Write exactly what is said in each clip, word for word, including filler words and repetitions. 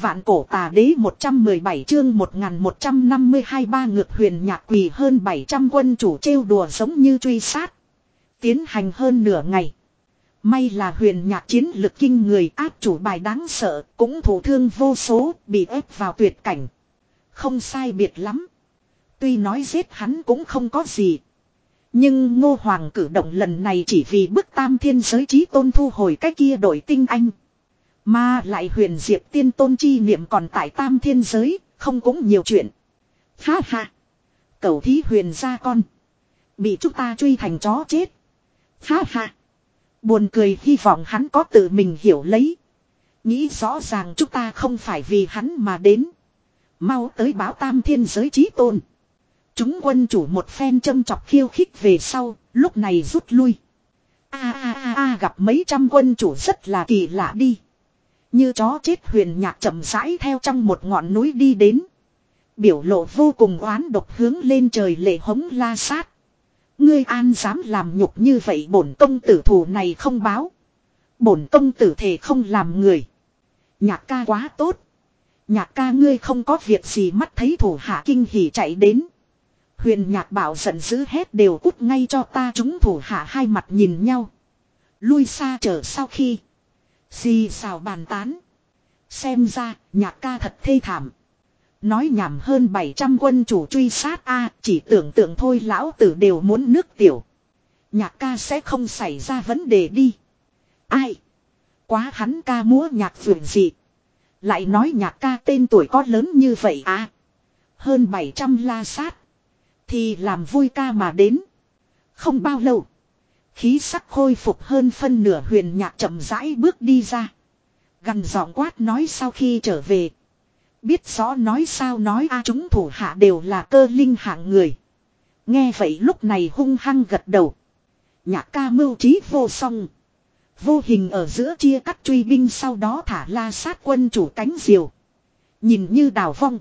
Vạn cổ tà đế một trăm mười bảy chương một nghìn một trăm năm mươi hai ba ngược huyền nhạc quỳ hơn bảy trăm quân chủ trêu đùa giống như truy sát. Tiến hành hơn nửa ngày. May là huyền nhạc chiến lực kinh người, áp chủ bài đáng sợ, cũng thụ thương vô số, bị ép vào tuyệt cảnh. Không sai biệt lắm. Tuy nói giết hắn cũng không có gì. Nhưng Ngô Hoàng cử động lần này chỉ vì bức tam thiên giới trí tôn thu hồi cái kia đội tinh anh. Mà lại huyền diệp tiên tôn chi niệm còn tại tam thiên giới, không cũng nhiều chuyện. Ha ha. Cẩu thí huyền gia con. Bị chúng ta truy thành chó chết. Ha ha. Buồn cười, hy vọng hắn có tự mình hiểu lấy. Nghĩ rõ ràng chúng ta không phải vì hắn mà đến. Mau tới báo tam thiên giới trí tôn. Chúng quân chủ một phen châm chọc khiêu khích về sau, lúc này rút lui. A a a a gặp mấy trăm quân chủ rất là kỳ lạ đi. Như chó chết huyền nhạc chậm rãi theo trong một ngọn núi đi đến. Biểu lộ vô cùng oán độc hướng lên trời lệ hống la sát. Ngươi an dám làm nhục như vậy, bổn công tử thù này không báo. Bổn công tử thề không làm người. Nhạc ca quá tốt. Nhạc ca ngươi không có việc gì, mắt thấy thủ hạ kinh hỉ chạy đến. Huyền nhạc bảo giận dữ hét đều cút ngay cho ta, chúng thủ hạ hai mặt nhìn nhau. Lui xa chờ sau khi. Xì xào bàn tán. Xem ra nhạc ca thật thê thảm. Nói nhảm, hơn bảy trăm quân chủ truy sát a, chỉ tưởng tượng thôi lão tử đều muốn nước tiểu. Nhạc ca sẽ không xảy ra vấn đề đi. Ai? Quá hắn ca múa nhạc vườn gì. Lại nói nhạc ca tên tuổi có lớn như vậy à. Hơn bảy trăm la sát. Thì làm vui ca mà đến. Không bao lâu. Khí sắc khôi phục hơn phân nửa huyền nhạc chậm rãi bước đi ra. Gần giọng quát nói sau khi trở về. Biết rõ nói sao nói a, chúng thủ hạ đều là cơ linh hạng người. Nghe vậy lúc này hung hăng gật đầu. Nhạc ca mưu trí vô song. Vô hình ở giữa chia cắt truy binh, sau đó thả la sát quân chủ cánh diều. Nhìn như đào vong.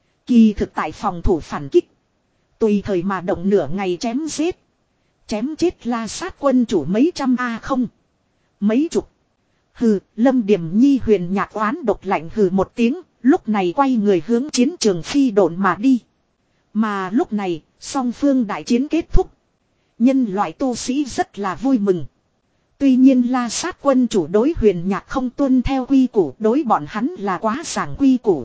Kỳ thực tại phòng thủ phản kích. Tùy thời mà động, nửa ngày chém giết. Chém chết la sát quân chủ mấy trăm a không. Mấy chục. Hừ, Lâm Điềm Nhi huyền nhạc oán độc lạnh hừ một tiếng. Lúc này quay người hướng chiến trường phi độn mà đi. Mà lúc này, song phương đại chiến kết thúc. Nhân loại tu sĩ rất là vui mừng. Tuy nhiên la sát quân chủ đối huyền nhạc không tuân theo quy củ, đối bọn hắn là quá giảng quy củ.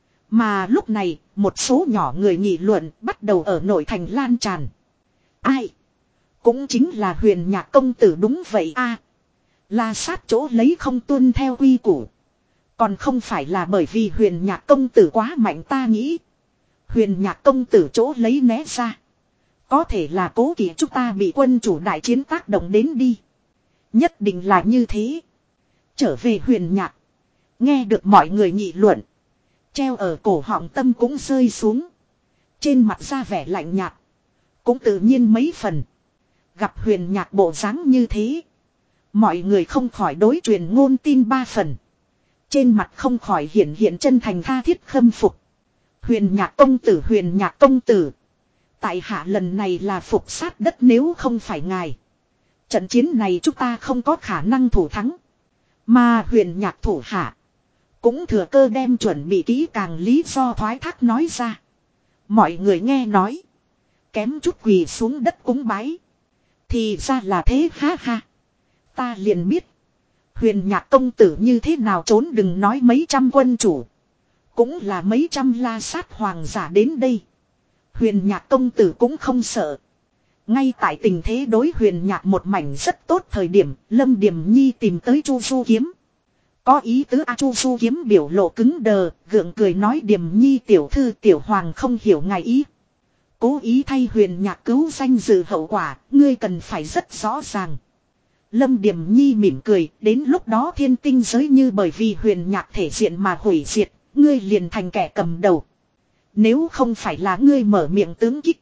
Mà lúc này, một số nhỏ người nghị luận bắt đầu ở nội thành lan tràn. Ai? Cũng chính là huyền nhạc công tử đúng vậy a. À, la sát chỗ lấy không tuân theo quy củ. Còn không phải là bởi vì huyền nhạc công tử quá mạnh, ta nghĩ. Huyền nhạc công tử chỗ lấy né ra. Có thể là cố kỵ chúng ta bị quân chủ đại chiến tác động đến đi. Nhất định là như thế. Trở về huyền nhạc. Nghe được mọi người nghị luận. Treo ở cổ họng tâm cũng rơi xuống. Trên mặt ra vẻ lạnh nhạt. Cũng tự nhiên mấy phần. Gặp huyền nhạc bộ dáng như thế. Mọi người không khỏi đối truyền ngôn tin ba phần. Trên mặt không khỏi hiện hiện chân thành tha thiết khâm phục. Huyền nhạc công tử, huyền nhạc công tử. Tại hạ lần này là phục sát đất, nếu không phải ngài. Trận chiến này chúng ta không có khả năng thủ thắng. Mà huyền nhạc thủ hạ. Cũng thừa cơ đem chuẩn bị kỹ càng lý do thoái thác nói ra. Mọi người nghe nói. Kém chút quỳ xuống đất cúng bái. Thì ra là thế, ha ha. Ta liền biết. Huyền nhạc công tử như thế nào trốn, đừng nói mấy trăm quân chủ. Cũng là mấy trăm la sát hoàng giả đến đây. Huyền nhạc công tử cũng không sợ. Ngay tại tình thế đối huyền nhạc một mảnh rất tốt thời điểm, Lâm Điềm Nhi tìm tới Chu Du Kiếm. Có ý tứ a. Chu Du Kiếm biểu lộ cứng đờ, gượng cười nói Điềm Nhi tiểu thư, tiểu hoàng không hiểu ngài ý. Cố ý thay huyền nhạc cứu danh dự hậu quả, ngươi cần phải rất rõ ràng. Lâm Điềm Nhi mỉm cười, đến lúc đó thiên tinh giới như bởi vì huyền nhạc thể diện mà hủy diệt, ngươi liền thành kẻ cầm đầu. Nếu không phải là ngươi mở miệng tướng kích,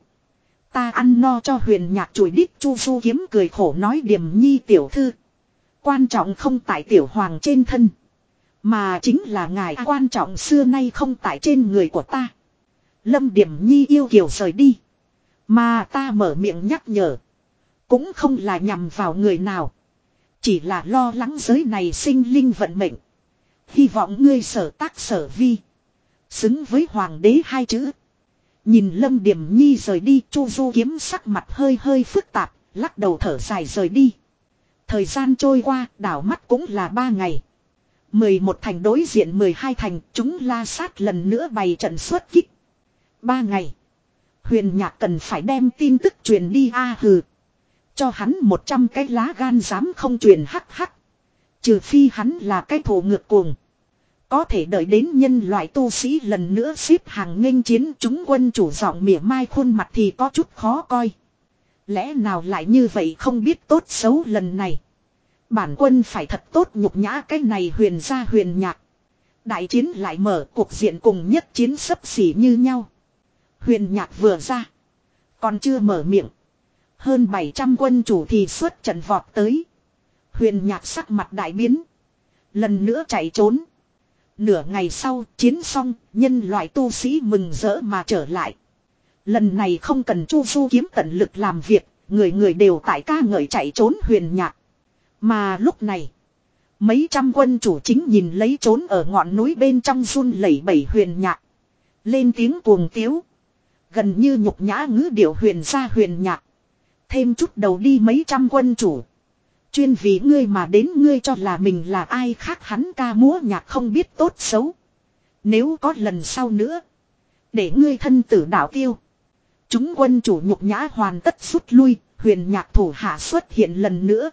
ta ăn no cho huyền nhạc chùi đít. Chu Du Kiếm cười khổ nói Điềm Nhi tiểu thư. Quan trọng không tại tiểu hoàng trên thân. Mà chính là ngài, quan trọng xưa nay không tại trên người của ta. Lâm Điềm Nhi yêu kiều rời đi. Mà ta mở miệng nhắc nhở. Cũng không là nhằm vào người nào. Chỉ là lo lắng giới này sinh linh vận mệnh. Hy vọng ngươi sở tác sở vi. Xứng với hoàng đế hai chữ. Nhìn Lâm Điểm Nhi rời đi, Chu Du Kiếm sắc mặt hơi hơi phức tạp, lắc đầu thở dài rời đi. Thời gian trôi qua, đảo mắt cũng là ba ngày. mười một thành đối diện mười hai thành, chúng La Sát lần nữa bày trận xuất kích. Ba ngày. Huyền Nhạc cần phải đem tin tức truyền đi a hừ. Cho hắn một trăm cái lá gan dám không truyền hắc hắc. Trừ phi hắn là cái thổ ngược cuồng. Có thể đợi đến nhân loại tu sĩ lần nữa xếp hàng nghênh chiến, chúng quân chủ giọng mỉa mai khuôn mặt thì có chút khó coi. Lẽ nào lại như vậy không biết tốt xấu lần này. Bản quân phải thật tốt nhục nhã cái này huyền gia huyền nhạc. Đại chiến lại mở, cuộc diện cùng nhất chiến sấp xỉ như nhau. Huyền nhạc vừa ra. Còn chưa mở miệng. Hơn bảy trăm quân chủ thì xuất trận vọt tới. Huyền nhạc sắc mặt đại biến. Lần nữa chạy trốn. Nửa ngày sau, chiến xong, nhân loại tu sĩ mừng rỡ mà trở lại. Lần này không cần Chu Du Kiếm tận lực làm việc, người người đều tại ca ngợi chạy trốn huyền nhạc. Mà lúc này, mấy trăm quân chủ chính nhìn lấy trốn ở ngọn núi bên trong run lẩy bẩy huyền nhạc. Lên tiếng cuồng tiếu. Gần như nhục nhã ngữ điệu huyền gia huyền nhạc. Thêm chút đầu đi mấy trăm quân chủ. Chuyên vì ngươi mà đến, ngươi cho là mình là ai khác hắn ca múa nhạc không biết tốt xấu. Nếu có lần sau nữa, để ngươi thân tử đạo tiêu. Chúng quân chủ nhục nhã hoàn tất rút lui, huyền nhạc thủ hạ xuất hiện lần nữa.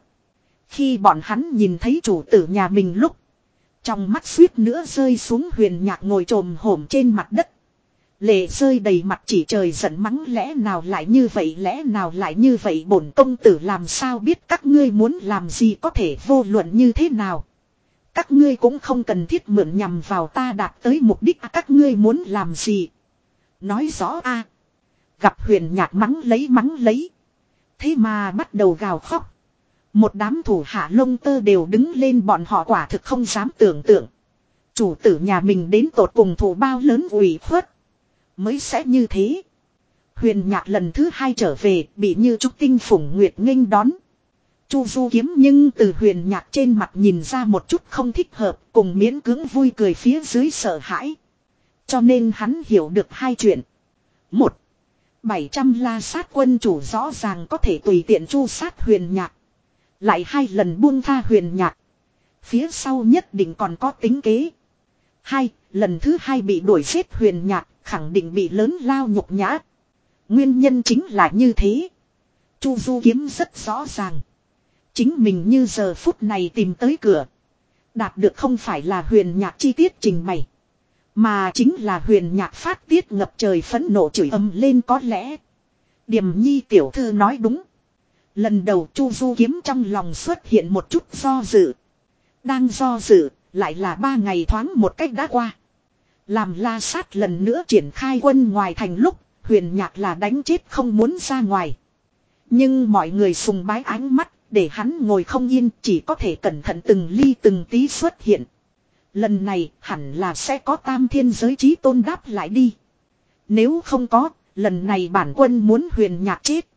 Khi bọn hắn nhìn thấy chủ tử nhà mình lúc, trong mắt suýt nữa rơi xuống, huyền nhạc ngồi trồm hổm trên mặt đất. Lệ rơi đầy mặt, chỉ trời giận mắng, lẽ nào lại như vậy, lẽ nào lại như vậy, bổn công tử làm sao biết các ngươi muốn làm gì, có thể vô luận như thế nào. Các ngươi cũng không cần thiết mượn nhằm vào ta đạt tới mục đích, các ngươi muốn làm gì. Nói rõ a. Gặp huyền nhạc mắng lấy mắng lấy. Thế mà bắt đầu gào khóc. Một đám thủ hạ lông tơ đều đứng lên, bọn họ quả thực không dám tưởng tượng. Chủ tử nhà mình đến tột cùng thủ bao lớn ủy khuất mới sẽ như thế. Huyền nhạc lần thứ hai trở về, bị Như Trúc Tinh phủng nguyệt nghênh đón. Chu Du Kiếm nhưng từ huyền nhạc trên mặt nhìn ra một chút không thích hợp, cùng miễn cưỡng vui cười phía dưới sợ hãi. Cho nên hắn hiểu được hai chuyện. Một, bảy trăm La Sát quân chủ rõ ràng có thể tùy tiện chu sát huyền nhạc. Lại hai lần buông tha huyền nhạc. Phía sau nhất định còn có tính kế. Hai, lần thứ hai bị đuổi giết huyền nhạc, khẳng định bị lớn lao nhục nhã. Nguyên nhân chính là như thế. Chu Du Kiếm rất rõ ràng. Chính mình như giờ phút này tìm tới cửa. Đạt được không phải là huyền nhạc chi tiết trình bày, mà chính là huyền nhạc phát tiết ngập trời phẫn nộ chửi ầm lên. Có lẽ Điềm Nhi tiểu thư nói đúng. Lần đầu Chu Du Kiếm trong lòng xuất hiện một chút do dự. Đang do dự, lại là ba ngày thoáng một cách đã qua. Làm La Sát lần nữa triển khai quân ngoài thành lúc, huyền nhạc là đánh chết không muốn ra ngoài. Nhưng mọi người sùng bái ánh mắt, để hắn ngồi không yên, chỉ có thể cẩn thận từng ly từng tí xuất hiện. Lần này hẳn là sẽ có tam thiên giới chí tôn đáp lại đi. Nếu không có, lần này bản quân muốn huyền nhạc chết.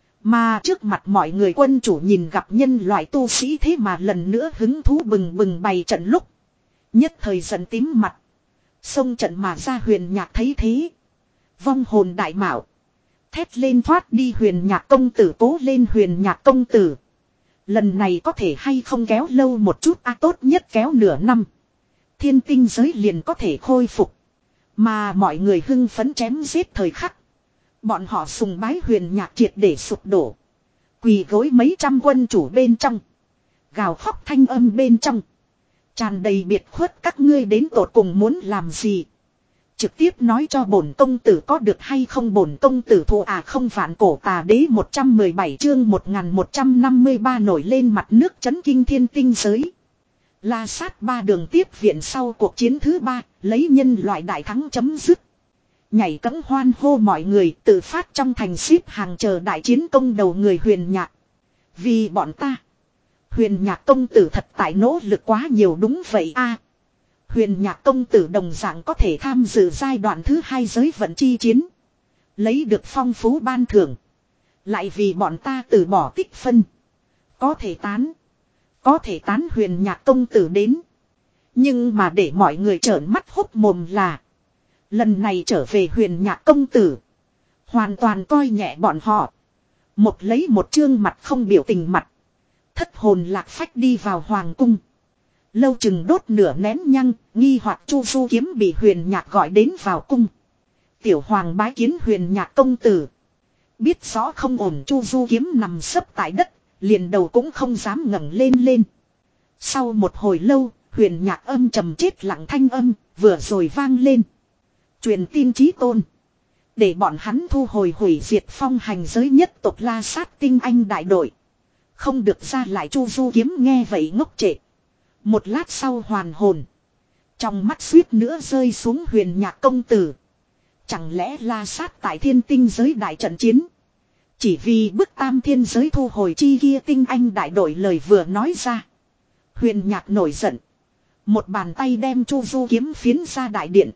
Mà trước mặt mọi người quân chủ nhìn gặp nhân loại tu sĩ thế mà lần nữa hứng thú bừng bừng bày trận lúc. Nhất thời giận tím mặt. Xông trận mà ra huyền nhạc thấy thế. Vong hồn đại mạo. Thét lên thoát đi, huyền nhạc công tử cố lên, huyền nhạc công tử. Lần này có thể hay không kéo lâu một chút, a à, tốt nhất kéo nửa năm. Thiên tinh giới liền có thể khôi phục. Mà mọi người hưng phấn chém giết thời khắc. Bọn họ sùng bái huyền nhạc triệt để sụp đổ. Quỳ gối mấy trăm quân chủ bên trong. Gào khóc thanh âm bên trong. Tràn đầy biệt khuất, các ngươi đến tột cùng muốn làm gì. Trực tiếp nói cho bổn công tử có được hay không, bổn công tử thù à không. Vạn cổ tà đế một trăm mười bảy chương một nghìn một trăm năm mươi ba nổi lên mặt nước chấn kinh thiên tinh giới. La Sát ba đường tiếp viện sau cuộc chiến thứ ba, lấy nhân loại đại thắng chấm dứt. Nhảy cẫng hoan hô mọi người tự phát trong thành xếp hàng chờ đại chiến công đầu người huyền nhạc. Vì bọn ta, huyền nhạc công tử thật tại nỗ lực quá nhiều, đúng vậy a. À, huyền nhạc công tử đồng dạng có thể tham dự giai đoạn thứ hai giới vận chi chiến. Lấy được phong phú ban thưởng. Lại vì bọn ta từ bỏ tích phân. Có thể tán. Có thể tán huyền nhạc công tử đến. Nhưng mà để mọi người trợn mắt hốc mồm là. Lần này trở về huyền nhạc công tử. Hoàn toàn coi nhẹ bọn họ. Một lấy một chương mặt không biểu tình mặt. Thất hồn lạc phách đi vào hoàng cung. Lâu chừng đốt nửa nén nhăng, nghi hoặc Chu Du Kiếm bị huyền nhạc gọi đến vào cung. Tiểu hoàng bái kiến huyền nhạc công tử. Biết rõ không ổn, Chu Du Kiếm nằm sấp tại đất, liền đầu cũng không dám ngẩng lên lên. Sau một hồi lâu, huyền nhạc âm trầm chết lặng thanh âm, vừa rồi vang lên. Truyền tin chí tôn. Để bọn hắn thu hồi hủy diệt phong hành giới nhất tộc La Sát tinh anh đại đội. Không được ra lại. Chu Du Kiếm nghe vậy ngốc trệ. Một lát sau hoàn hồn. Trong mắt suýt nữa rơi xuống huyền nhạc công tử. Chẳng lẽ La Sát tại thiên tinh giới đại trận chiến. Chỉ vì bức tam thiên giới thu hồi chi kia tinh anh đại đội lời vừa nói ra. Huyền nhạc nổi giận. Một bàn tay đem Chu Du Kiếm phiến ra đại điện.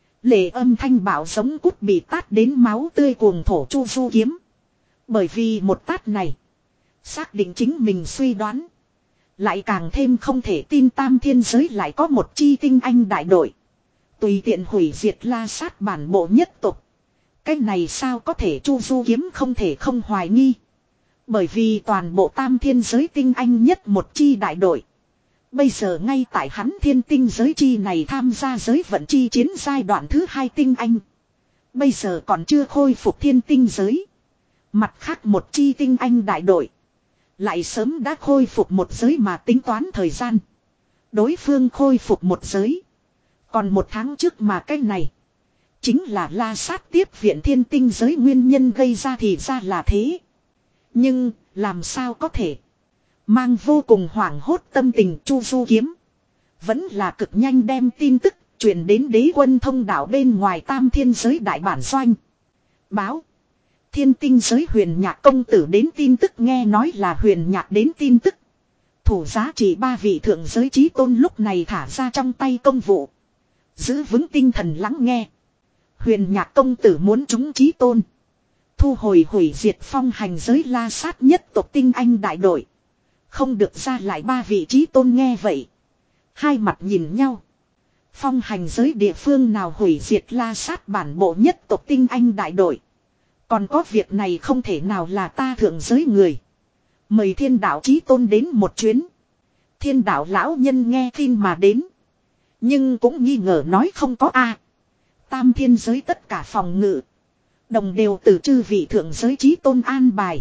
Lệ âm thanh bảo giống cút bị tát đến máu tươi cuồng thổ Chu Du Kiếm. Bởi vì một tát này. Xác định chính mình suy đoán. Lại càng thêm không thể tin tam thiên giới lại có một chi tinh anh đại đội. Tùy tiện hủy diệt La Sát bản bộ nhất tục. Cái này sao có thể. Chu Du Kiếm không thể không hoài nghi. Bởi vì toàn bộ tam thiên giới tinh anh nhất một chi đại đội. Bây giờ ngay tại hắn thiên tinh giới chi này tham gia giới vận chi chiến giai đoạn thứ hai tinh anh. Bây giờ còn chưa khôi phục thiên tinh giới. Mặt khác một chi tinh anh đại đội. Lại sớm đã khôi phục một giới mà tính toán thời gian. Đối phương khôi phục một giới. Còn một tháng trước mà cái này. Chính là La Sát tiếp viện thiên tinh giới nguyên nhân gây ra thì ra là thế. Nhưng làm sao có thể. Mang vô cùng hoảng hốt tâm tình Chu Du Kiếm. Vẫn là cực nhanh đem tin tức truyền đến đế quân thông đạo bên ngoài tam thiên giới đại bản doanh. Báo. Thiên tinh giới huyền nhạc công tử đến tin tức, nghe nói là huyền nhạc đến tin tức. Thủ giá trị ba vị thượng giới chí tôn lúc này thả ra trong tay công vụ. Giữ vững tinh thần lắng nghe. Huyền nhạc công tử muốn trúng chí tôn. Thu hồi hủy diệt phong hành giới La Sát nhất tộc tinh anh đại đội. Không được ra lại ba vị chí tôn nghe vậy. Hai mặt nhìn nhau. Phong hành giới địa phương nào hủy diệt La Sát bản bộ nhất tộc tinh anh đại đội. Còn có việc này không thể nào là ta thượng giới người. Mời thiên đạo chí tôn đến một chuyến. Thiên đạo lão nhân nghe tin mà đến. Nhưng cũng nghi ngờ nói không có a. Tam thiên giới tất cả phòng ngự. Đồng đều từ chư vị thượng giới chí tôn an bài.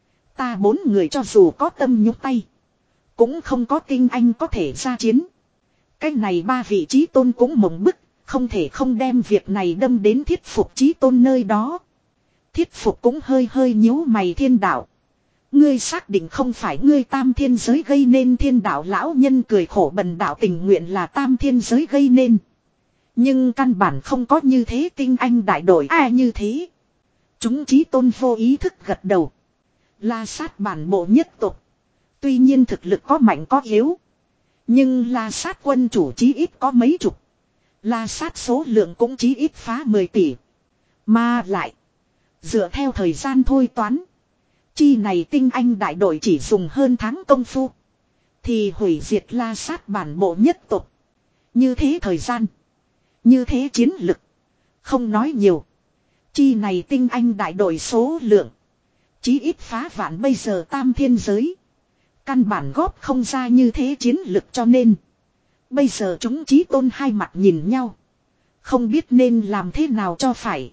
Ta bốn người cho dù có tâm nhúc tay. Cũng không có tinh anh có thể ra chiến. Cái này ba vị chí tôn cũng mộng bức. Không thể không đem việc này đâm đến thiết phục chí tôn nơi đó. Thiết phục cũng hơi hơi nhíu mày. Thiên đạo. Ngươi xác định không phải ngươi tam thiên giới gây nên. Thiên đạo lão nhân cười khổ, bần đạo tình nguyện là tam thiên giới gây nên. Nhưng căn bản không có như thế tinh anh đại đội ai như thế. Chúng chí tôn vô ý thức gật đầu. La Sát bản bộ nhất tộc. Tuy nhiên thực lực có mạnh có yếu. Nhưng La Sát quân chủ chí ít có mấy chục. La Sát số lượng cũng chí ít phá mười tỷ. Mà lại. Dựa theo thời gian thôi toán. Chi này tinh anh đại đội chỉ dùng hơn tháng công phu. Thì hủy diệt La Sát bản bộ nhất tộc. Như thế thời gian. Như thế chiến lực. Không nói nhiều. Chi này tinh anh đại đội số lượng. Chí ít phá vạn bây giờ tam thiên giới. Căn bản góp không ra như thế chiến lực cho nên. Bây giờ chúng chí tôn hai mặt nhìn nhau. Không biết nên làm thế nào cho phải.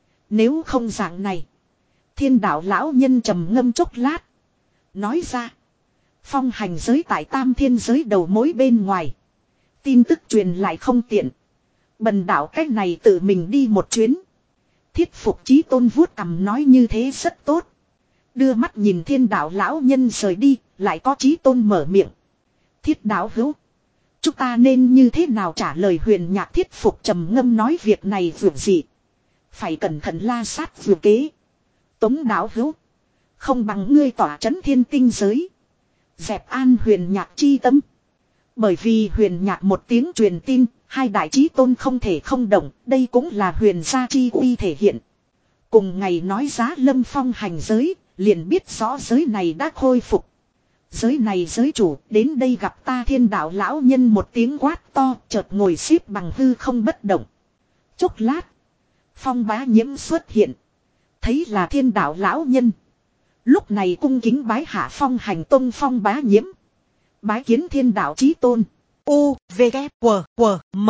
Nếu không dạng này. Thiên đạo lão nhân trầm ngâm chốc lát. Nói ra. Phong hành giới tại tam thiên giới đầu mối bên ngoài. Tin tức truyền lại không tiện. Bần đạo cách này tự mình đi một chuyến. Thiết phục chí tôn vuốt cằm nói như thế rất tốt. Đưa mắt nhìn thiên đạo lão nhân rời đi. Lại có chí tôn mở miệng. Thiết đạo hữu. Chúng ta nên như thế nào trả lời huyền nhạc thiết phục trầm ngâm nói việc này vượt gì. Phải cẩn thận La Sát vừa kế. Tống đạo hữu. Không bằng ngươi tỏa trấn thiên tinh giới. Dẹp an huyền nhạc chi tâm. Bởi vì huyền nhạc một tiếng truyền tin. Hai đại chí tôn không thể không động. Đây cũng là huyền gia chi uy thể hiện. Cùng ngày nói giá lâm phong hành giới. Liền biết rõ giới này đã khôi phục. Giới này giới chủ, đến đây gặp ta thiên đạo lão nhân một tiếng quát to, chợt ngồi xếp bằng hư không bất động. Chốc lát, Phong Bá Nhiễm xuất hiện. Thấy là thiên đạo lão nhân. Lúc này cung kính bái hạ Phong Hành Tông Phong Bá Nhiễm. Bái kiến thiên đạo chí tôn. U, V, K, W, W, M.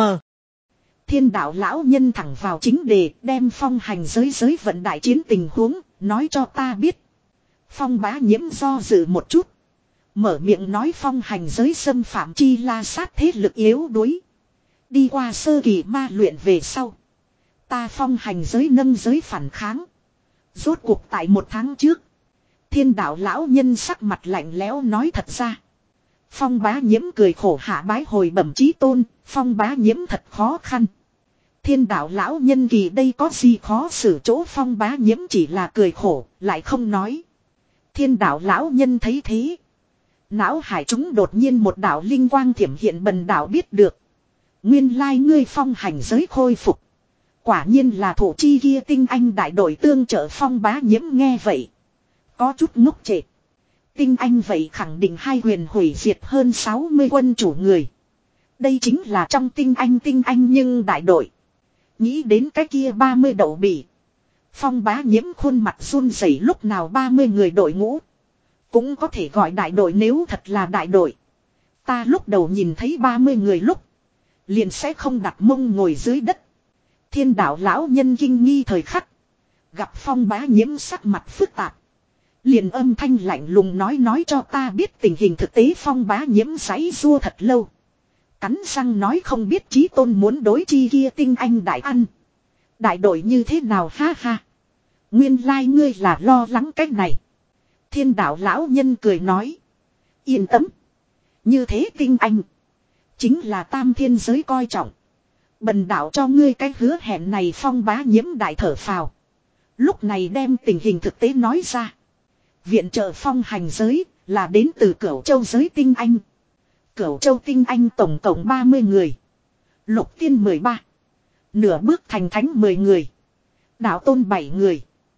Thiên đạo lão nhân thẳng vào chính đề, đem phong hành giới giới vận đại chiến tình huống, nói cho ta biết. Phong Bá Nhiễm do dự một chút. Mở miệng nói phong hành giới xâm phạm chi la sát thế lực yếu đuối. Đi qua sơ kỳ ma luyện về sau. Ta phong hành giới nâng giới phản kháng. Rốt cuộc tại một tháng trước. Thiên đạo lão nhân sắc mặt lạnh lẽo nói thật ra. Phong Bá Nhiễm cười khổ hạ bái hồi bẩm chí tôn, Phong Bá Nhiễm thật khó khăn. Thiên đạo lão nhân kỳ đây có gì khó xử chỗ Phong Bá Nhiễm chỉ là cười khổ, lại không nói. Thiên đạo lão nhân thấy thế. Não hải chúng đột nhiên một đạo linh quang thiểm hiện bần đạo biết được. Nguyên lai ngươi phong hành giới khôi phục. Quả nhiên là thủ chi kia tinh anh đại đội tương trợ Phong Bá Nhiễm nghe vậy. Có chút ngốc trệ. Tinh anh vậy khẳng định hai huyền hủy diệt hơn sáu mươi quân chủ người. Đây chính là trong tinh anh tinh anh nhưng đại đội. Nghĩ đến cái kia ba mươi đậu bỉ. Phong Bá Nhiễm khuôn mặt run rẩy lúc nào ba mươi người đội ngũ. Cũng có thể gọi đại đội nếu thật là đại đội. Ta lúc đầu nhìn thấy ba mươi người lúc. Liền sẽ không đặt mông ngồi dưới đất. Thiên đạo lão nhân kinh nghi thời khắc. Gặp Phong Bá Nhiễm sắc mặt phức tạp. Liền âm thanh lạnh lùng nói nói cho ta biết tình hình thực tế. Phong Bá Nhiễm giãy giụa thật lâu. Cắn răng nói không biết chí tôn muốn đối chi kia tinh anh đại ăn. Đại đội như thế nào ha ha. Nguyên lai ngươi là lo lắng cách này. Thiên đạo lão nhân cười nói. Yên tâm. Như thế tinh anh. Chính là tam thiên giới coi trọng. Bần đạo cho ngươi cái hứa hẹn này. Phong Bá Nhiễm đại thở phào. Lúc này đem tình hình thực tế nói ra. Viện trợ phong hành giới là đến từ Cửu Châu giới tinh anh. Cửu Châu tinh anh tổng cộng ba mươi người. Lục tiên mười ba. Nửa bước thành thánh mười người. Đạo tôn bảy người.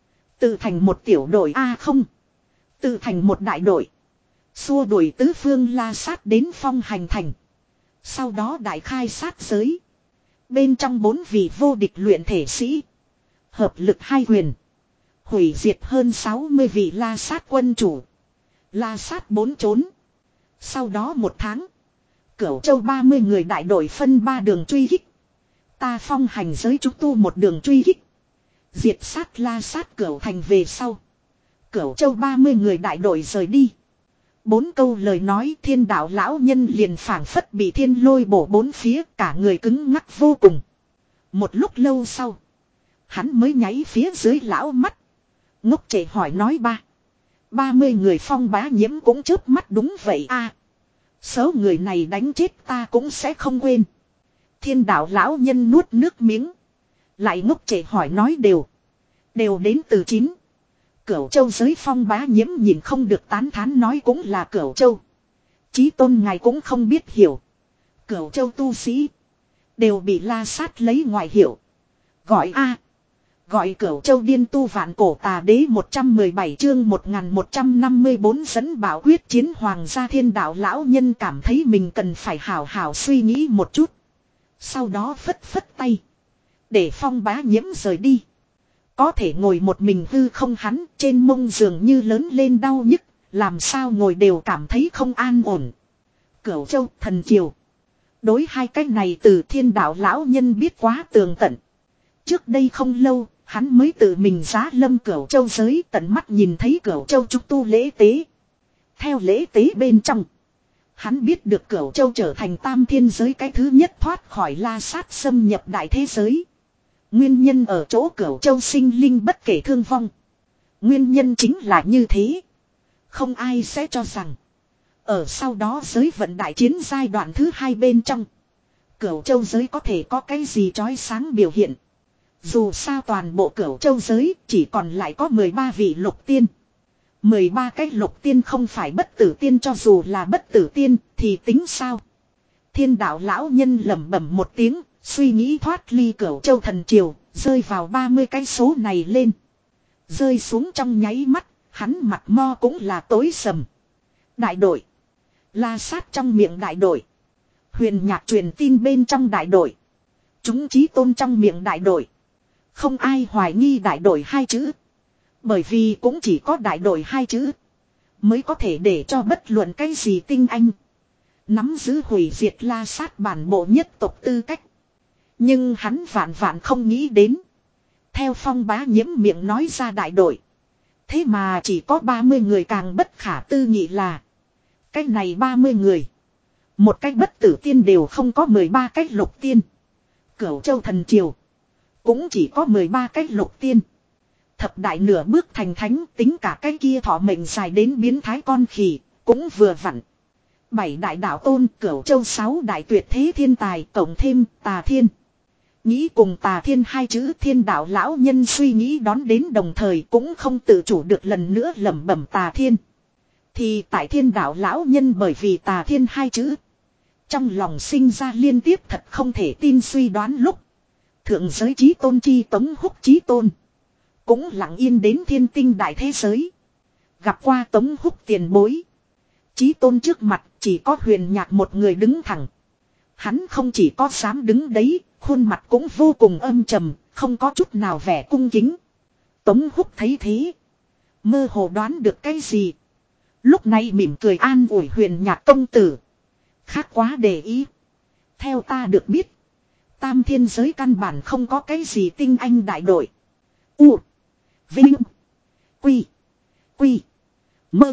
Tự thành một tiểu đội A không. Tự thành một đại đội. Xua đuổi tứ phương la sát đến phong hành thành. Sau đó đại khai sát giới. Bên trong bốn vị vô địch luyện thể sĩ. Hợp lực hai huyền. Hủy diệt hơn sáu mươi vị la sát quân chủ. La sát bốn trốn. Sau đó một tháng. Cửu Châu ba mươi người đại đội phân ba đường truy kích. Ta phong hành giới chúng tu một đường truy kích. Diệt sát la sát Cửu thành về sau. Cửu Châu ba mươi người đại đội rời đi. Bốn câu lời nói thiên đạo lão nhân liền phảng phất bị thiên lôi bổ bốn phía cả người cứng ngắc vô cùng. Một lúc lâu sau. Hắn mới nháy phía dưới lão mắt. Ngốc trệ hỏi nói ba. Ba mươi người Phong Bá Nhiễm cũng chớp mắt đúng vậy a. Số người này đánh chết ta cũng sẽ không quên. Thiên đạo lão nhân nuốt nước miếng. Lại ngốc trệ hỏi nói đều. Đều đến từ chín. Cửu Châu giới Phong Bá Nhiễm nhìn không được tán thán nói cũng là Cửu Châu. Chí tôn ngài cũng không biết hiểu. Cửu Châu tu sĩ. Đều bị la sát lấy ngoại hiệu. Gọi a. Gọi Cửu Châu điên tu vạn cổ tà đế một trăm mười bảy chương một nghìn một trăm năm mươi bốn dẫn bảo quyết chiến hoàng gia. Thiên đạo lão nhân cảm thấy mình cần phải hào hào suy nghĩ một chút. Sau đó phất phất tay. Để Phong Bá Nhiễm rời đi. Có thể ngồi một mình hư không hắn trên mông giường như lớn lên đau nhức. Làm sao ngồi đều cảm thấy không an ổn. Cửu Châu thần triều. Đối hai cái này từ thiên đạo lão nhân biết quá tường tận. Trước đây không lâu. Hắn mới tự mình giá lâm Cửu Châu giới tận mắt nhìn thấy Cửu Châu trúc tu lễ tế. Theo lễ tế bên trong. Hắn biết được Cửu Châu trở thành tam thiên giới cái thứ nhất thoát khỏi la sát xâm nhập đại thế giới. Nguyên nhân ở chỗ Cửu Châu sinh linh bất kể thương vong. Nguyên nhân chính là như thế. Không ai sẽ cho rằng. Ở sau đó giới vận đại chiến giai đoạn thứ hai bên trong. Cửu Châu giới có thể có cái gì chói sáng biểu hiện. Dù sao toàn bộ Cửu Châu giới chỉ còn lại có mười ba vị lục tiên. mười ba cái lục tiên không phải bất tử tiên, cho dù là bất tử tiên thì tính sao. Thiên đạo lão nhân lẩm bẩm một tiếng, suy nghĩ thoát ly Cửu Châu thần triều, rơi vào ba mươi cái số này lên. Rơi xuống trong nháy mắt, hắn mặt mo cũng là tối sầm. Đại đội. La Sát trong miệng đại đội. Huyền Nhạc truyền tin bên trong đại đội. Chúng Chí Tôn trong miệng đại đội. Không ai hoài nghi đại đội hai chữ. Bởi vì cũng chỉ có đại đội hai chữ. Mới có thể để cho bất luận cái gì tinh anh. Nắm giữ hủy diệt La Sát bản bộ nhất tộc tư cách. Nhưng hắn vạn vạn không nghĩ đến. Theo Phong Bá Nhiễm miệng nói ra đại đội. Thế mà chỉ có ba mươi người, càng bất khả tư nghị là. Cái này ba mươi người. Một cách bất tử tiên đều không có, mười ba cách lục tiên. Cửu Châu Thần Triều. Cũng chỉ có mười ba cách lục tiên. Thập đại nửa bước thành thánh, tính cả cái kia thọ mệnh dài đến biến thái con khỉ. Cũng vừa vặn. Bảy đại đạo tôn, Cửu Châu sáu đại tuyệt thế thiên tài, cộng thêm Tà Thiên. Nghĩ cùng Tà Thiên hai chữ thiên đạo lão nhân suy nghĩ đón đến, đồng thời cũng không tự chủ được lần nữa lẩm bẩm Tà Thiên. Thì tại thiên đạo lão nhân bởi vì Tà Thiên hai chữ. Trong lòng sinh ra liên tiếp thật không thể tin suy đoán lúc. Thượng giới chí tôn chi Tống Húc chí tôn. Cũng lặng yên đến thiên tinh đại thế giới. Gặp qua Tống Húc tiền bối. Chí tôn trước mặt chỉ có Huyền Nhạc một người đứng thẳng. Hắn không chỉ có dám đứng đấy, khuôn mặt cũng vô cùng âm trầm, không có chút nào vẻ cung kính. Tống Húc thấy thế. Mơ hồ đoán được cái gì. Lúc này mỉm cười an ủi Huyền Nhạc công tử. Khác quá để ý. Theo ta được biết. Tam thiên giới căn bản không có cái gì tinh anh đại đội. U. Vinh. Quy. Quy. Mơ.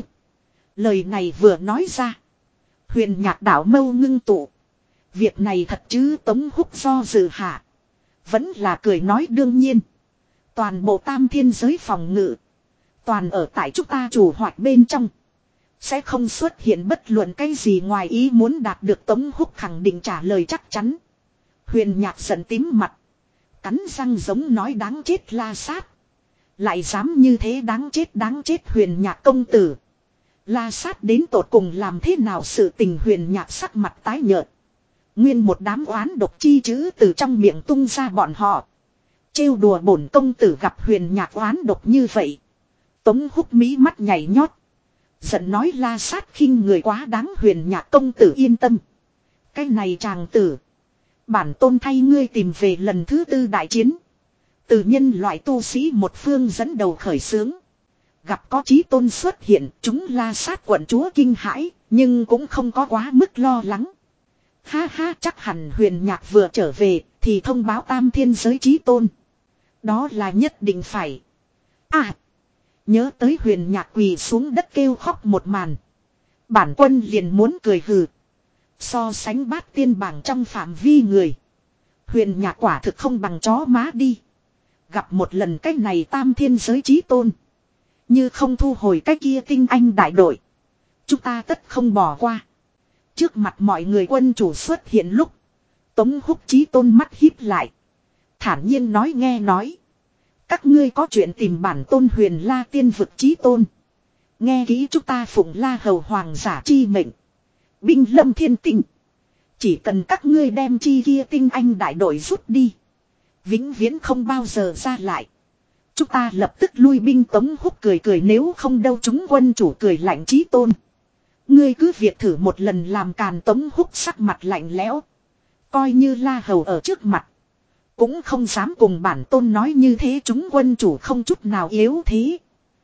Lời này vừa nói ra. Huyền Nhạc đảo mâu ngưng tụ. Việc này thật chứ? Tống Húc do dự hạ. Vẫn là cười nói đương nhiên. Toàn bộ tam thiên giới phòng ngự. Toàn ở tại chúng ta chủ hoạch bên trong. Sẽ không xuất hiện bất luận cái gì ngoài ý muốn đạt được. Tống Húc khẳng định trả lời chắc chắn. Huyền Nhạc giận tím mặt. Cắn răng giống nói đáng chết La Sát. Lại dám như thế, đáng chết đáng chết Huyền Nhạc công tử. La Sát đến tột cùng làm thế nào sự tình? Huyền Nhạc sắc mặt tái nhợt. Nguyên một đám oán độc chi chữ từ trong miệng tung ra bọn họ. Trêu đùa bổn công tử. Gặp Huyền Nhạc oán độc như vậy. Tống Húc mí mắt nhảy nhót. Giận nói La Sát khinh người quá đáng. Huyền Nhạc công tử yên tâm. Cái này chàng tử. Bản tôn thay ngươi tìm về lần thứ tư đại chiến. Từ nhân loại tu sĩ một phương dẫn đầu khởi xướng. Gặp có chí tôn xuất hiện, chúng La Sát quận chúa kinh hãi, nhưng cũng không có quá mức lo lắng. Ha ha, chắc hẳn Huyền Nhạc vừa trở về thì thông báo tam thiên giới chí tôn. Đó là nhất định phải. À, nhớ tới Huyền Nhạc quỳ xuống đất kêu khóc một màn. Bản quân liền muốn cười hừ. So sánh bát tiên bảng trong phạm vi người. Huyền Nhạc quả thực không bằng chó má đi. Gặp một lần cách này tam thiên giới chí tôn. Như không thu hồi cái kia tinh anh đại đội. Chúng ta tất không bỏ qua. Trước mặt mọi người quân chủ xuất hiện lúc. Tống Húc chí tôn mắt híp lại. Thản nhiên nói nghe nói. Các ngươi có chuyện tìm bản tôn Huyền La tiên vực chí tôn. Nghe kỹ chúng ta phụng La hầu hoàng giả chi mệnh. Binh lâm thiên tinh. Chỉ cần các ngươi đem chi kia tinh anh đại đội rút đi. Vĩnh viễn không bao giờ ra lại. Chúng ta lập tức lui binh. Tống Húc cười cười nếu không đâu chúng quân chủ cười lạnh chí tôn. Ngươi cứ việc thử một lần làm càn. Tống Húc sắc mặt lạnh lẽo. Coi như La hầu ở trước mặt. Cũng không dám cùng bản tôn nói như thế. Chúng quân chủ không chút nào yếu thế.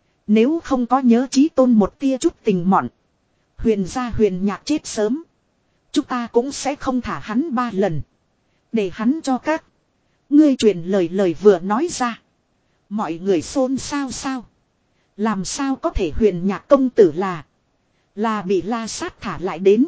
Nếu không có nhớ chí tôn một tia chút tình mọn. Huyền gia Huyền Nhạc chết sớm. Chúng ta cũng sẽ không thả hắn ba lần. Để hắn cho các. Ngươi truyền lời lời vừa nói ra. Mọi người xôn xao sao. Làm sao có thể Huyền Nhạc công tử là. Là bị La Sát thả lại đến.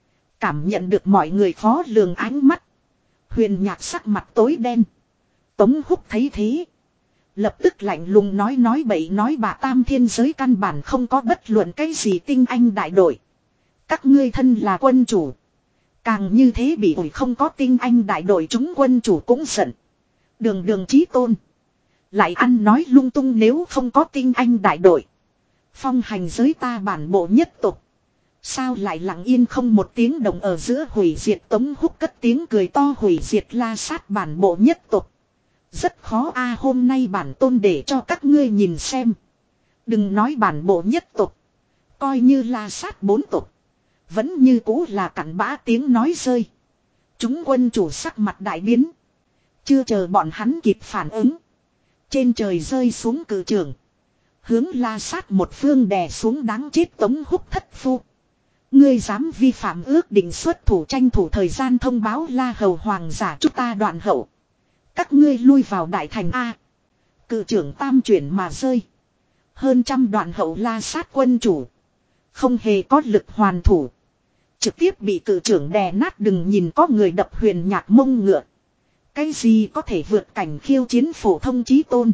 Cảm nhận được mọi người khó lường ánh mắt. Huyền Nhạc sắc mặt tối đen. Tống Húc thấy thế. Lập tức lạnh lùng nói nói bậy nói bạ tam thiên giới căn bản không có bất luận cái gì tinh anh đại đội. Các ngươi thân là quân chủ. Càng như thế bị ủi không có tinh anh đại đội chúng quân chủ cũng giận. Đường đường chí tôn. Lại ăn nói lung tung nếu không có tinh anh đại đội. Phong hành giới ta bản bộ nhất tục. Sao lại lặng yên không một tiếng động ở giữa hủy diệt. Tống Húc cất tiếng cười to hủy diệt La Sát bản bộ nhất tục. Rất khó a hôm nay bản tôn để cho các ngươi nhìn xem. Đừng nói bản bộ nhất tục. Coi như La Sát bốn tộc. Vẫn như cũ là cặn bã tiếng nói rơi. Chúng quân chủ sắc mặt đại biến. Chưa chờ bọn hắn kịp phản ứng. Trên trời rơi xuống cử trường. Hướng La Sát một phương đè xuống đáng chết Tống Húc thất phu. Ngươi dám vi phạm ước định xuất thủ tranh thủ thời gian thông báo La Hầu hoàng giả chúng ta đoạn hậu. Các ngươi lui vào đại thành A. Cự trưởng tam chuyển mà rơi. Hơn trăm đoạn hậu La Sát quân chủ. Không hề có lực hoàn thủ. Trực tiếp bị cự trưởng đè nát, đừng nhìn có người đập huyền nhạc mông ngựa. Cái gì có thể vượt cảnh khiêu chiến phổ thông chí tôn.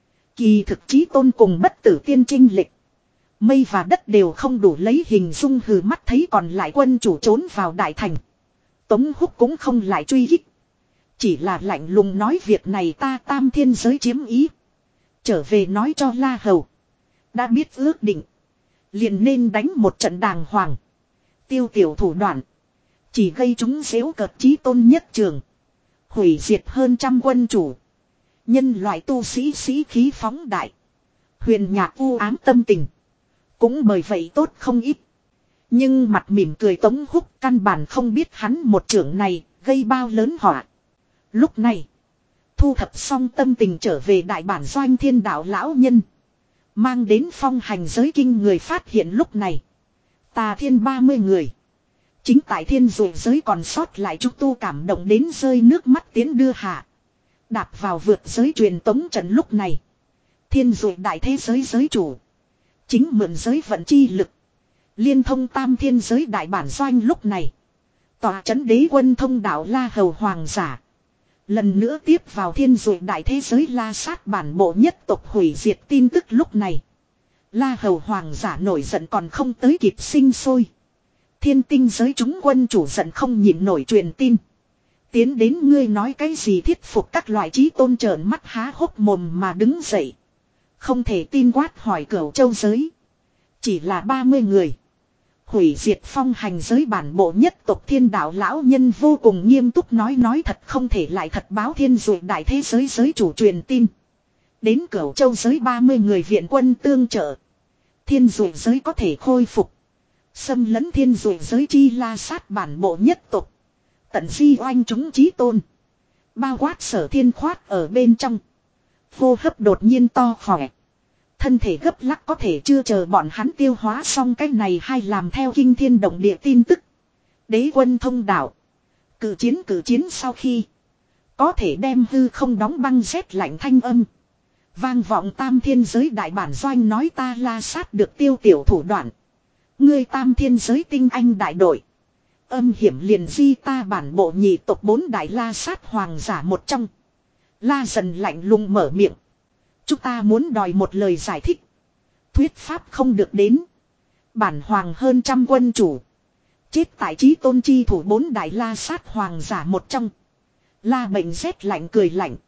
Kỳ thực chí tôn cùng bất tử tiên trinh lịch. Mây và đất đều không đủ lấy hình dung, hừ mắt thấy còn lại quân chủ trốn vào đại thành. Tống Húc cũng không lại truy kích. Chỉ là lạnh lùng nói việc này ta tam thiên giới chiếm ý. Trở về nói cho La Hầu. Đã biết ước định. Liền nên đánh một trận đàng hoàng. Tiêu tiểu thủ đoạn. Chỉ gây chúng xéo cợt chí tôn nhất trường. Hủy diệt hơn trăm quân chủ. Nhân loại tu sĩ sĩ khí phóng đại. Huyền nhạc u ám tâm tình. Cũng bởi vậy tốt không ít. Nhưng mặt mỉm cười Tống Húc căn bản không biết hắn một trưởng này gây bao lớn họa. Lúc này. Thu thập xong tâm tình trở về đại bản doanh thiên đạo lão nhân. Mang đến phong hành giới kinh người phát hiện lúc này. Tà thiên ba mươi người. Chính tại thiên dụ giới còn sót lại trúc tu cảm động đến rơi nước mắt tiến đưa hạ. Đạp vào vượt giới truyền tống trận lúc này. Thiên dụ đại thế giới giới chủ. Chính mượn giới vận chi lực. Liên thông tam thiên giới đại bản doanh lúc này. Tòa chấn đế quân thông đạo La Hầu hoàng giả. Lần nữa tiếp vào thiên dụ đại thế giới La Sát bản bộ nhất tộc hủy diệt tin tức lúc này. La Hầu hoàng giả nổi giận còn không tới kịp sinh sôi. Thiên tinh giới chúng quân chủ giận không nhịn nổi truyền tin. Tiến đến ngươi nói cái gì thiết phục các loại chí tôn trợn mắt há hốc mồm mà đứng dậy. Không thể tin quát hỏi Cửu Châu giới. Chỉ là ba mươi người. Hủy diệt phong hành giới bản bộ nhất tộc thiên đạo lão nhân vô cùng nghiêm túc nói nói thật không thể lại thật báo thiên dụ đại thế giới giới chủ truyền tin. Đến Cửu Châu giới ba mươi người viện quân tương trợ. Thiên dụ giới có thể khôi phục. Xâm lấn thiên dụ giới chi La Sát bản bộ nhất tộc. Tận di oanh chúng chí tôn. Bao quát Sở Thiên khoát ở bên trong. Hô hấp đột nhiên to khỏe. Thân thể gấp lắc có thể chưa chờ bọn hắn tiêu hóa xong cái này hay làm theo kinh thiên động địa tin tức. Đế quân thông đạo. Cử chiến cử chiến sau khi. Có thể đem hư không đóng băng rét lạnh thanh âm. Vang vọng tam thiên giới đại bản doanh nói ta La Sát được tiêu tiểu thủ đoạn. Ngươi tam thiên giới tinh anh đại đội. Âm hiểm liền di ta bản bộ nhị tộc bốn đại La Sát hoàng giả một trong. La dần lạnh lùng mở miệng. Chúng ta muốn đòi một lời giải thích. Thuyết pháp không được đến. Bản hoàng hơn trăm quân chủ. Chết tại chí tôn chi thủ bốn đại La Sát hoàng giả một trong. La bệnh rét lạnh cười lạnh.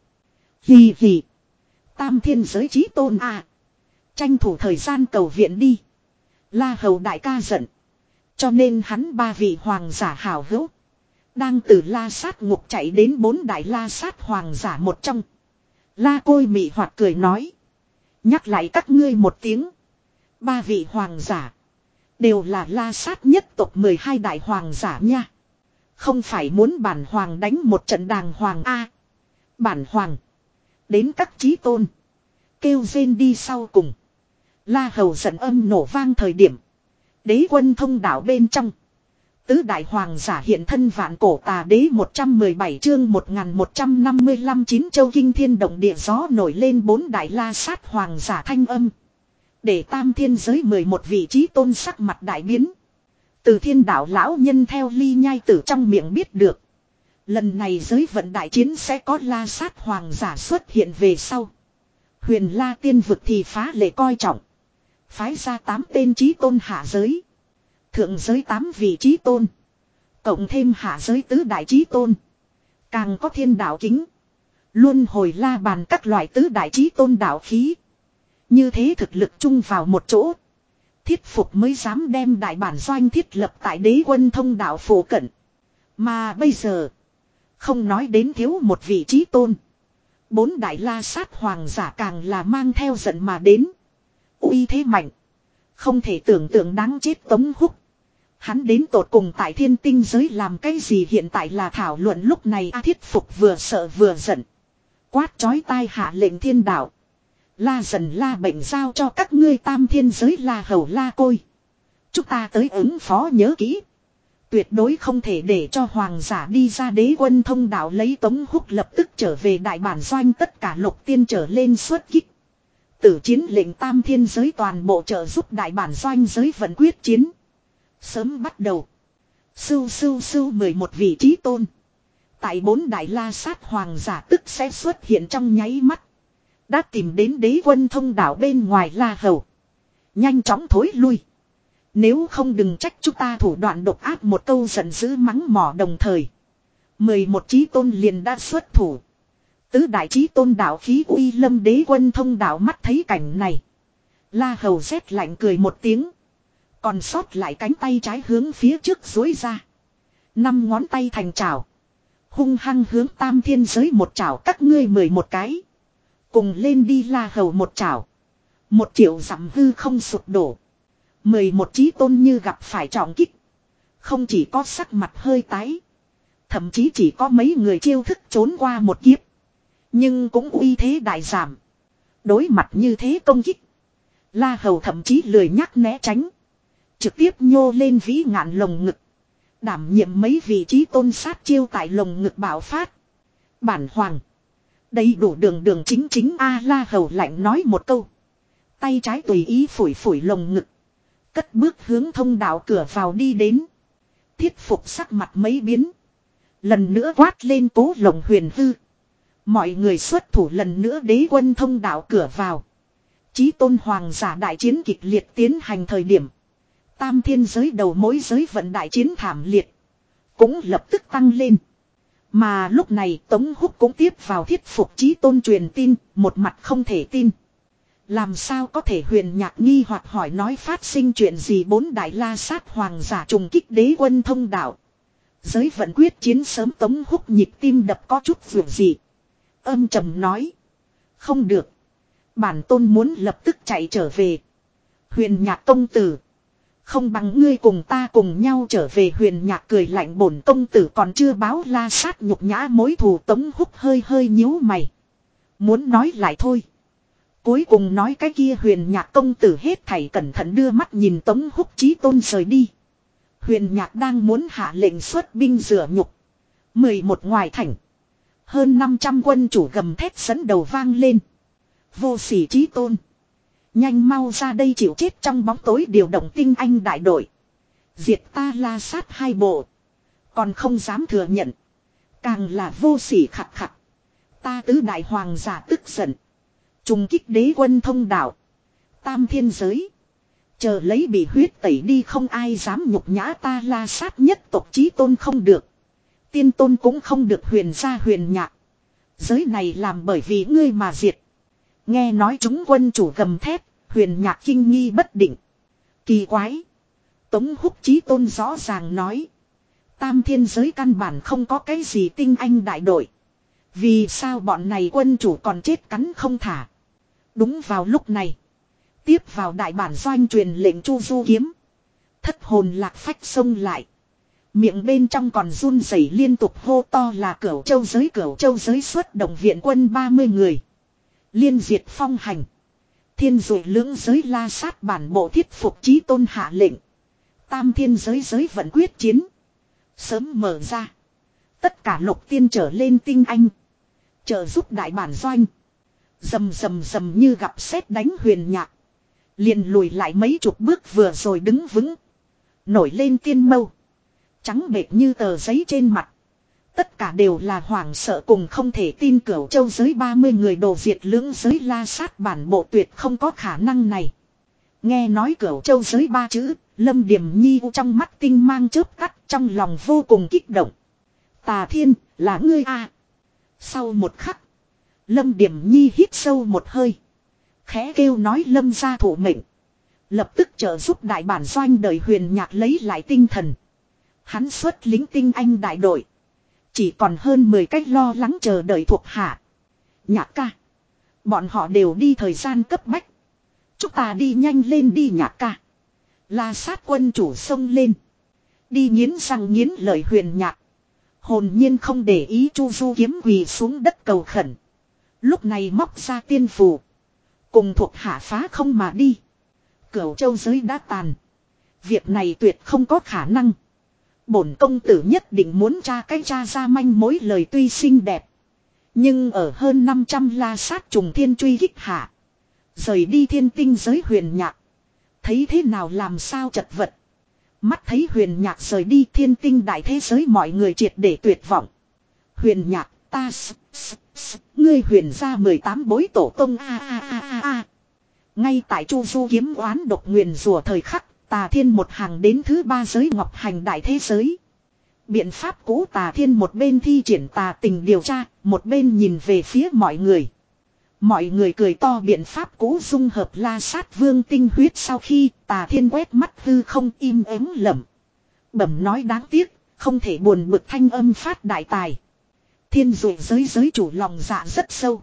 Hì hì. Tam thiên giới chí tôn à. Tranh thủ thời gian cầu viện đi. La Hầu đại ca giận. Cho nên hắn ba vị hoàng giả hảo hữu. Đang từ La Sát ngục chạy đến bốn đại La Sát hoàng giả một trong. La Côi mị hoạt cười nói. Nhắc lại các ngươi một tiếng. Ba vị hoàng giả. Đều là La Sát nhất tộc mười hai đại hoàng giả nha. Không phải muốn bản hoàng đánh một trận đàng hoàng a. À, bản hoàng. Đến các chí tôn. Kêu rên đi sau cùng. La Hầu giận âm nổ vang thời điểm. Đế quân thông đạo bên trong. Tứ đại hoàng giả hiện thân vạn cổ tà đế một trăm mười bảy chương một nghìn một trăm năm mươi lăm chín châu kinh thiên động địa gió nổi lên bốn đại La Sát hoàng giả thanh âm. Để tam thiên giới mười một vị trí tôn sắc mặt đại biến. Từ thiên đạo lão nhân theo ly nhai tử trong miệng biết được. Lần này giới vận đại chiến sẽ có La Sát hoàng giả xuất hiện về sau. Huyền La tiên vực thì phá lệ coi trọng. Phái ra tám tên chí tôn hạ giới. Thượng giới tám vị chí tôn. Cộng thêm hạ giới tứ đại chí tôn. Càng có thiên đạo kính. Luôn hồi la bàn các loại tứ đại chí tôn đạo khí. Như thế thực lực chung vào một chỗ. Thiết phục mới dám đem đại bản doanh thiết lập tại đế quân thông đạo phổ cận. Mà bây giờ. Không nói đến thiếu một vị chí tôn. Bốn đại La Sát hoàng giả càng là mang theo giận mà đến. Uy thế mạnh. Không thể tưởng tượng đáng chết Tống Húc. Hắn đến tột cùng tại thiên tinh giới làm cái gì hiện tại là thảo luận lúc này A Thiết Phục vừa sợ vừa giận. Quát chói tai hạ lệnh thiên đạo. La dần la bệnh giao cho các ngươi tam thiên giới la hầu la côi. Chúng ta tới ứng phó nhớ kỹ. Tuyệt đối không thể để cho hoàng giả đi ra đế quân thông đạo lấy Tống Húc lập tức trở về đại bản doanh tất cả lục tiên trở lên xuất kích. Tử chiến lệnh tam thiên giới toàn bộ trợ giúp đại bản doanh giới vận quyết chiến. Sớm bắt đầu. Sưu sưu sưu mười một vị trí tôn. Tại bốn đại la sát hoàng giả tức sẽ xuất hiện trong nháy mắt. Đã tìm đến đế quân thông đạo bên ngoài la hầu. Nhanh chóng thối lui. Nếu không đừng trách chúng ta thủ đoạn độc ác một câu giận dữ mắng mỏ đồng thời. mười một chí tôn liền đã xuất thủ. Tứ đại chí tôn đạo khí uy lâm đế quân thông đạo mắt thấy cảnh này. La hầu rét lạnh cười một tiếng. Còn sót lại cánh tay trái hướng phía trước duỗi ra. Năm ngón tay thành chảo. Hung hăng hướng tam thiên giới một chảo các ngươi mười một cái. Cùng lên đi la hầu một chảo. Một triệu dặm hư không sụp đổ. Mười một chí tôn như gặp phải trọng kích. Không chỉ có sắc mặt hơi tái. Thậm chí chỉ có mấy người chiêu thức trốn qua một kiếp. Nhưng cũng uy thế đại giảm. Đối mặt như thế công kích. La hầu thậm chí lười nhắc né tránh. Trực tiếp nhô lên vĩ ngạn lồng ngực. Đảm nhiệm mấy vị trí tôn sát chiêu tại lồng ngực bạo phát. Bản hoàng. Đầy đủ đường đường chính chính A la hầu lạnh nói một câu. Tay trái tùy ý phủi phủi lồng ngực. Cất bước hướng thông đạo cửa vào đi đến. Thiết Phục sắc mặt mấy biến. Lần nữa quát lên cố lồng huyền hư. Mọi người xuất thủ lần nữa đế quân thông đạo cửa vào. Chí tôn hoàng giả đại chiến kịch liệt tiến hành thời điểm. Tam thiên giới đầu mối giới vận đại chiến thảm liệt. Cũng lập tức tăng lên. Mà lúc này Tống Húc cũng tiếp vào Thiết Phục chí tôn truyền tin. Một mặt không thể tin. Làm sao có thể huyền nhạc nghi hoặc hỏi nói phát sinh chuyện gì bốn đại la sát hoàng giả trùng kích đế quân thông đạo. Giới vận quyết chiến sớm Tống Húc nhịp tim đập có chút vượt gì. Âm trầm nói. Không được. Bản tôn muốn lập tức chạy trở về. Huyền nhạc công tử. Không bằng ngươi cùng ta cùng nhau trở về huyền nhạc cười lạnh bổn công tử còn chưa báo la sát nhục nhã mối thù Tống Húc hơi hơi nhíu mày. Muốn nói lại thôi. Cuối cùng nói cái kia huyền nhạc công tử hết thảy cẩn thận đưa mắt nhìn Tống Húc chí tôn rời đi. Huyền nhạc đang muốn hạ lệnh xuất binh rửa nhục. mười một ngoài thành. Hơn năm trăm quân chủ gầm thét dẫn đầu vang lên. Vô sỉ chí tôn. Nhanh mau ra đây chịu chết trong bóng tối điều động tinh anh đại đội. Diệt ta la sát hai bộ. Còn không dám thừa nhận. Càng là vô sỉ khặt khặt. Ta tứ đại hoàng giả tức giận. Trùng kích đế quân thông đạo. Tam thiên giới. Chờ lấy bị huyết tẩy đi không ai dám nhục nhã ta la sát nhất tộc chí tôn không được. Tiên tôn cũng không được huyền gia huyền nhạc. Giới này làm bởi vì ngươi mà diệt. Nghe nói chúng quân chủ gầm thét. Huyền nhạc kinh nghi bất định. Kỳ quái. Tống Húc chí tôn rõ ràng nói. Tam thiên giới căn bản không có cái gì tinh anh đại đội. Vì sao bọn này quân chủ còn chết cắn không thả. Đúng vào lúc này. Tiếp vào đại bản doanh truyền lệnh Chu Du kiếm. Thất hồn lạc phách xông lại. Miệng bên trong còn run rẩy liên tục hô to là Cửu Châu giới Cửu Châu giới xuất động viện quân ba mươi người. Liên diệt phong hành. Thiên dụ lưỡng giới la sát bản bộ Thiết Phục chí tôn hạ lệnh. Tam thiên giới giới vận quyết chiến. Sớm mở ra. Tất cả lục tiên trở lên tinh anh. Trợ giúp đại bản doanh. Dầm dầm dầm như gặp sét đánh huyền nhạc. Liền lùi lại mấy chục bước vừa rồi đứng vững. Nổi lên tiên mâu. Trắng bệch như tờ giấy trên mặt. Tất cả đều là hoảng sợ cùng không thể tin Cửu Châu giới ba mươi người đồ diệt lưỡng giới la sát bản bộ tuyệt không có khả năng này. Nghe nói Cửu Châu giới ba chữ, Lâm Điềm Nhi trong mắt tinh mang chớp tắt trong lòng vô cùng kích động. Tà Thiên, là ngươi à. Sau một khắc, Lâm Điềm Nhi hít sâu một hơi. Khẽ kêu nói Lâm gia thủ mệnh. Lập tức trợ giúp đại bản doanh đời huyền nhạc lấy lại tinh thần. Hắn xuất lính tinh anh đại đội. Chỉ còn hơn mười cách lo lắng chờ đợi thuộc hạ. Nhạc ca. Bọn họ đều đi thời gian cấp bách. Chúng ta đi nhanh lên đi nhạc ca. La Sát quân chủ xông lên. Đi nghiến răng nghiến lợi Huyền Nhạc. Hồn nhiên không để ý Chu Du kiếm quỳ xuống đất cầu khẩn. Lúc này móc ra tiên phù. Cùng thuộc hạ phá không mà đi. Cửu châu giới đã tàn. Việc này tuyệt không có khả năng. Bổn công tử nhất định muốn tra cái tra ra manh mối lời tuy xinh đẹp. Nhưng ở hơn năm trăm La Sát trùng thiên truy kích hạ. Rời đi thiên tinh giới Huyền Nhạc. Thấy thế nào làm sao chật vật. Mắt thấy Huyền Nhạc rời đi thiên tinh đại thế giới mọi người triệt để tuyệt vọng. Huyền Nhạc ta s, s, s, ngươi huyền ra mười tám bối tổ tông a a a a a. Ngay tại Chu Du kiếm oán độc nguyền rủa thời khắc. Tà Thiên một hàng đến thứ ba giới ngọc hành đại thế giới. Biện pháp cũ Tà Thiên một bên thi triển tà tình điều tra, một bên nhìn về phía mọi người. Mọi người cười to biện pháp cũ dung hợp La Sát vương tinh huyết sau khi Tà Thiên quét mắt hư không im ắng lẩm bẩm nói đáng tiếc, không thể buồn bực thanh âm phát đại tài. Thiên dụ giới giới chủ lòng dạ rất sâu.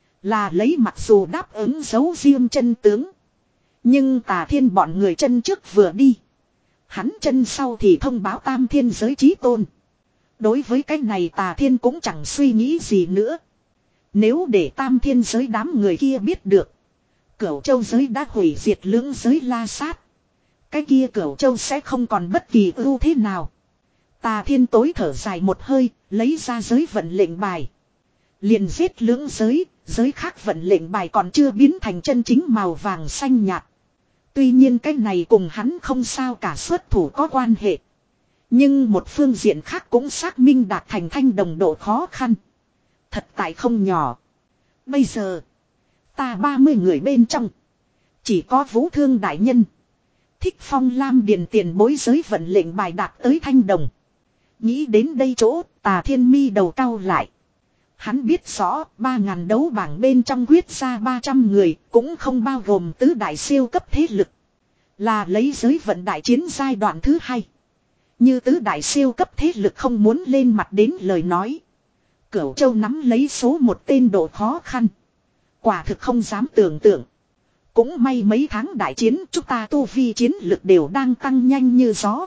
Là lấy mặc dù đáp ứng giấu riêng chân tướng. Nhưng Tà Thiên bọn người chân trước vừa đi. Hắn chân sau thì thông báo tam thiên giới chí tôn. Đối với cái này Tà Thiên cũng chẳng suy nghĩ gì nữa. Nếu để tam thiên giới đám người kia biết được. Cửu châu giới đã hủy diệt lưỡng giới La Sát. Cái kia Cửu châu sẽ không còn bất kỳ ưu thế nào. Tà Thiên tối thở dài một hơi, lấy ra giới vận lệnh bài. Liền giết lưỡng giới, giới khác vận lệnh bài còn chưa biến thành chân chính màu vàng xanh nhạt. Tuy nhiên cái này cùng hắn không sao cả xuất thủ có quan hệ. Nhưng một phương diện khác cũng xác minh đạt thành thanh đồng độ khó khăn. Thật tại không nhỏ. Bây giờ, ta ba mươi người bên trong. Chỉ có Vũ Thương đại nhân. Thích Phong Lam điền tiền bối giới vận lệnh bài đạt tới thanh đồng. Nghĩ đến đây chỗ, Tà Thiên mi đầu cau lại. Hắn biết rõ, ba ngàn đấu bảng bên trong quyết ra ba trăm người, cũng không bao gồm tứ đại siêu cấp thế lực. Là lấy giới vận đại chiến giai đoạn thứ hai. Như tứ đại siêu cấp thế lực không muốn lên mặt đến lời nói. Cửu Châu nắm lấy số một tên độ khó khăn. Quả thực không dám tưởng tượng. Cũng may mấy tháng đại chiến chúng ta tu vi chiến lực đều đang tăng nhanh như gió.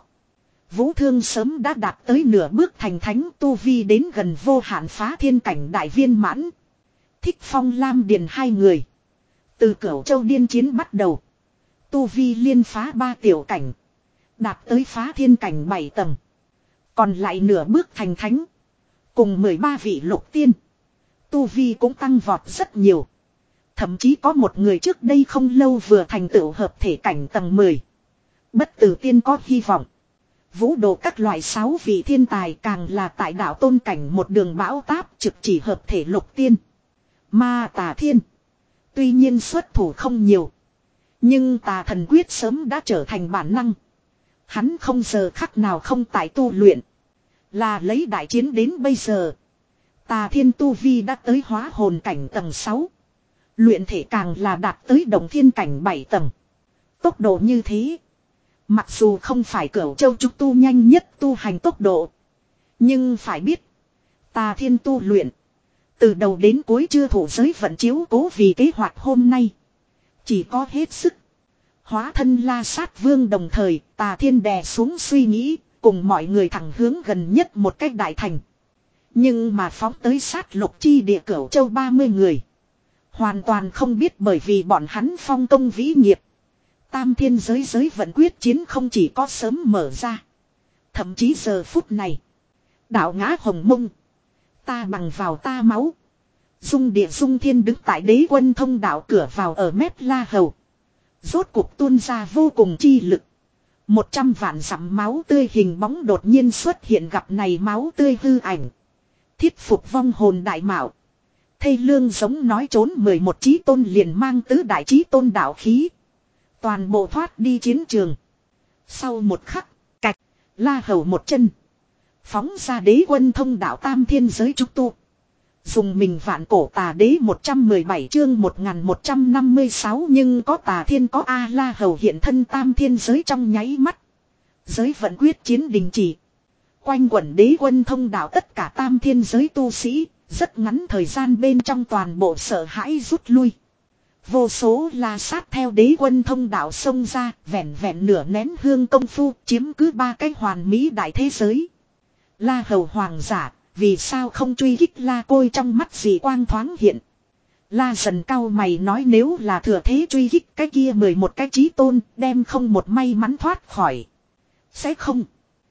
Vũ Thương sớm đã đạt tới nửa bước thành thánh tu vi đến gần vô hạn phá thiên cảnh đại viên mãn. Thích Phong Lam điền hai người. Từ Cửu Châu điên chiến bắt đầu. Tu vi liên phá ba tiểu cảnh. Đạt tới phá thiên cảnh bảy tầng. Còn lại nửa bước thành thánh. Cùng mười ba vị lục tiên. Tu vi cũng tăng vọt rất nhiều. Thậm chí có một người trước đây không lâu vừa thành tựu hợp thể cảnh tầng mười. Bất tử tiên có hy vọng. Vũ độ các loại sáu vị thiên tài càng là tại đạo tôn cảnh một đường bão táp trực chỉ hợp thể lục tiên. Ma Tà Thiên. Tuy nhiên xuất thủ không nhiều. Nhưng tà thần quyết sớm đã trở thành bản năng. Hắn không giờ khắc nào không tại tu luyện. Là lấy đại chiến đến bây giờ. Tà Thiên tu vi đã tới hóa hồn cảnh tầng sáu. Luyện thể càng là đạt tới động thiên cảnh bảy tầng. Tốc độ như thế. Mặc dù không phải Cửu Châu trúc tu nhanh nhất tu hành tốc độ. Nhưng phải biết. Tà Thiên tu luyện. Từ đầu đến cuối chưa thủ giới vận chiếu cố vì kế hoạch hôm nay. Chỉ có hết sức. Hóa thân La Sát Vương đồng thời Tà Thiên đè xuống suy nghĩ. Cùng mọi người thẳng hướng gần nhất một cách đại thành. Nhưng mà phóng tới sát lục chi địa Cửu Châu ba mươi người. Hoàn toàn không biết bởi vì bọn hắn phong công vĩ nghiệp. Tam thiên giới giới vận quyết chiến không chỉ có sớm mở ra. Thậm chí giờ phút này. Đạo ngã hồng mông. Ta bằng vào ta máu. Dung địa dung thiên đứng tại đế quân thông đạo cửa vào ở mép La Hầu. Rốt cuộc tuôn ra vô cùng chi lực. Một trăm vạn dặm máu tươi hình bóng đột nhiên xuất hiện gặp này máu tươi hư ảnh. Thiết phục vong hồn đại mạo. Thây lương giống nói trốn mười một chí tôn liền mang tứ đại chí tôn đạo khí. Toàn bộ thoát đi chiến trường. Sau một khắc, cạch, La Hầu một chân. Phóng ra đế quân thông đạo tam thiên giới trúc tu. Dùng mình vạn cổ tà đế một trăm mười bảy chương một nghìn một trăm năm mươi sáu nhưng có tà thiên có A La Hầu hiện thân tam thiên giới trong nháy mắt. Giới vận quyết chiến đình chỉ. Quanh quẩn đế quân thông đạo tất cả tam thiên giới tu sĩ, rất ngắn thời gian bên trong toàn bộ sợ hãi rút lui. Vô số la sát theo đế quân thông đạo xông ra, vẹn vẹn nửa nén hương công phu, chiếm cứ ba cái hoàn mỹ đại thế giới. La hầu hoàng giả, vì sao không truy kích la côi, trong mắt dị quang thoáng hiện. La dần cao mày nói, nếu là thừa thế truy kích cái kia mười một cái chí tôn, đem không một may mắn thoát khỏi. Sẽ không.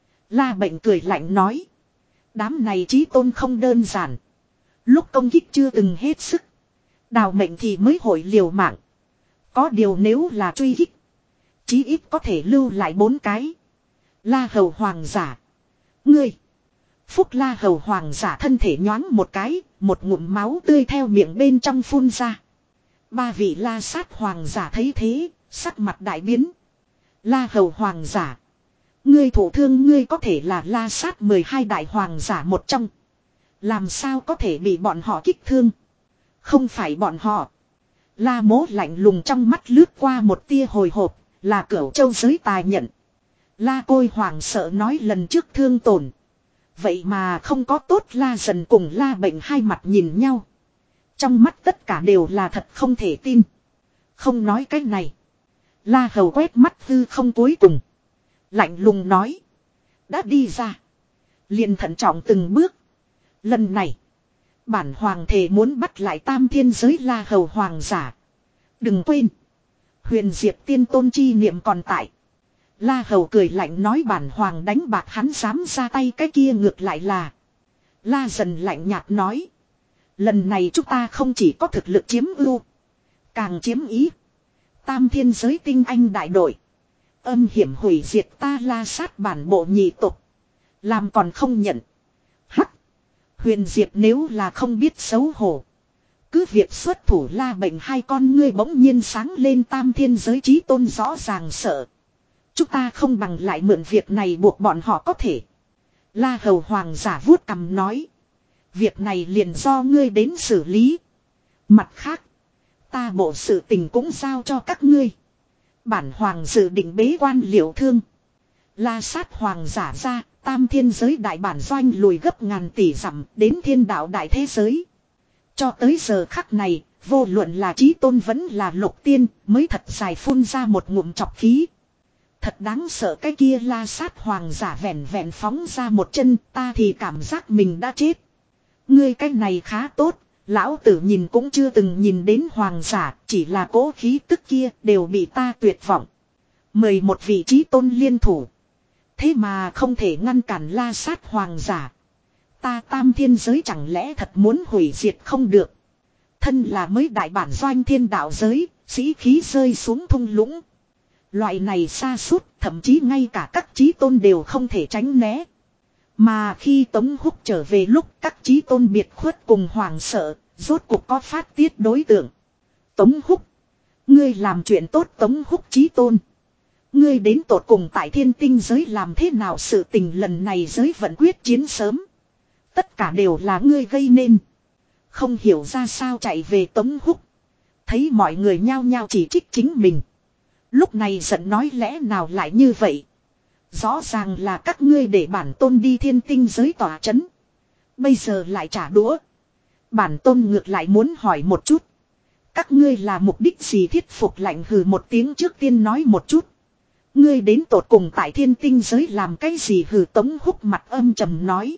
La bệnh cười lạnh nói. Đám này chí tôn không đơn giản. Lúc công kích chưa từng hết sức. Đào mệnh thì mới hội liều mạng. Có điều nếu là truy kích, chí ít có thể lưu lại bốn cái. La hầu hoàng giả. Ngươi. Phúc la hầu hoàng giả thân thể nhoáng một cái, một ngụm máu tươi theo miệng bên trong phun ra. Ba vị la sát hoàng giả thấy thế, sắc mặt đại biến. La hầu hoàng giả. Ngươi thổ thương, ngươi có thể là la sát mười hai đại hoàng giả một trong. Làm sao có thể bị bọn họ kích thương? Không phải bọn họ. La mố lạnh lùng trong mắt lướt qua một tia hồi hộp, là Cửu Châu giới tài nhận. La côi hoàng sợ nói lần trước thương tổn. Vậy mà không có tốt. La dần cùng la bệnh hai mặt nhìn nhau. Trong mắt tất cả đều là thật không thể tin. Không nói cái này. La hầu quét mắt hư không cuối cùng. Lạnh lùng nói. Đã đi ra. Liền thận trọng từng bước. Lần này. Bản hoàng thể muốn bắt lại tam thiên giới la hầu hoàng giả. Đừng quên. Huyền diệp tiên tôn chi niệm còn tại. La hầu cười lạnh nói, bản hoàng đánh bạc hắn dám ra tay, cái kia ngược lại là. La dần lạnh nhạt nói. Lần này chúng ta không chỉ có thực lực chiếm ưu, càng chiếm ý. Tam thiên giới tinh anh đại đội. Âm hiểm hủy diệt ta la sát bản bộ nhị tục. Làm còn không nhận. Hắc. Huyền diệp nếu là không biết xấu hổ. Cứ việc xuất thủ la bệnh, hai con ngươi bỗng nhiên sáng lên. Tam thiên giới chí tôn rõ ràng sợ. Chúng ta không bằng lại mượn việc này buộc bọn họ có thể. La hầu hoàng giả vuốt cằm nói. Việc này liền do ngươi đến xử lý. Mặt khác. Ta bộ sự tình cũng giao cho các ngươi. Bản hoàng dự định bế quan liệu thương. La sát hoàng giả ra. Tam thiên giới đại bản doanh lùi gấp ngàn tỷ dặm đến thiên đạo đại thế giới. Cho tới giờ khắc này. Vô luận là chí tôn vẫn là lục tiên. Mới thật dài phun ra một ngụm chọc khí. Thật đáng sợ, cái kia la sát hoàng giả vẹn vẹn phóng ra một chân, ta thì cảm giác mình đã chết. Ngươi cái này khá tốt, lão tử nhìn cũng chưa từng nhìn đến hoàng giả, chỉ là cố khí tức kia đều bị ta tuyệt vọng. Mười một vị chí tôn liên thủ. Thế mà không thể ngăn cản la sát hoàng giả. Ta tam thiên giới chẳng lẽ thật muốn hủy diệt không được. Thân là mới đại bản doanh thiên đạo giới, sĩ khí rơi xuống thung lũng. Loại này xa suốt, thậm chí ngay cả các chí tôn đều không thể tránh né. Mà khi Tống Húc trở về lúc các chí tôn biệt khuất cùng hoàng sợ, rốt cuộc có phát tiết đối tượng. Tống Húc. Ngươi làm chuyện tốt Tống Húc chí tôn. Ngươi đến tột cùng tại thiên tinh giới làm thế nào, sự tình lần này giới vận quyết chiến sớm. Tất cả đều là ngươi gây nên. Không hiểu ra sao chạy về Tống Húc. Thấy mọi người nhao nhao chỉ trích chính mình. Lúc này giận nói, lẽ nào lại như vậy. Rõ ràng là các ngươi để bản tôn đi thiên tinh giới tỏa chấn. Bây giờ lại trả đũa. Bản tôn ngược lại muốn hỏi một chút. Các ngươi là mục đích gì thiết phục lạnh hừ một tiếng, trước tiên nói một chút. Ngươi đến tột cùng tại thiên tinh giới làm cái gì, hừ Tống Húc mặt âm trầm nói.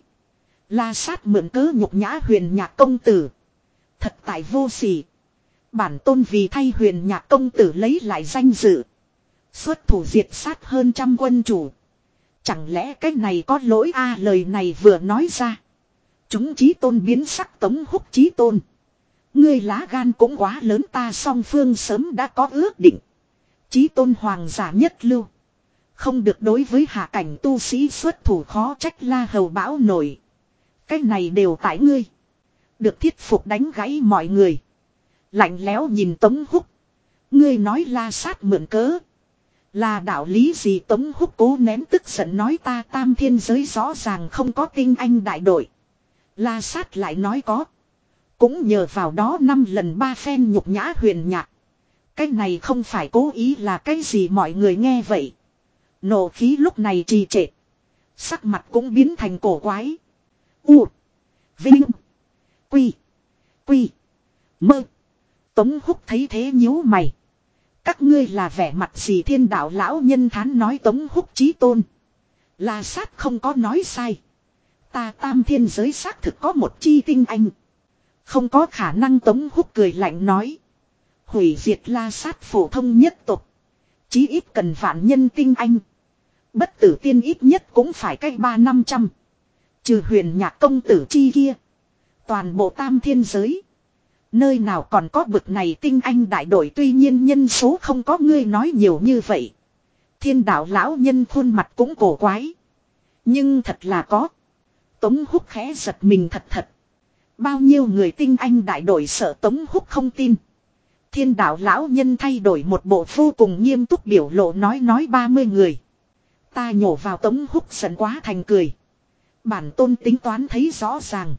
La sát mượn cớ nhục nhã huyền nhạc công tử. Thật tại vô sỉ. Bản tôn vì thay huyền nhạc công tử lấy lại danh dự. Xuất thủ diệt sát hơn trăm quân chủ. Chẳng lẽ cái này có lỗi a à, lời này vừa nói ra. Chúng chí tôn biến sắc. Tống Húc chí tôn. Ngươi lá gan cũng quá lớn, ta song phương sớm đã có ước định. Chí tôn hoàng giả nhất lưu. Không được đối với hạ cảnh tu sĩ xuất thủ, khó trách la hầu bão nổi. Cái này đều tại ngươi. Được thiết phục đánh gãy mọi người. Lạnh lẽo nhìn Tống Húc. Ngươi nói la sát mượn cớ. Là đạo lý gì? Tống Húc cố nén tức giận nói, ta tam thiên giới rõ ràng không có tinh anh đại đội. La sát lại nói có. Cũng nhờ vào đó năm lần ba phen nhục nhã huyền nhạc. Cái này không phải cố ý là cái gì? Mọi người nghe vậy. Nộ khí lúc này trì trệ. Sắc mặt cũng biến thành cổ quái. U. Vinh. Quy. Quy. Mơ. Tống Húc thấy thế nhíu mày. Các ngươi là vẻ mặt gì? Thiên đạo lão nhân thán nói. Tống Húc chí tôn. La Sát không có nói sai. Ta tam thiên giới xác thực có một chi tinh anh. Không có khả năng. Tống Húc cười lạnh nói. Hủy diệt La Sát phổ thông nhất tộc. Chí ít cần vạn nhân tinh anh. Bất tử tiên ít nhất cũng phải cách ba năm trăm. Trừ Huyền Nhạc công tử chi kia. Toàn bộ tam thiên giới. Nơi nào còn có bực này tinh anh đại đội. Tuy nhiên nhân số không có ngươi nói nhiều như vậy. Thiên đạo lão nhân khuôn mặt cũng cổ quái. Nhưng thật là có. Tống Húc khẽ giật mình thật thật. Bao nhiêu người tinh anh đại đội sợ Tống Húc không tin. Thiên đạo lão nhân thay đổi một bộ vô cùng nghiêm túc biểu lộ nói nói ba mươi người. Ta nhổ vào. Tống Húc giận quá thành cười. Bản tôn tính toán thấy rõ ràng.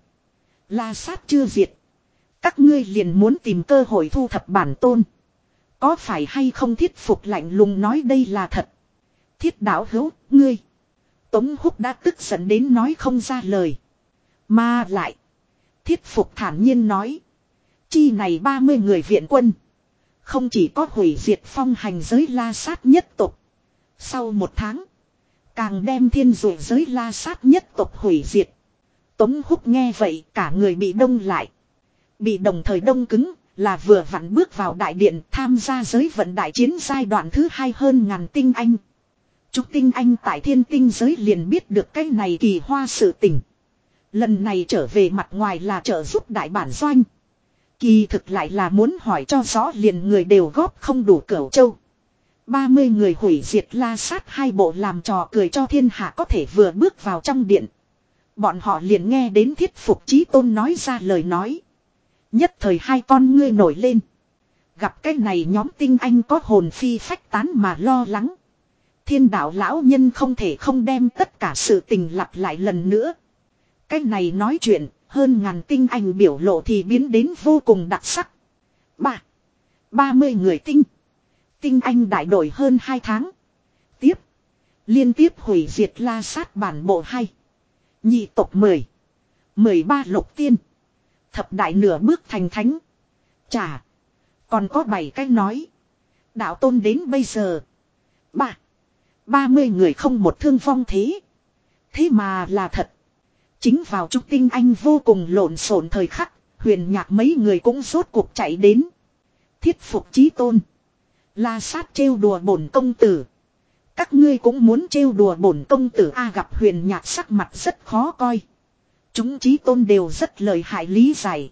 La Sát chưa diệt. Các ngươi liền muốn tìm cơ hội thu thập bản tôn. Có phải hay không? Thiết Phục lạnh lùng nói. Đây là thật. Thiết đạo hữu, ngươi. Tống Húc đã tức giận đến nói không ra lời. Mà lại. Thiết Phục thản nhiên nói. Chi này ba mươi người viện quân. Không chỉ có hủy diệt phong hành giới La Sát nhất tộc. Sau một tháng. Càng đem thiên dụ giới La Sát nhất tộc hủy diệt. Tống Húc nghe vậy cả người bị đông lại. Bị đồng thời đông cứng là vừa vặn bước vào đại điện tham gia giới vận đại chiến giai đoạn thứ hai hơn ngàn tinh anh. Chúc tinh anh tại thiên tinh giới liền biết được cái này kỳ hoa sự tình. Lần này trở về mặt ngoài là trợ giúp đại bản doanh. Kỳ thực lại là muốn hỏi cho rõ liền người đều góp không đủ Cửu Châu. ba mươi người hủy diệt La Sát hai bộ làm trò cười cho thiên hạ có thể vừa bước vào trong điện. Bọn họ liền nghe đến Thiết Phục chí tôn nói ra lời nói. Nhất thời hai con ngươi nổi lên. Gặp cái này nhóm tinh anh có hồn phi phách tán mà lo lắng. Thiên đạo lão nhân không thể không đem tất cả sự tình lặp lại lần nữa. Cái này nói chuyện, hơn ngàn tinh anh biểu lộ thì biến đến vô cùng đặc sắc. Ba. Ba mươi người tinh. Tinh anh đại đổi hơn hai tháng. Tiếp. Liên tiếp hủy diệt La Sát bản bộ hai. Nhị tộc mười. Mười ba lục tiên. Thập đại nửa bước thành thánh. Chà. Còn có bảy cái nói. Đạo tôn đến bây giờ. Ba. Ba mươi người không một thương vong thế. Thế mà là thật. Chính vào trúc tinh anh vô cùng lộn xộn thời khắc. Huyền Nhạc mấy người cũng rốt cuộc chạy đến. Thiết Phục chí tôn. La Sát trêu đùa bổn công tử. Các ngươi cũng muốn trêu đùa bổn công tử a. Gặp Huyền Nhạc sắc mặt rất khó coi. Chúng chí tôn đều rất lợi hại lý giải.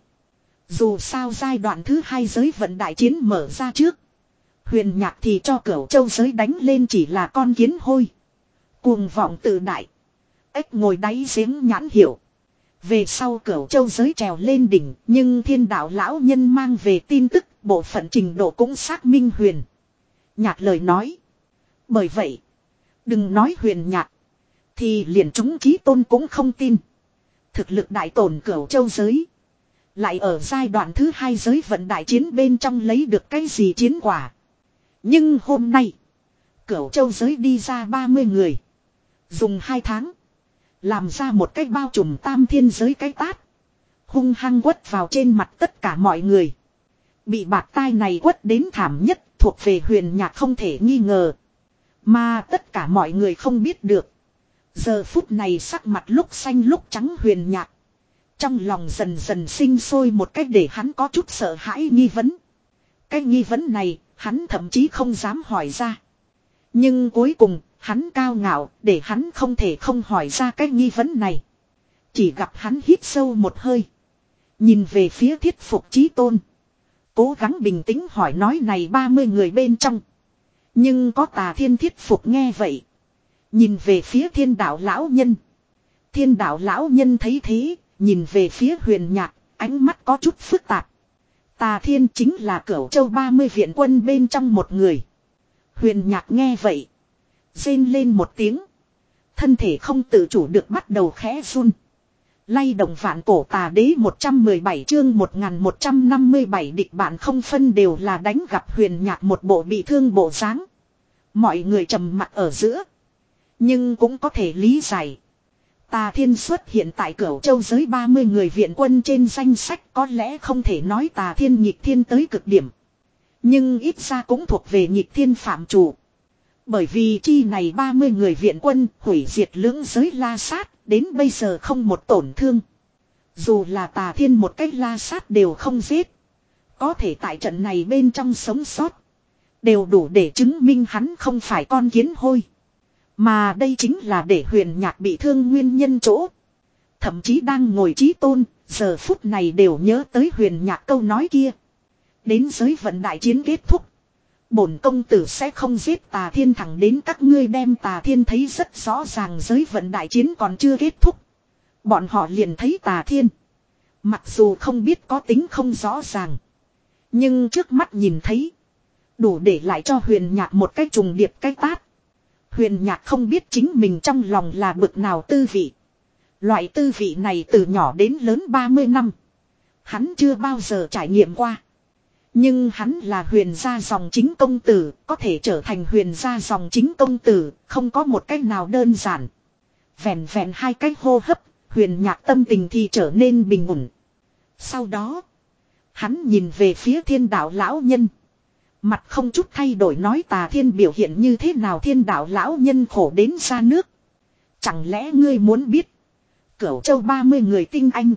Dù sao giai đoạn thứ hai giới vận đại chiến mở ra trước. Huyền Nhạc thì cho Cửu Châu giới đánh lên chỉ là con kiến hôi. Cuồng vọng tự đại. Ếch ngồi đáy giếng nhãn hiểu. Về sau Cửu Châu giới trèo lên đỉnh. Nhưng thiên đạo lão nhân mang về tin tức. Bộ phận trình độ cũng xác minh Huyền Nhạc lời nói. Bởi vậy. Đừng nói Huyền Nhạc. Thì liền chúng chí tôn cũng không tin. Thực lực đại tổn Cửu Châu giới. Lại ở giai đoạn thứ hai giới vận đại chiến bên trong lấy được cái gì chiến quả. Nhưng hôm nay. Cửu Châu giới đi ra ba mươi người. Dùng hai tháng. Làm ra một cái bao trùm tam thiên giới cái tát. Hung hăng quất vào trên mặt tất cả mọi người. Bị bạt tai này quất đến thảm nhất thuộc về Huyền Nhạc không thể nghi ngờ. Mà tất cả mọi người không biết được. Giờ phút này sắc mặt lúc xanh lúc trắng Huyền Nhạc. Trong lòng dần dần sinh sôi một cách để hắn có chút sợ hãi nghi vấn. Cái nghi vấn này hắn thậm chí không dám hỏi ra. Nhưng cuối cùng hắn cao ngạo để hắn không thể không hỏi ra cái nghi vấn này. Chỉ gặp hắn hít sâu một hơi. Nhìn về phía Thiết Phục chí tôn. Cố gắng bình tĩnh hỏi nói này ba mươi người bên trong. Nhưng có Tà Thiên Thiết Phục nghe vậy. Nhìn về phía thiên đạo lão nhân. Thiên đạo lão nhân thấy thế. Nhìn về phía Huyền Nhạc. Ánh mắt có chút phức tạp. Tà Thiên chính là Cửu Châu ba mươi viện quân bên trong một người. Huyền Nhạc nghe vậy. Rên lên một tiếng. Thân thể không tự chủ được bắt đầu khẽ run. Lay động vạn cổ tà đế một trăm mười bảy chương một nghìn một trăm năm mươi bảy địch bạn không phân đều là đánh gặp Huyền Nhạc một bộ bị thương bộ dáng. Mọi người trầm mặc ở giữa. Nhưng cũng có thể lý giải. Tà Thiên xuất hiện tại Cửu Châu giới ba mươi người viện quân trên danh sách, có lẽ không thể nói Tà Thiên nghịch thiên tới cực điểm. Nhưng ít ra cũng thuộc về nghịch thiên phạm chủ. Bởi vì chi này ba mươi người viện quân hủy diệt lưỡng giới La Sát, đến bây giờ không một tổn thương. Dù là Tà Thiên một cách La Sát đều không giết. Có thể tại trận này bên trong sống sót. Đều đủ để chứng minh hắn không phải con kiến hôi. Mà đây chính là để Huyền Nhạc bị thương nguyên nhân chỗ. Thậm chí đang ngồi Chí Tôn, giờ phút này đều nhớ tới Huyền Nhạc câu nói kia. Đến giới vận đại chiến kết thúc. Bổn công tử sẽ không giết Tà Thiên, thẳng đến các ngươi đem Tà Thiên thấy rất rõ ràng, giới vận đại chiến còn chưa kết thúc. Bọn họ liền thấy Tà Thiên. Mặc dù không biết có tính không rõ ràng. Nhưng trước mắt nhìn thấy. Đủ để lại cho Huyền Nhạc một cái trùng điệp cái tát. Huyền Nhạc không biết chính mình trong lòng là bực nào tư vị. Loại tư vị này từ nhỏ đến lớn ba mươi năm. Hắn chưa bao giờ trải nghiệm qua. Nhưng hắn là Huyền gia dòng chính công tử, có thể trở thành Huyền gia dòng chính công tử, không có một cách nào đơn giản. Vẹn vẹn hai cách hô hấp, Huyền Nhạc tâm tình thì trở nên bình ổn. Sau đó, hắn nhìn về phía Thiên Đạo lão nhân. Mặt không chút thay đổi nói Tà Thiên biểu hiện như thế nào. Thiên Đạo lão nhân khổ đến ra nước. Chẳng lẽ ngươi muốn biết, Cửu Châu ba mươi người tinh anh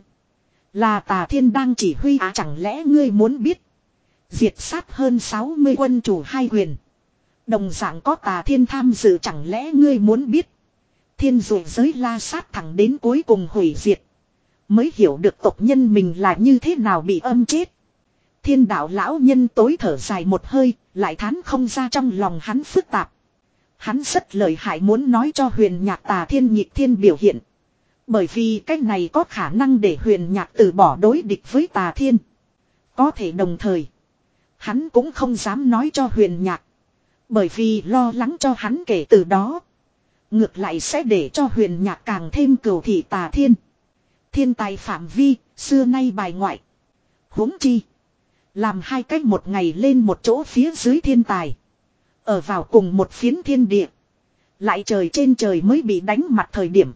là Tà Thiên đang chỉ huy à? Chẳng lẽ ngươi muốn biết, diệt sát hơn sáu mươi quân chủ hai quyền đồng dạng có Tà Thiên tham dự? Chẳng lẽ ngươi muốn biết, thiên dụ giới La Sát thẳng đến cuối cùng hủy diệt, mới hiểu được tộc nhân mình là như thế nào bị âm chết? Thiên Đạo lão nhân tối thở dài một hơi, lại thán không ra trong lòng hắn phức tạp. Hắn rất lợi hại muốn nói cho Huyền Nhạc Tà Thiên nghịch thiên biểu hiện. Bởi vì cách này có khả năng để Huyền Nhạc từ bỏ đối địch với Tà Thiên. Có thể đồng thời, hắn cũng không dám nói cho Huyền Nhạc. Bởi vì lo lắng cho hắn kể từ đó, ngược lại sẽ để cho Huyền Nhạc càng thêm cừu thị Tà Thiên. Thiên tài phạm vi, xưa nay bài ngoại. Huống chi, làm hai cách một ngày lên một chỗ phía dưới thiên tài, ở vào cùng một phiến thiên địa, lại trời trên trời mới bị đánh mặt thời điểm.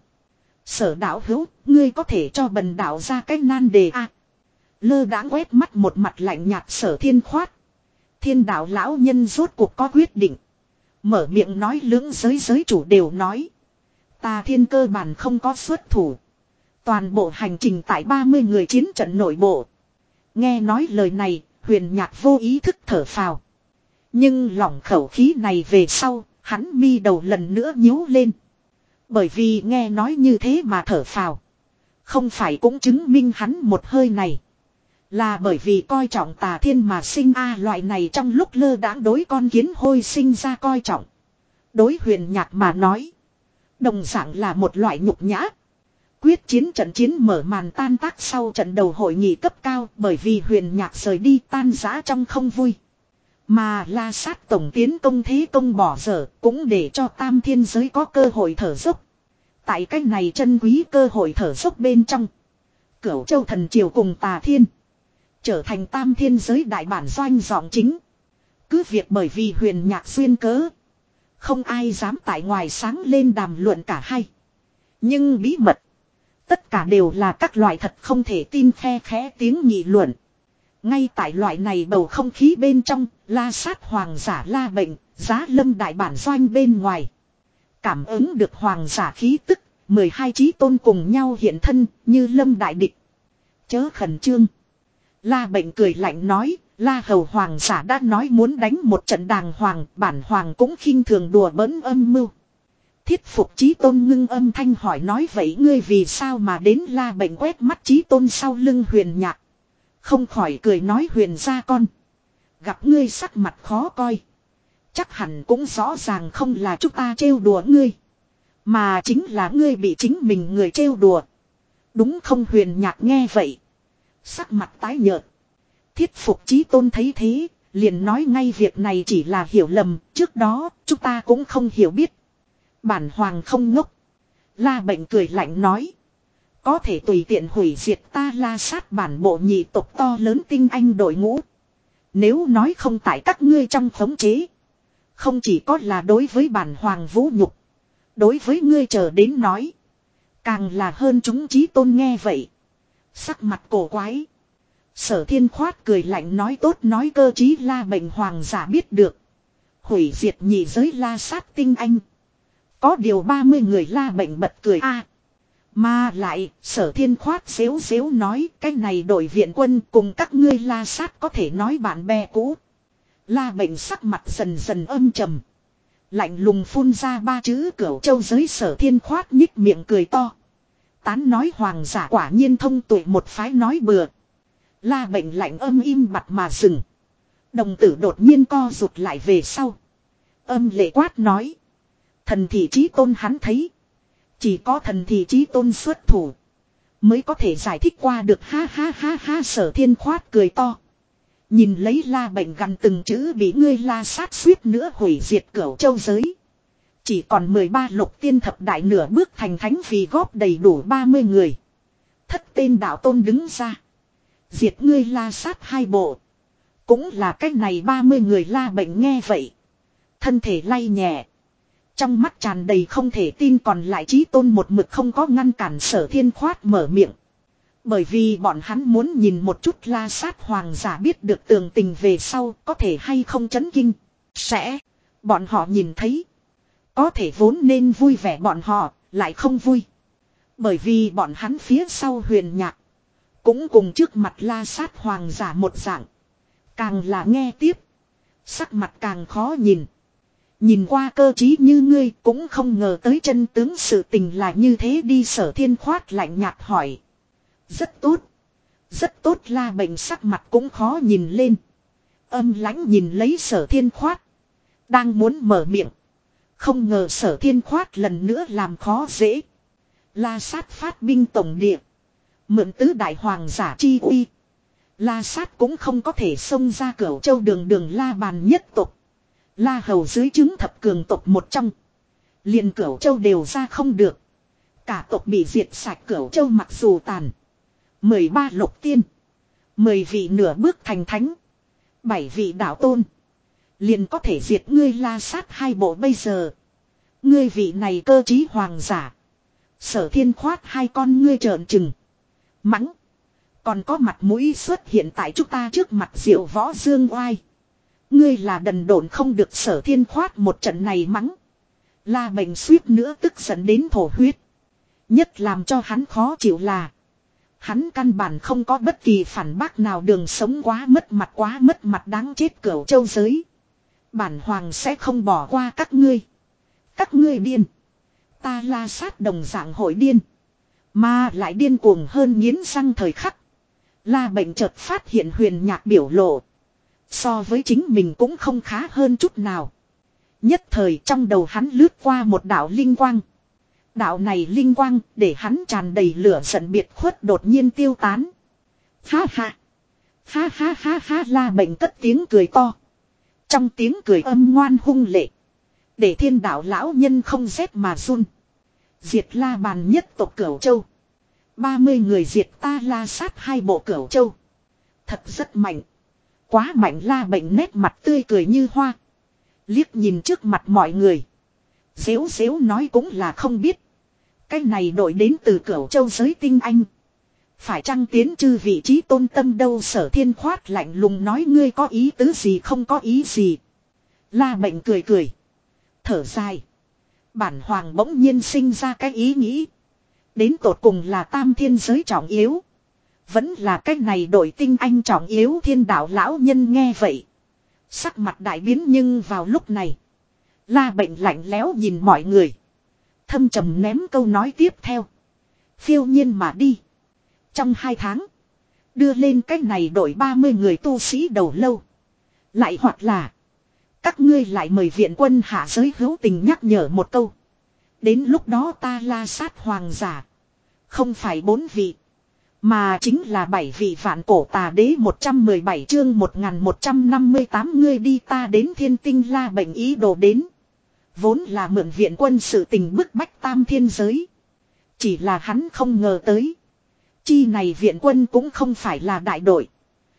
Sở đạo hữu, ngươi có thể cho bần đạo ra cái nan đề a? À, lơ đãng quét mắt một mặt lạnh nhạt Sở Thiên khoát. Thiên Đạo lão nhân rốt cuộc có quyết định. Mở miệng nói lưỡng giới giới chủ đều nói, Tà Thiên cơ bản không có xuất thủ. Toàn bộ hành trình tại ba mươi người chiến trận nội bộ. Nghe nói lời này, Huyền Nhạc vô ý thức thở phào. Nhưng lỏng khẩu khí này về sau, hắn mi đầu lần nữa nhíu lên. Bởi vì nghe nói như thế mà thở phào, không phải cũng chứng minh hắn một hơi này là bởi vì coi trọng Tà Thiên mà sinh a? À, loại này trong lúc lơ đãng đối con kiến hôi sinh ra coi trọng, đối Huyền Nhạc mà nói đồng dạng là một loại nhục nhã. Quyết chiến trận chiến mở màn tan tác sau trận đầu hội nghị cấp cao, bởi vì Huyền Nhạc rời đi tan rã trong không vui. Mà La Sát tổng tiến công thế công bỏ dở, cũng để cho Tam Thiên giới có cơ hội thở dốc. Tại cách này chân quý cơ hội thở dốc bên trong, Cửu Châu thần triều cùng Tà Thiên trở thành Tam Thiên giới đại bản doanh dọn chính. Cứ việc bởi vì Huyền Nhạc duyên cớ, không ai dám tại ngoài sáng lên đàm luận cả hai. Nhưng bí mật, tất cả đều là các loại thật không thể tin khe khẽ tiếng nghị luận. Ngay tại loại này bầu không khí bên trong, La Sát hoàng giả La Bệnh, Giá Lâm đại bản doanh bên ngoài. Cảm ứng được hoàng giả khí tức, mười hai chí tôn cùng nhau hiện thân, như lâm đại địch. Chớ khẩn trương. La Bệnh cười lạnh nói, La Hầu hoàng giả đã nói muốn đánh một trận đàng hoàng, bản hoàng cũng khinh thường đùa bỡn âm mưu. Thiết Phục Chí Tôn ngưng âm thanh hỏi nói vậy ngươi vì sao mà đến? La Bệnh quét mắt Chí Tôn sau lưng Huyền Nhạc, không khỏi cười nói Huyền gia con, gặp ngươi sắc mặt khó coi, chắc hẳn cũng rõ ràng không là chúng ta trêu đùa ngươi, mà chính là ngươi bị chính mình người trêu đùa, đúng không? Huyền Nhạc nghe vậy, sắc mặt tái nhợt. Thiết Phục Chí Tôn thấy thế, liền nói ngay việc này chỉ là hiểu lầm, trước đó chúng ta cũng không hiểu biết. Bản hoàng không ngốc. La Bệnh cười lạnh nói, có thể tùy tiện hủy diệt ta La Sát bản bộ nhị tộc to lớn tinh anh đội ngũ, nếu nói không tại các ngươi trong khống chế, không chỉ có là đối với bản hoàng vũ nhục, đối với ngươi chờ đến nói, Càng là hơn chúng chí tôn nghe vậy. Sắc mặt cổ quái. Sở Thiên khoát cười lạnh nói tốt nói cơ trí La Bệnh hoàng giả biết được. Hủy diệt nhị giới La sát tinh anh. Có điều ba mươi người La Bệnh bật cười a. Mà lại, Sở Thiên khoát xếu xếu nói cái này đội viện quân cùng các ngươi La sát có thể nói bạn bè cũ. La Bệnh sắc mặt dần dần âm trầm. Lạnh lùng phun ra ba chữ Cửu Châu giới. Sở Thiên khoát nhích miệng cười to. Tán nói hoàng giả quả nhiên thông tuệ một phái nói bừa. La Bệnh lạnh âm im bặt mà dừng. Đồng tử đột nhiên co rụt lại về sau. Âm lệ quát nói. Thần thị chí tôn hắn thấy. Chỉ có thần thị chí tôn xuất thủ. Mới có thể giải thích qua được ha ha ha ha. Sở Thiên khoát cười to. Nhìn lấy La Bệnh gần từng chữ bị ngươi La sát suýt nữa hủy diệt Cửu Châu giới. Chỉ còn mười ba lục tiên thập đại nửa bước thành thánh vì góp đầy đủ ba mươi người. Thất tên đạo tôn đứng ra. Diệt ngươi La sát hai bộ. Cũng là cách này ba mươi người La Bệnh nghe vậy. Thân thể lay nhẹ. Trong mắt tràn đầy không thể tin còn lại chí tôn một mực không có ngăn cản Sở Thiên khoát mở miệng. Bởi vì bọn hắn muốn nhìn một chút La sát hoàng giả biết được tường tình về sau có thể hay không chấn kinh. Sẽ. Bọn họ nhìn thấy. Có thể vốn nên vui vẻ bọn họ lại không vui. Bởi vì bọn hắn phía sau Huyền Nhạc. Cũng cùng trước mặt La sát hoàng giả một dạng. Càng là nghe tiếp. Sắc mặt càng khó nhìn. Nhìn qua cơ trí như ngươi cũng không ngờ tới chân tướng sự tình là như thế đi. Sở Thiên khoát lạnh nhạt hỏi. Rất tốt. Rất tốt. La Bệnh sắc mặt cũng khó nhìn lên. Âm lãnh nhìn lấy Sở Thiên khoát. Đang muốn mở miệng. Không ngờ Sở Thiên khoát lần nữa làm khó dễ. La sát phát binh tổng địa. Mượn tứ đại hoàng giả chi uy. La sát cũng không có thể xông ra Cửu Châu đường đường La bàn nhất tộc. La hầu dưới chứng thập cường tộc một trong. Liền Cửu Châu đều ra không được. Cả tộc bị diệt sạch. Cửu Châu mặc dù tàn. mười ba lục tiên. mười vị nửa bước thành thánh. bảy vị đạo tôn. Liền có thể diệt ngươi La sát hai bộ bây giờ. Ngươi vị này cơ trí hoàng giả. Sở Thiên khoát hai con ngươi trợn trừng. Mắng. Còn có mặt mũi xuất hiện tại chúng ta trước mặt Diệu Võ Dương oai. Ngươi là đần độn không được. Sở Thiên khoát một trận này mắng. La Bệnh suýt nữa tức giận đến thổ huyết. Nhất làm cho hắn khó chịu là. Hắn căn bản không có bất kỳ phản bác nào đường sống quá mất mặt quá mất mặt đáng chết Cửu Châu giới. Bản hoàng sẽ không bỏ qua các ngươi. Các ngươi điên. Ta La sát đồng dạng hội điên. Mà lại điên cuồng hơn nghiến răng thời khắc. La Bệnh chợt phát hiện Huyền Nhạc biểu lộ. So với chính mình cũng không khá hơn chút nào. Nhất thời trong đầu hắn lướt qua một đạo linh quang. Đạo này linh quang để hắn tràn đầy lửa giận biệt khuất đột nhiên tiêu tán. Ha ha. Ha ha ha ha. La Bệnh cất tiếng cười to. Trong tiếng cười âm ngoan hung lệ. Để thiên đạo lão nhân không rét mà run. Diệt La bàn nhất tộc Cửu Châu. ba mươi người diệt ta La sát hai bộ Cửu Châu. Thật rất mạnh. Quá mạnh. La Bệnh nét mặt tươi cười như hoa. Liếc nhìn trước mặt mọi người. Xếu xếu nói cũng là không biết. Cái này đội đến từ Cửu Châu giới tinh anh. Phải chăng tiến chư vị trí tôn tâm đâu. Sở Thiên khoát lạnh lùng nói ngươi có ý tứ gì không có ý gì. La Bệnh cười cười. Thở dài. Bản hoàng bỗng nhiên sinh ra cái ý nghĩ. Đến tột cùng là tam thiên giới trọng yếu. Vẫn là cái này đội tinh anh trọng yếu. Thiên đạo lão nhân nghe vậy. Sắc mặt đại biến nhưng vào lúc này. La Bệnh lạnh lẽo nhìn mọi người. Thâm trầm ném câu nói tiếp theo. Phiêu nhiên mà đi. Trong hai tháng. Đưa lên cái này đội ba mươi người tu sĩ đầu lâu. Lại hoặc là. Các ngươi lại mời viện quân hạ giới hữu tình nhắc nhở một câu. Đến lúc đó ta La sát hoàng giả. Không phải bốn vị. Mà chính là bảy vị vạn cổ tà đế. Một trăm mười bảy chương một nghìn một trăm năm mươi tám ngươi đi ta đến thiên tinh. La Bệnh ý đồ đến. Vốn là mượn viện quân sự tình bức bách tam thiên giới. Chỉ là hắn không ngờ tới. Chi này viện quân cũng không phải là đại đội.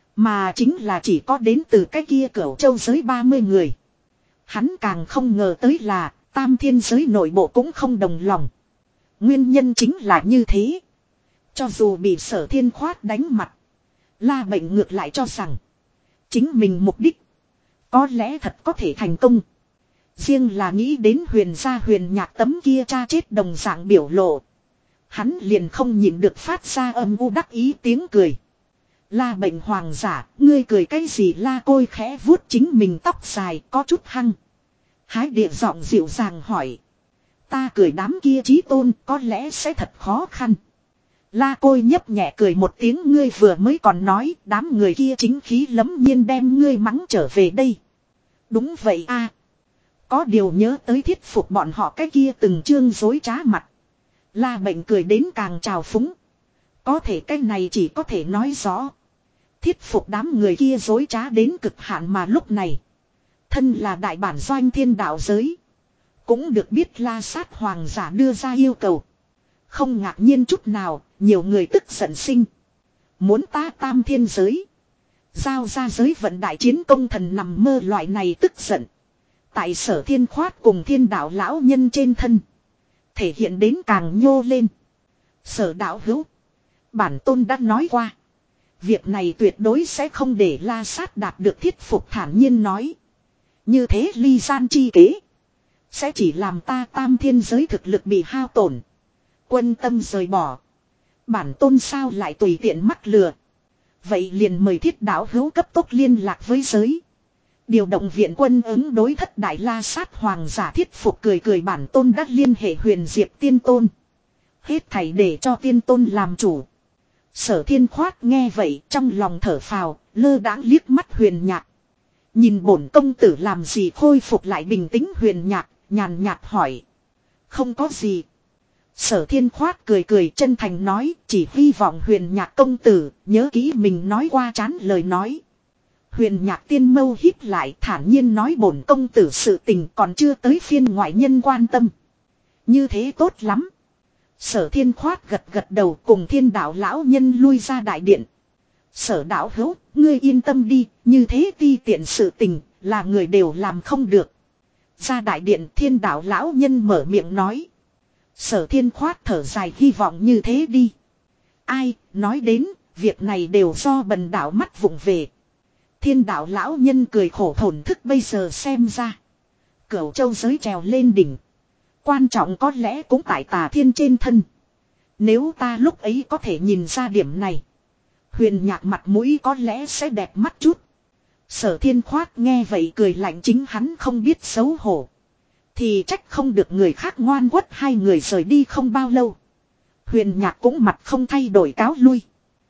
Mà chính là chỉ có đến từ cái kia Cửu Châu giới ba mươi người. Hắn càng không ngờ tới là tam thiên giới nội bộ cũng không đồng lòng. Nguyên nhân chính là như thế. Cho dù bị Sở Thiên Khoát đánh mặt, La Bệnh ngược lại cho rằng chính mình mục đích có lẽ thật có thể thành công. Riêng là nghĩ đến Huyền gia Huyền Nhạc tấm kia cha chết đồng dạng biểu lộ, hắn liền không nhịn được phát ra âm u đắc ý tiếng cười. La Bệnh hoàng giả, ngươi cười cái gì? La Côi khẽ vuốt chính mình tóc dài có chút hăng. Hái địa giọng dịu dàng hỏi. Ta cười đám kia chí tôn có lẽ sẽ thật khó khăn. La Côi nhấp nhẹ cười một tiếng, ngươi vừa mới còn nói đám người kia chính khí lấm nhiên đem ngươi mắng trở về đây. Đúng vậy a. Có điều nhớ tới thuyết phục bọn họ cái kia từng chương dối trá mặt. La Bệnh cười đến càng trào phúng. Có thể cái này chỉ có thể nói rõ thuyết phục đám người kia dối trá đến cực hạn, mà lúc này thân là đại bản doanh thiên đạo giới cũng được biết La Sát hoàng giả đưa ra yêu cầu. Không ngạc nhiên chút nào, nhiều người tức giận sinh. Muốn ta tam thiên giới giao ra giới vận đại chiến công thần nằm mơ loại này tức giận. Tại Sở Thiên Khoát cùng thiên đạo lão nhân trên thân thể hiện đến càng nhô lên. Sở đạo hữu, bản tôn đã nói qua, việc này tuyệt đối sẽ không để La Sát đạt được thuyết phục, thản nhiên nói. Như thế ly gian chi kế sẽ chỉ làm ta tam thiên giới thực lực bị hao tổn, quân tâm rời bỏ. Bản tôn sao lại tùy tiện mắc lừa. Vậy liền mời thiết đạo hữu cấp tốc liên lạc với giới, điều động viện quân ứng đối thất đại La Sát hoàng giả. Thiết phục cười cười, bản tôn đã liên hệ Huyền Diệp tiên tôn, hết thảy để cho tiên tôn làm chủ. Sở Thiên Khoát nghe vậy trong lòng thở phào, lơ đãng liếc mắt Huyền Nhạc. Nhìn bổn công tử làm gì khôi phục lại bình tĩnh. Huyền Nhạc nhàn nhạt hỏi. Không có gì. Sở Thiên Khoát cười cười chân thành nói, chỉ hy vọng Huyền Nhạc công tử nhớ kỹ mình nói qua chán lời nói. Huyền Nhạc tiên mâu híp lại thản nhiên nói, bổn công tử sự tình còn chưa tới phiên ngoại nhân quan tâm. Như thế tốt lắm. Sở Thiên Khoát gật gật đầu cùng thiên đạo lão nhân lui ra đại điện. Sở đạo hữu, ngươi yên tâm đi, như thế ti tiện sự tình là người đều làm không được. Ra đại điện, thiên đạo lão nhân mở miệng nói. Sở Thiên Khoát thở dài, hy vọng như thế đi. Ai, nói đến, việc này đều do bần đạo mắt vụng về. Thiên đạo lão nhân cười khổ thổn thức, bây giờ xem ra Cửu Châu giới trèo lên đỉnh, quan trọng có lẽ cũng tại Tà Thiên trên thân. Nếu ta lúc ấy có thể nhìn ra điểm này, Huyền Nhạc mặt mũi có lẽ sẽ đẹp mắt chút. Sở Thiên Khoát nghe vậy cười lạnh, chính hắn không biết xấu hổ thì trách không được người khác ngoan quất. Hai người rời đi không bao lâu, Huyền Nhạc cũng mặt không thay đổi cáo lui.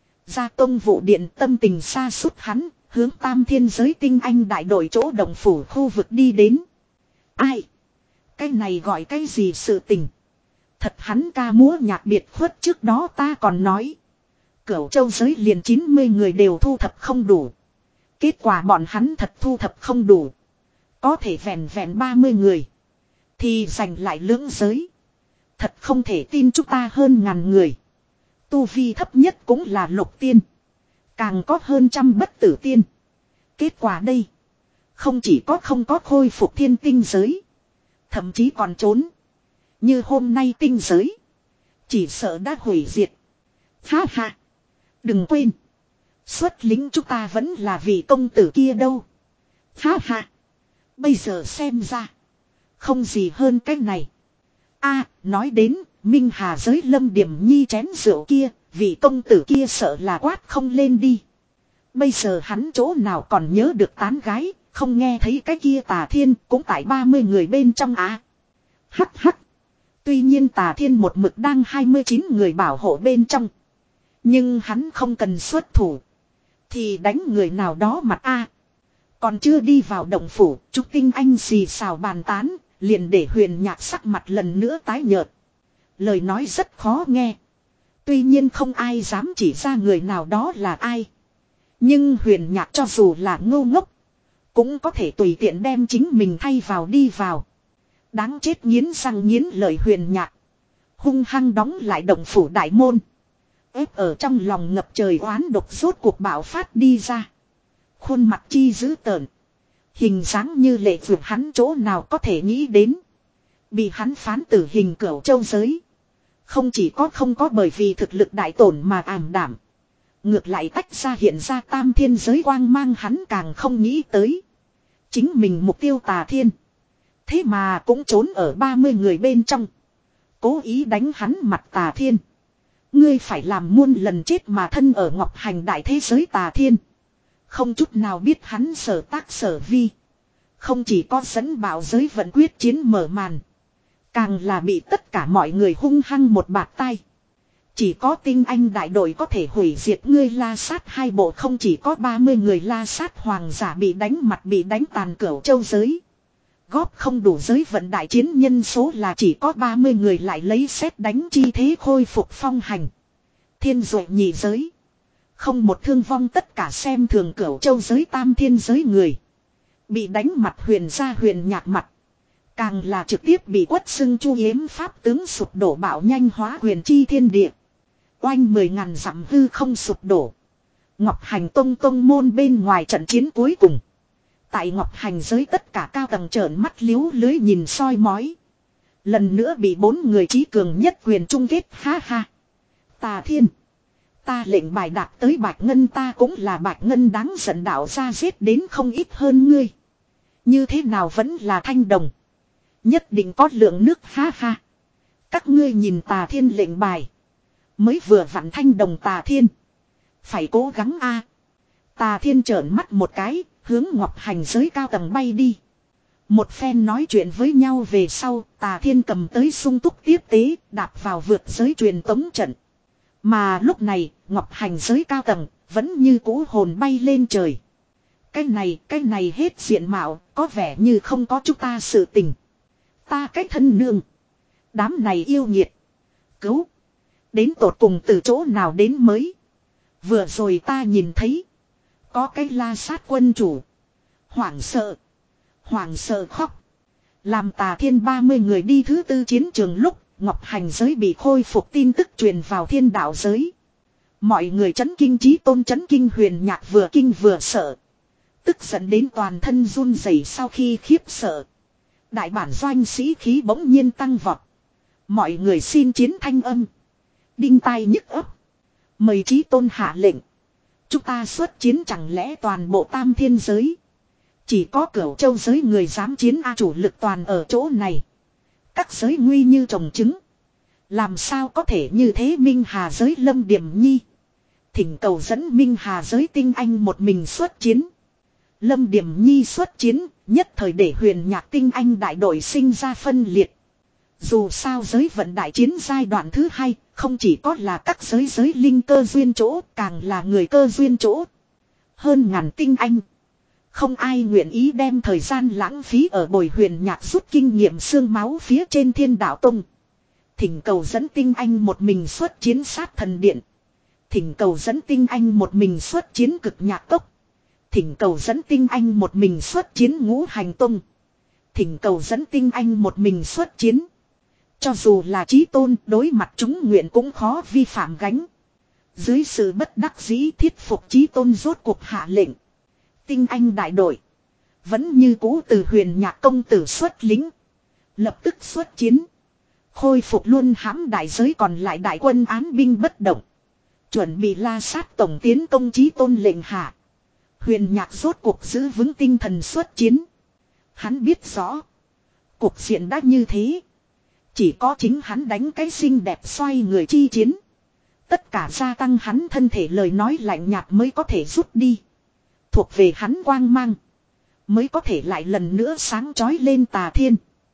Ra tông vụ điện, tâm tình xa sút hắn hướng tam thiên giới tinh anh đại đội chỗ đồng phủ khu vực đi đến. Ai? Cái này gọi cái gì sự tình? Thật hắn ca múa nhạc biệt khuất, trước đó ta còn nói Cửu Châu giới liền chín mươi người đều thu thập không đủ. Kết quả bọn hắn thật thu thập không đủ. Có thể vẹn vẹn ba mươi người thì giành lại lưỡng giới. Thật không thể tin, chúng ta hơn ngàn người, tu vi thấp nhất cũng là lục tiên, càng có hơn trăm bất tử tiên. Kết quả đây, không chỉ có không có khôi phục thiên tinh giới, thậm chí còn trốn. Như hôm nay tinh giới chỉ sợ đã hủy diệt. Ha ha, đừng quên, xuất lính chúng ta vẫn là vị công tử kia đâu. Ha ha, bây giờ xem ra không gì hơn cái này. A, nói đến Minh Hà giới Lâm Điểm Nhi chén rượu kia, vị công tử kia sợ là quát không lên đi. Bây giờ hắn chỗ nào còn nhớ được tán gái, không nghe thấy cái kia Tà Thiên cũng tại ba mươi người bên trong á. Hắc hắc. Tuy nhiên Tà Thiên một mực đang hai mươi chín người bảo hộ bên trong, nhưng hắn không cần xuất thủ thì đánh người nào đó mặt a. Còn chưa đi vào động phủ, Trúc Tinh Anh xì xào bàn tán, liền để Huyền Nhạc sắc mặt lần nữa tái nhợt. Lời nói rất khó nghe, tuy nhiên không ai dám chỉ ra người nào đó là ai. Nhưng Huyền Nhạc cho dù là ngu ngốc, cũng có thể tùy tiện đem chính mình thay vào đi vào. Đáng chết, nghiến răng nghiến lợi Huyền Nhạc hung hăng đóng lại động phủ đại môn. Ép ở trong lòng ngập trời oán độc rốt cuộc bạo phát đi ra. Khuôn mặt chi dữ tợn, hình dáng như lệ vượt, hắn chỗ nào có thể nghĩ đến bị hắn phán tử hình Cửu Châu giới Không chỉ có không có bởi vì thực lực đại tổn mà ảm đảm. Ngược lại tách ra hiện ra tam thiên giới quang mang hắn càng không nghĩ tới. Chính mình mục tiêu tà thiên. Thế mà cũng trốn ở ba mươi người bên trong. Cố ý đánh hắn mặt tà thiên. Ngươi phải làm muôn lần chết mà thân ở ngọc hành đại thế giới tà thiên. Không chút nào biết hắn sở tác sở vi. Không chỉ có dẫn bảo giới vận quyết chiến mở màn. Càng là bị tất cả mọi người hung hăng một bạt tay. Chỉ có tinh anh đại đội có thể hủy diệt ngươi la sát hai bộ, không chỉ có ba mươi người la sát hoàng giả bị đánh mặt bị đánh tàn cửu châu giới. Góp không đủ giới vận đại chiến nhân số là chỉ có ba mươi người lại lấy xét đánh chi thế khôi phục phong hành. Thiên dụ nhị giới. Không một thương vong tất cả xem thường cửu châu giới tam thiên giới người. Bị đánh mặt huyền ra huyền nhạc mặt. Càng là trực tiếp bị quất xưng chu yếm pháp tướng sụp đổ bạo nhanh hóa huyền chi thiên địa. Oanh mười ngàn dặm hư không sụp đổ. Ngọc Hành tông tông môn bên ngoài trận chiến cuối cùng. Tại Ngọc Hành giới tất cả cao tầng trợn mắt liếu lưới nhìn soi mói. Lần nữa bị bốn người trí cường nhất quyền chung kết, ha ha. Tà thiên. Ta lệnh bài đạt tới bạch ngân, ta cũng là bạch ngân đáng giận, đạo ra giết đến không ít hơn ngươi. Như thế nào vẫn là thanh đồng. Nhất định có lượng nước, ha ha. Các ngươi nhìn tà thiên lệnh bài. Mới vừa vặn thanh đồng tà thiên. Phải cố gắng a. Tà thiên trợn mắt một cái, hướng Ngọc Hành giới cao tầng bay đi. Một phen nói chuyện với nhau về sau, tà thiên cầm tới sung túc tiếp tế, đạp vào vượt giới truyền tống trận. Mà lúc này, Ngọc Hành giới cao tầng, vẫn như cũ hồn bay lên trời. Cái này, cái này hết diện mạo, có vẻ như không có chúng ta sự tình. Ta cái thân nương. Đám này yêu nghiệt. Cứu. Đến tột cùng từ chỗ nào đến mới. Vừa rồi ta nhìn thấy. Có cái la sát quân chủ. Hoảng sợ. Hoảng sợ khóc. Làm tà thiên ba mươi người đi thứ tư chiến trường lúc. Ngọc Hành giới bị khôi phục tin tức truyền vào thiên đạo giới. Mọi người chấn kinh, chí tôn chấn kinh, huyền nhạc vừa kinh vừa sợ. Tức giận đến toàn thân run rẩy sau khi khiếp sợ. Đại bản doanh sĩ khí bỗng nhiên tăng vọt. Mọi người xin chiến thanh âm. Đinh tai nhức ấp. Mời chí tôn hạ lệnh. Chúng ta xuất chiến, chẳng lẽ toàn bộ tam thiên giới. Chỉ có cửu châu giới người dám chiến a, chủ lực toàn ở chỗ này. Các giới nguy như trồng trứng. Làm sao có thể như thế, Minh Hà giới Lâm Điểm Nhi. Thỉnh cầu dẫn Minh Hà giới tinh anh một mình xuất chiến. Lâm Điểm Nhi xuất chiến, nhất thời để huyền nhạc tinh anh đại đội sinh ra phân liệt. Dù sao giới vận đại chiến giai đoạn thứ hai, không chỉ có là các giới giới linh cơ duyên chỗ, càng là người cơ duyên chỗ. Hơn ngàn tinh anh. Không ai nguyện ý đem thời gian lãng phí ở bồi huyền nhạc rút kinh nghiệm xương máu phía trên thiên đạo tông. Thỉnh cầu dẫn tinh anh một mình xuất chiến sát thần điện. Thỉnh cầu dẫn tinh anh một mình xuất chiến cực nhạc cốc. Thỉnh cầu dẫn tinh anh một mình xuất chiến ngũ hành tông. Thỉnh cầu dẫn tinh anh một mình xuất chiến. Cho dù là chí tôn, đối mặt chúng nguyện cũng khó vi phạm gánh. Dưới sự bất đắc dĩ, thuyết phục chí tôn rốt cuộc hạ lệnh. Tinh anh đại đội vẫn như cũ từ huyền nhạc công tử xuất lính. Lập tức xuất chiến. Khôi phục luôn hãm đại giới, còn lại đại quân án binh bất động. Chuẩn bị la sát tổng tiến công, chí tôn lệnh hạ. Huyền nhạc rốt cuộc giữ vững tinh thần xuất chiến. Hắn biết rõ. Cục diện đã như thế. Chỉ có chính hắn đánh cái xinh đẹp xoay người chi chiến. Tất cả gia tăng hắn thân thể lời nói lạnh nhạt mới có thể rút đi. Thuộc về hắn quang mang. Mới có thể lại lần nữa sáng chói lên tà thiên.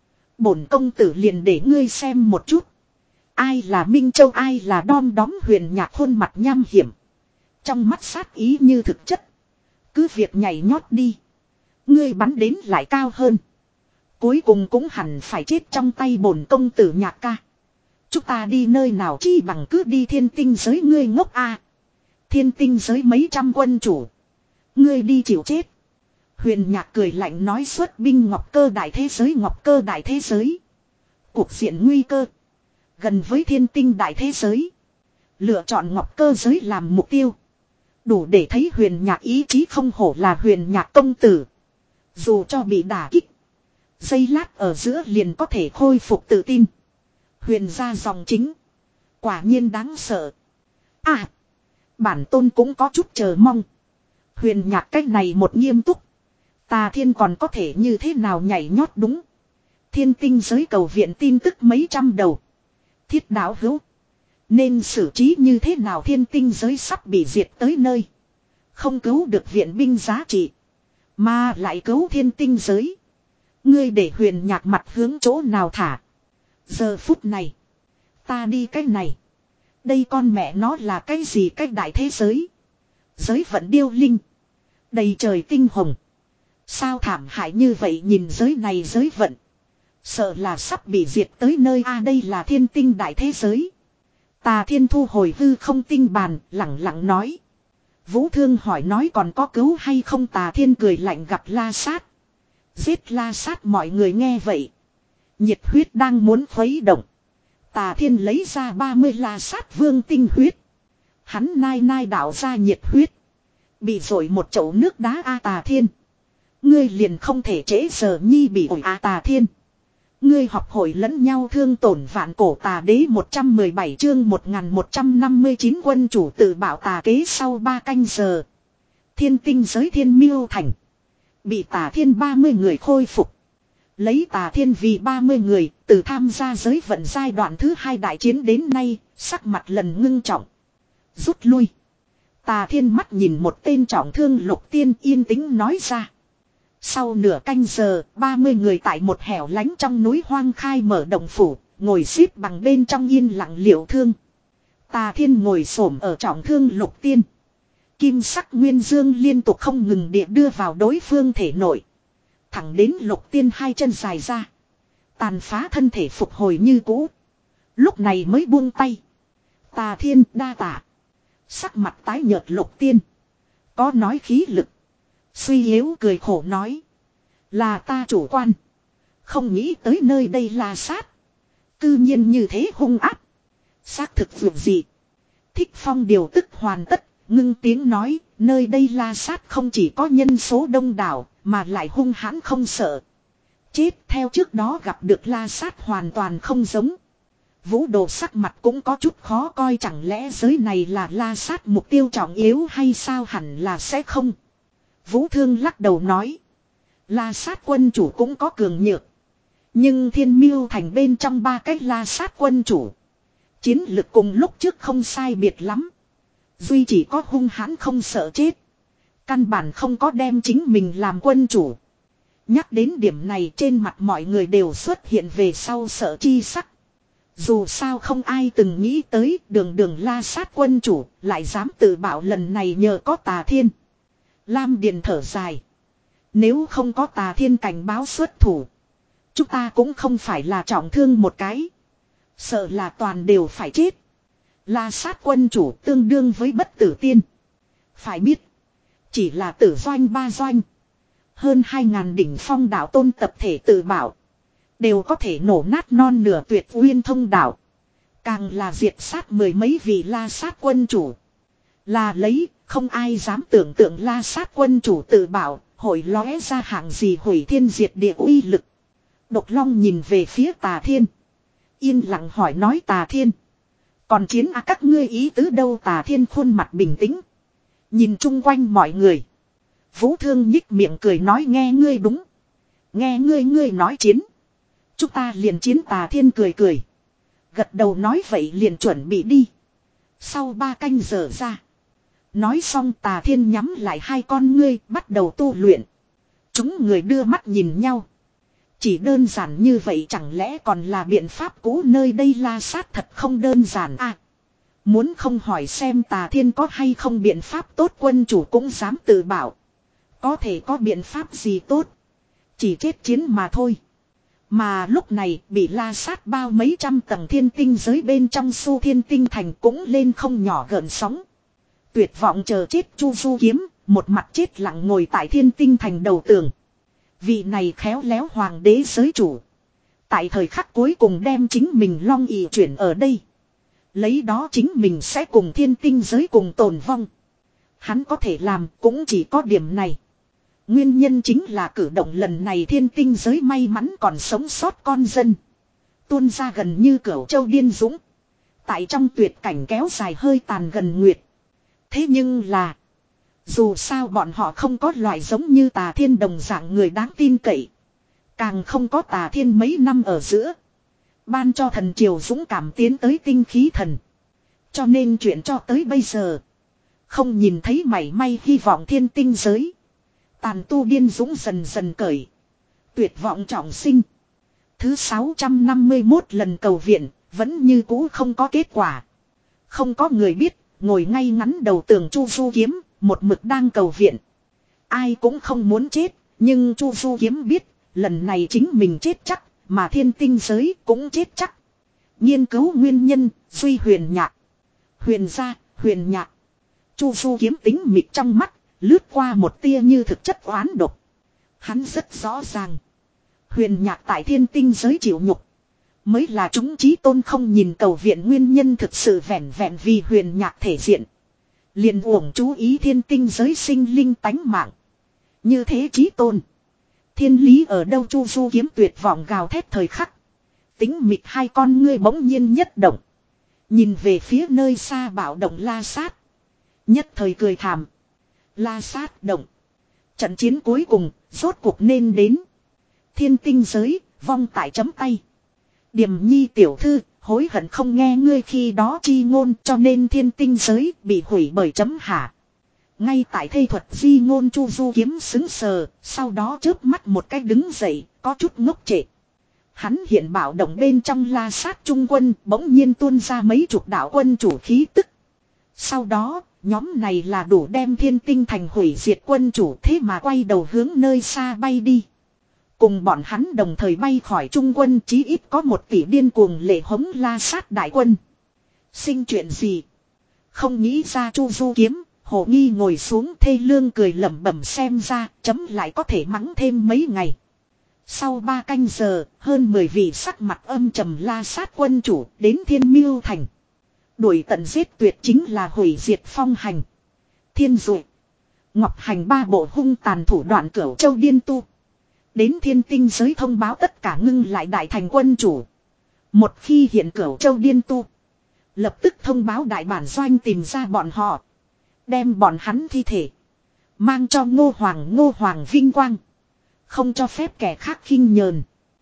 Bổn công tử liền để ngươi xem một chút. Ai là Minh Châu, ai là đom đóm, huyền nhạc khuôn mặt nham hiểm. Trong mắt sát ý như thực chất. Cứ việc nhảy nhót đi. Ngươi bắn đến lại cao hơn. Cuối cùng cũng hẳn phải chết trong tay bổn công tử nhạc ca. Chúng ta đi nơi nào chi bằng cứ đi thiên tinh giới, ngươi ngốc a. À. Thiên tinh giới mấy trăm quân chủ. Ngươi đi chịu chết. Huyền nhạc cười lạnh nói, xuất binh ngọc cơ đại thế giới, ngọc cơ đại thế giới. Cuộc diện nguy cơ. Gần với thiên tinh đại thế giới. Lựa chọn ngọc cơ giới làm mục tiêu. Đủ để thấy huyền nhạc ý chí không hổ là huyền nhạc công tử. Dù cho bị đả kích. Giây lát ở giữa liền có thể khôi phục tự tin. Huyền ra dòng chính. Quả nhiên đáng sợ. À. Bản tôn cũng có chút chờ mong. Huyền nhạc cách này một nghiêm túc. Tà Thiên còn có thể như thế nào nhảy nhót đúng. Thiên tinh giới cầu viện tin tức mấy trăm đầu. Thiết đạo hữu. Nên xử trí như thế nào thiên tinh giới sắp bị diệt tới nơi. Không cứu được viện binh giá trị. Mà lại cứu thiên tinh giới. Ngươi để huyền nhạc mặt hướng chỗ nào thả. Giờ phút này. Ta đi cái này. Đây con mẹ nó là cái gì cách đại thế giới. Giới vận điêu linh. Đầy trời tinh hồng. Sao thảm hại như vậy nhìn giới này giới vận. Sợ là sắp bị diệt tới nơi a đây là thiên tinh đại thế giới. Tà Thiên thu hồi hư không tinh bàn lặng lặng nói. Vũ Thương hỏi nói còn có cứu hay không Tà Thiên cười lạnh gặp La Sát. Giết La Sát mọi người nghe vậy. Nhiệt huyết đang muốn khuấy động. Tà Thiên lấy ra ba mươi La Sát vương tinh huyết. Hắn nai nai đảo ra nhiệt huyết. Bị rội một chậu nước đá a Tà Thiên. Ngươi liền không thể trễ giờ nhi bị ổi a Tà Thiên. Ngươi học hội lẫn nhau thương tổn vạn cổ tà đế một trăm mười bảy chương một nghìn một trăm năm mươi chín quân chủ tự bảo tà kế sau ba canh giờ. Thiên tinh giới thiên miêu thành. Bị Tà Thiên ba mươi người khôi phục. Lấy Tà Thiên vì ba mươi người từ tham gia giới vận giai đoạn thứ hai đại chiến đến nay sắc mặt lần ngưng trọng. Rút lui. Tà Thiên mắt nhìn một tên trọng thương Lục Tiên yên tĩnh nói ra. Sau nửa canh giờ, ba mươi người tại một hẻo lánh trong núi hoang khai mở động phủ, ngồi xếp bằng bên trong yên lặng liệu thương. Tà Thiên ngồi xổm ở trọng thương Lục Tiên. Kim sắc nguyên dương liên tục không ngừng địa đưa vào đối phương thể nội. Thẳng đến Lục Tiên hai chân dài ra. Tàn phá thân thể phục hồi như cũ. Lúc này mới buông tay. Tà Thiên đa tạ. Sắc mặt tái nhợt Lục Tiên. Có nói khí lực. Suy yếu cười khổ nói. Là ta chủ quan. Không nghĩ tới nơi đây là sát. Cư nhiên như thế hung áp. Xác thực vượt gì. Thích Phong điều tức hoàn tất. Ngưng tiếng nói. Nơi đây la sát không chỉ có nhân số đông đảo. Mà lại hung hãn không sợ. Chết theo trước đó gặp được la sát hoàn toàn không giống. Vũ Đồ sắc mặt cũng có chút khó coi. Chẳng lẽ giới này là la sát mục tiêu trọng yếu hay sao hẳn là sẽ không. Vũ Thương lắc đầu nói. La sát quân chủ cũng có cường nhược. Nhưng thiên miêu thành bên trong ba cái la sát quân chủ. Chiến lực cùng lúc trước không sai biệt lắm. Duy chỉ có hung hãn không sợ chết. Căn bản không có đem chính mình làm quân chủ. Nhắc đến điểm này trên mặt mọi người đều xuất hiện về sau sợ chi sắc. Dù sao không ai từng nghĩ tới đường đường la sát quân chủ lại dám tự bảo lần này nhờ có Tà Thiên. Lam Điền thở dài. Nếu không có Tà Thiên cảnh báo xuất thủ. Chúng ta cũng không phải là trọng thương một cái. Sợ là toàn đều phải chết. La sát quân chủ tương đương với bất tử tiên. Phải biết. Chỉ là tử doanh ba doanh. Hơn hai ngàn đỉnh phong đạo tôn tập thể tự bảo. Đều có thể nổ nát non nửa tuyệt uyên thông đạo. Càng là diệt sát mười mấy vị la sát quân chủ. Là lấy, không ai dám tưởng tượng la sát quân chủ tự bảo, hội lóe ra hạng gì hủy thiên diệt địa uy lực. Độc Long nhìn về phía Tà Thiên. Yên lặng hỏi nói Tà Thiên. Còn chiến à các ngươi ý tứ đâu Tà Thiên khuôn mặt bình tĩnh. Nhìn chung quanh mọi người. Vũ Thương nhích miệng cười nói nghe ngươi đúng. Nghe ngươi ngươi nói chiến. Chúng ta liền chiến Tà Thiên cười cười. Gật đầu nói vậy liền chuẩn bị đi. Sau ba canh giờ ra. Nói xong Tà Thiên nhắm lại hai con ngươi bắt đầu tu luyện. Chúng người đưa mắt nhìn nhau. Chỉ đơn giản như vậy chẳng lẽ còn là biện pháp cũ nơi đây la sát thật không đơn giản à. Muốn không hỏi xem Tà Thiên có hay không biện pháp tốt quân chủ cũng dám tự bảo. Có thể có biện pháp gì tốt. Chỉ chết chiến mà thôi. Mà lúc này bị la sát bao mấy trăm tầng thiên tinh giới bên trong su thiên tinh thành cũng lên không nhỏ gợn sóng. Tuyệt vọng chờ chết Chu Du Kiếm, một mặt chết lặng ngồi tại thiên tinh thành đầu tường. Vị này khéo léo hoàng đế giới chủ. Tại thời khắc cuối cùng đem chính mình long ỷ chuyển ở đây. Lấy đó chính mình sẽ cùng thiên tinh giới cùng tồn vong. Hắn có thể làm cũng chỉ có điểm này. Nguyên nhân chính là cử động lần này thiên tinh giới may mắn còn sống sót con dân. Tuôn ra gần như cửu châu điên dũng. Tại trong tuyệt cảnh kéo dài hơi tàn gần nguyệt. Thế nhưng là. Dù sao bọn họ không có loại giống như Tà Thiên đồng dạng người đáng tin cậy. Càng không có Tà Thiên mấy năm ở giữa. Ban cho thần triều dũng cảm tiến tới tinh khí thần. Cho nên chuyện cho tới bây giờ. Không nhìn thấy mảy may hy vọng thiên tinh giới. Tàn tu điên dũng dần dần cởi. Tuyệt vọng trọng sinh. Thứ sáu trăm năm mươi mốt lần cầu viện. Vẫn như cũ không có kết quả. Không có người biết. Ngồi ngay ngắn đầu tường Chu Du Kiếm. Một mực đang cầu viện. Ai cũng không muốn chết. Nhưng Chu Du Kiếm biết. Lần này chính mình chết chắc. Mà thiên tinh giới cũng chết chắc. Nghiên cứu nguyên nhân. Duy huyền nhạc. Huyền gia, huyền nhạc. Chu Du Kiếm tính mịt trong mắt. Lướt qua một tia như thực chất oán độc. Hắn rất rõ ràng. Huyền nhạc tại thiên tinh giới chịu nhục. Mới là chúng chí tôn không nhìn cầu viện nguyên nhân thực sự vẹn vẹn vì huyền nhạc thể diện. Liền uổng chú ý thiên tinh giới sinh linh tánh mạng. Như thế chí tôn. Thiên lý ở đâu Chu Du Kiếm tuyệt vọng gào thét thời khắc. Tính mịt hai con ngươi bỗng nhiên nhất động. Nhìn về phía nơi xa bạo động La Sát. Nhất thời cười thảm. La Sát động. Trận chiến cuối cùng, rốt cuộc nên đến. Thiên tinh giới, vong tại chấm tay. Điềm nhi tiểu thư, hối hận không nghe ngươi khi đó chi ngôn cho nên thiên tinh giới bị hủy bởi chấm hả. Ngay tại thây thuật di ngôn Chu Du Kiếm xứng sờ, sau đó chớp mắt một cách đứng dậy, có chút ngốc trệ. Hắn hiện bảo động bên trong La Sát trung quân bỗng nhiên tuôn ra mấy chục đạo quân chủ khí tức. Sau đó, nhóm này là đủ đem thiên tinh thành hủy diệt quân chủ thế mà quay đầu hướng nơi xa bay đi. Cùng bọn hắn đồng thời bay khỏi trung quân chí ít có một tỷ điên cuồng lệ hống La Sát đại quân. Sinh chuyện gì? Không nghĩ ra Chu Du Kiếm, Hồ Nghi ngồi xuống thê lương cười lẩm bẩm xem ra chấm lại có thể mắng thêm mấy ngày. Sau ba canh giờ, hơn mười vị sắc mặt âm trầm La Sát quân chủ đến Thiên Miêu Thành. Đuổi tận giết tuyệt chính là hủy diệt phong hành. Thiên Dụ. Ngọc Hành ba bộ hung tàn thủ đoạn Cửu Châu điên tu. Đến thiên tinh giới thông báo tất cả ngưng lại đại thành quân chủ. Một khi hiện Cửu Châu điên tu. Lập tức thông báo đại bản doanh tìm ra bọn họ. Đem bọn hắn thi thể. Mang cho Ngô Hoàng Ngô Hoàng vinh quang. Không cho phép kẻ khác khinh nhờn.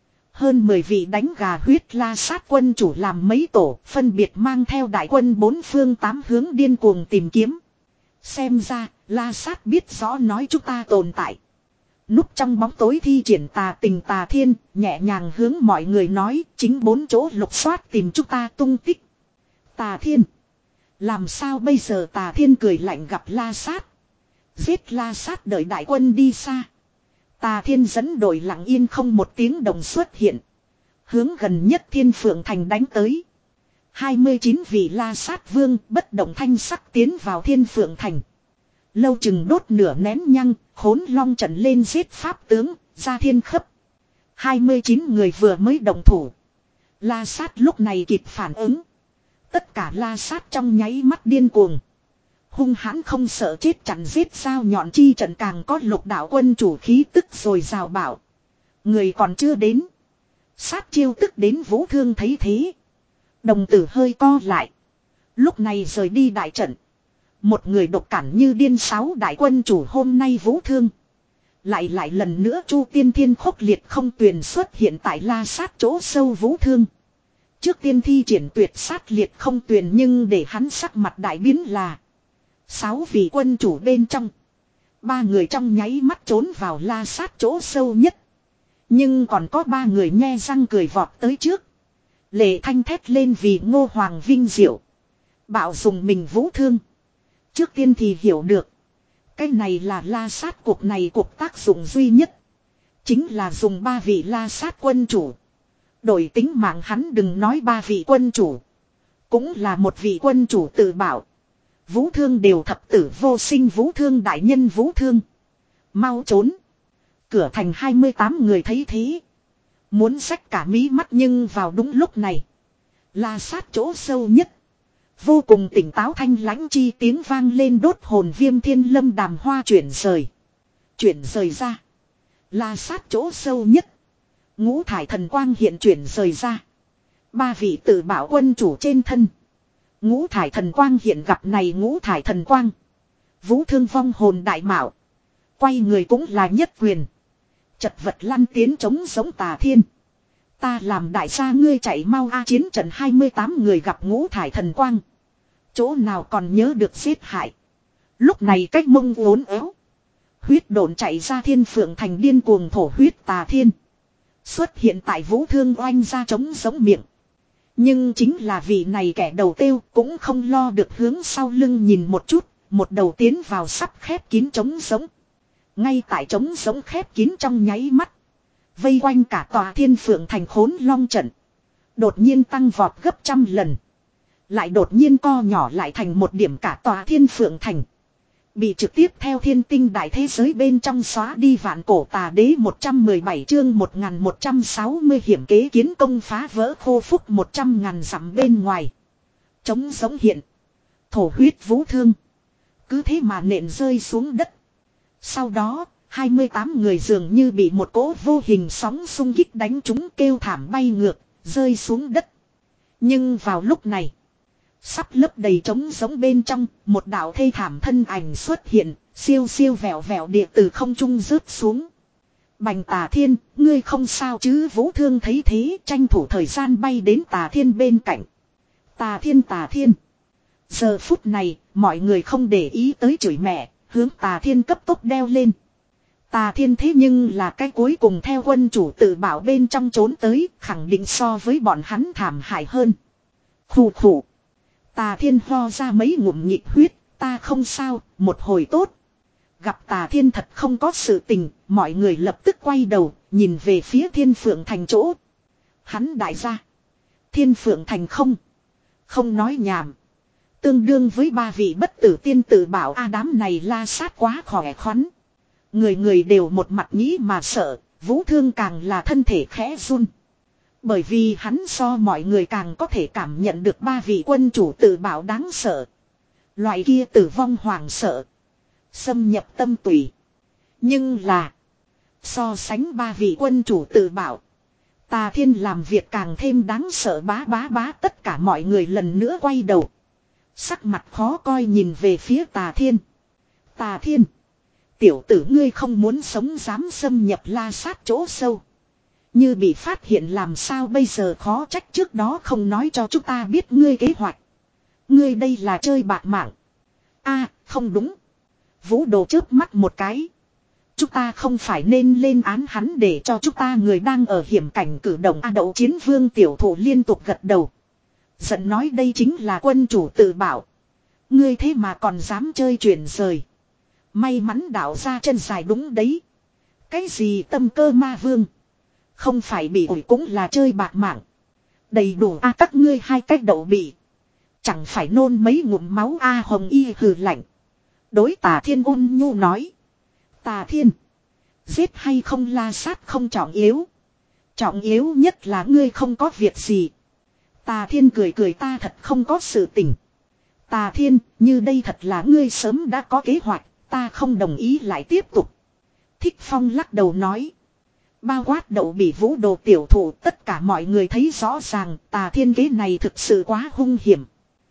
Hơn mười vị đánh gà huyết La Sát quân chủ làm mấy tổ, phân biệt mang theo đại quân bốn phương tám hướng điên cuồng tìm kiếm. Xem ra, La Sát biết rõ nói chúng ta tồn tại. Núp trong bóng tối thi triển Tà Tình Tà Thiên, nhẹ nhàng hướng mọi người nói, chính bốn chỗ lục soát tìm chúng ta tung tích. Tà Thiên. Làm sao bây giờ Tà Thiên cười lạnh gặp La Sát. Giết La Sát đợi đại quân đi xa. Tà Thiên dẫn đội lặng yên không một tiếng đồng xuất hiện. Hướng gần nhất Thiên Phượng Thành đánh tới. hai mươi chín vị La Sát vương bất động thanh sắc tiến vào Thiên Phượng Thành. Lâu chừng đốt nửa nén nhăng, khốn long trận lên giết pháp tướng, ra thiên khấp. hai mươi chín người vừa mới động thủ. La Sát lúc này kịp phản ứng. Tất cả La Sát trong nháy mắt điên cuồng. Hung hãn không sợ chết chặn giết sao nhọn chi trận càng có lục đạo quân chủ khí tức rồi rào bảo. Người còn chưa đến. Sát chiêu tức đến Vũ Thương thấy thế. Đồng tử hơi co lại. Lúc này rời đi đại trận. Một người độc cản như điên sáu đại quân chủ hôm nay Vũ Thương. Lại lại lần nữa Chu Tiên Thiên khốc liệt không tuyền xuất hiện tại La Sát chỗ sâu Vũ Thương. Trước tiên thi triển tuyệt sát liệt không tuyền nhưng để hắn sắc mặt đại biến là. Sáu vị quân chủ bên trong. Ba người trong nháy mắt trốn vào La Sát chỗ sâu nhất. Nhưng còn có ba người nhe răng cười vọt tới trước. Lệ thanh thét lên vì Ngô Hoàng vinh diệu. Bạo dùng mình Vũ Thương. Trước tiên thì hiểu được. Cái này là La Sát cuộc này cuộc tác dụng duy nhất. Chính là dùng ba vị La Sát quân chủ. Đổi tính mạng hắn đừng nói ba vị quân chủ. Cũng là một vị quân chủ tự bảo. Vũ Thương đều thập tử vô sinh Vũ Thương đại nhân Vũ Thương. Mau trốn. Cửa thành hai mươi tám người thấy thế. Muốn xách cả mí mắt nhưng vào đúng lúc này. La Sát chỗ sâu nhất. Vô cùng tỉnh táo thanh lãnh chi tiếng vang lên đốt hồn Viêm Thiên Lâm đàm hoa chuyển rời. Chuyển rời ra. La Sát chỗ sâu nhất. Ngũ thải thần quang hiện chuyển rời ra. Ba vị tự bảo quân chủ trên thân. Ngũ thải thần quang hiện gặp này ngũ thải thần quang. Vũ Thương vong hồn đại mạo. Quay người cũng là nhất quyền. Chật vật lăn tiến chống giống Tà Thiên. Ta làm đại gia ngươi chạy mau a chiến trận hai mươi tám người gặp ngũ thải thần quang. Chỗ nào còn nhớ được giết hại. Lúc này cách mông uốn éo. Huyết độn chạy ra Thiên Phượng Thành điên cuồng thổ huyết Tà Thiên. Xuất hiện tại Vũ Thương oanh ra chống giống miệng. Nhưng chính là vị này kẻ đầu tiêu cũng không lo được hướng sau lưng nhìn một chút. Một đầu tiến vào sắp khép kín trống giống. Ngay tại trống giống khép kín trong nháy mắt. Vây quanh cả tòa Thiên Phượng Thành khốn long trận. Đột nhiên tăng vọt gấp trăm lần. Lại đột nhiên co nhỏ lại thành một điểm cả tòa Thiên Phượng Thành. Bị trực tiếp theo thiên tinh đại thế giới bên trong xóa đi vạn cổ tà đế một trăm mười bảy chương một nghìn một trăm sáu mươi hiểm kế kiến công phá vỡ khô phúc một trăm ngàn dặm bên ngoài. Trống giống hiện. Thổ huyết Vũ Thương. Cứ thế mà nện rơi xuống đất. Sau đó, hai mươi tám người dường như bị một cỗ vô hình sóng xung kích đánh trúng kêu thảm bay ngược, rơi xuống đất. Nhưng vào lúc này, sắp lấp đầy trống giống bên trong, một đạo thê thảm thân ảnh xuất hiện, siêu siêu vẹo vẹo địa từ không trung rớt xuống. Bành Tà Thiên, ngươi không sao chứ? Vũ Thương thấy thế, tranh thủ thời gian bay đến Tà Thiên bên cạnh. Tà Thiên Tà Thiên. Giờ phút này, mọi người không để ý tới chửi mẹ, hướng Tà Thiên cấp tốc đeo lên. Tà Thiên thế nhưng là cái cuối cùng theo quân chủ tự bảo bên trong trốn tới, khẳng định so với bọn hắn thảm hại hơn. Khủ khủ. Tà Thiên ho ra mấy ngụm nhịp huyết, ta không sao, một hồi tốt. Gặp Tà Thiên thật không có sự tình, mọi người lập tức quay đầu, nhìn về phía Thiên Phượng Thành chỗ. Hắn đại gia. Thiên Phượng Thành không. Không nói nhảm. Tương đương với ba vị bất tử tiên tử bảo a đám này la sát quá khỏe khoắn. Người người đều một mặt nghĩ mà sợ, Vũ Thương càng là thân thể khẽ run. Bởi vì hắn so mọi người càng có thể cảm nhận được ba vị quân chủ tự bảo đáng sợ. Loại kia tử vong hoàng sợ. Xâm nhập tâm tủy. Nhưng là. So sánh ba vị quân chủ tự bảo. Tà Thiên làm việc càng thêm đáng sợ bá bá bá tất cả mọi người lần nữa quay đầu. Sắc mặt khó coi nhìn về phía Tà Thiên. Tà Thiên. Tiểu tử ngươi không muốn sống dám xâm nhập la sát chỗ sâu. Như bị phát hiện làm sao bây giờ khó trách trước đó không nói cho chúng ta biết ngươi kế hoạch. Ngươi đây là chơi bạc mạng. A không đúng. Vũ Đồ chớp mắt một cái. Chúng ta không phải nên lên án hắn để cho chúng ta người đang ở hiểm cảnh cử động A Đậu Chiến Vương tiểu thủ liên tục gật đầu. Giận nói đây chính là quân chủ tự bảo. Ngươi thế mà còn dám chơi chuyển rời. May mắn đạo ra chân dài đúng đấy. Cái gì tâm cơ ma vương. Không phải bị ủi cũng là chơi bạc mạng. Đầy đủ a các ngươi hai cách đậu bị. Chẳng phải nôn mấy ngụm máu a Hồng Y hừ lạnh. Đối Tà Thiên ôn nhu nói. Tà Thiên. Giết hay không la sát không trọng yếu. Trọng yếu nhất là ngươi không có việc gì. Tà Thiên cười cười ta thật không có sự tình. Tà Thiên, như đây thật là ngươi sớm đã có kế hoạch, ta không đồng ý lại tiếp tục. Thích Phong lắc đầu nói. Bao quát đậu bị Vũ Đồ tiểu thủ tất cả mọi người thấy rõ ràng Tà Thiên kế này thực sự quá hung hiểm.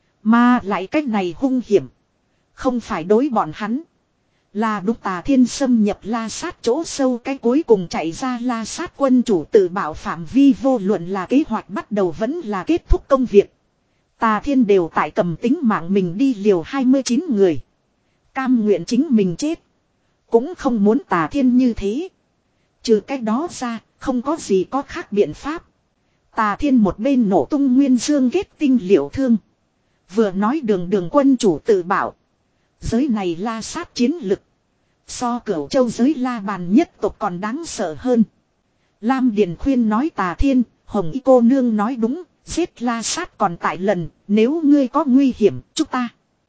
Mà lại cách này hung hiểm. Không phải đối bọn hắn. Là đúng Tà Thiên xâm nhập la sát chỗ sâu cái cuối cùng chạy ra la sát quân chủ tự bảo phạm vi vô luận là kế hoạch bắt đầu vẫn là kết thúc công việc. Tà Thiên đều tại cầm tính mạng mình đi liều hai mươi chín người. Cam nguyện chính mình chết. Cũng không muốn Tà Thiên như thế. Trừ cái đó ra, không có gì có khác biện pháp. Tà Thiên một bên nổ tung nguyên dương kết tinh liệu thương. Vừa nói đường đường quân chủ tự bảo. Giới này la sát chiến lực. So cửu châu giới la bàn nhất tộc còn đáng sợ hơn. Lam Điền khuyên nói Tà Thiên, Hồng Y cô nương nói đúng, giết la sát còn tại lần, nếu ngươi có nguy hiểm, chúng ta.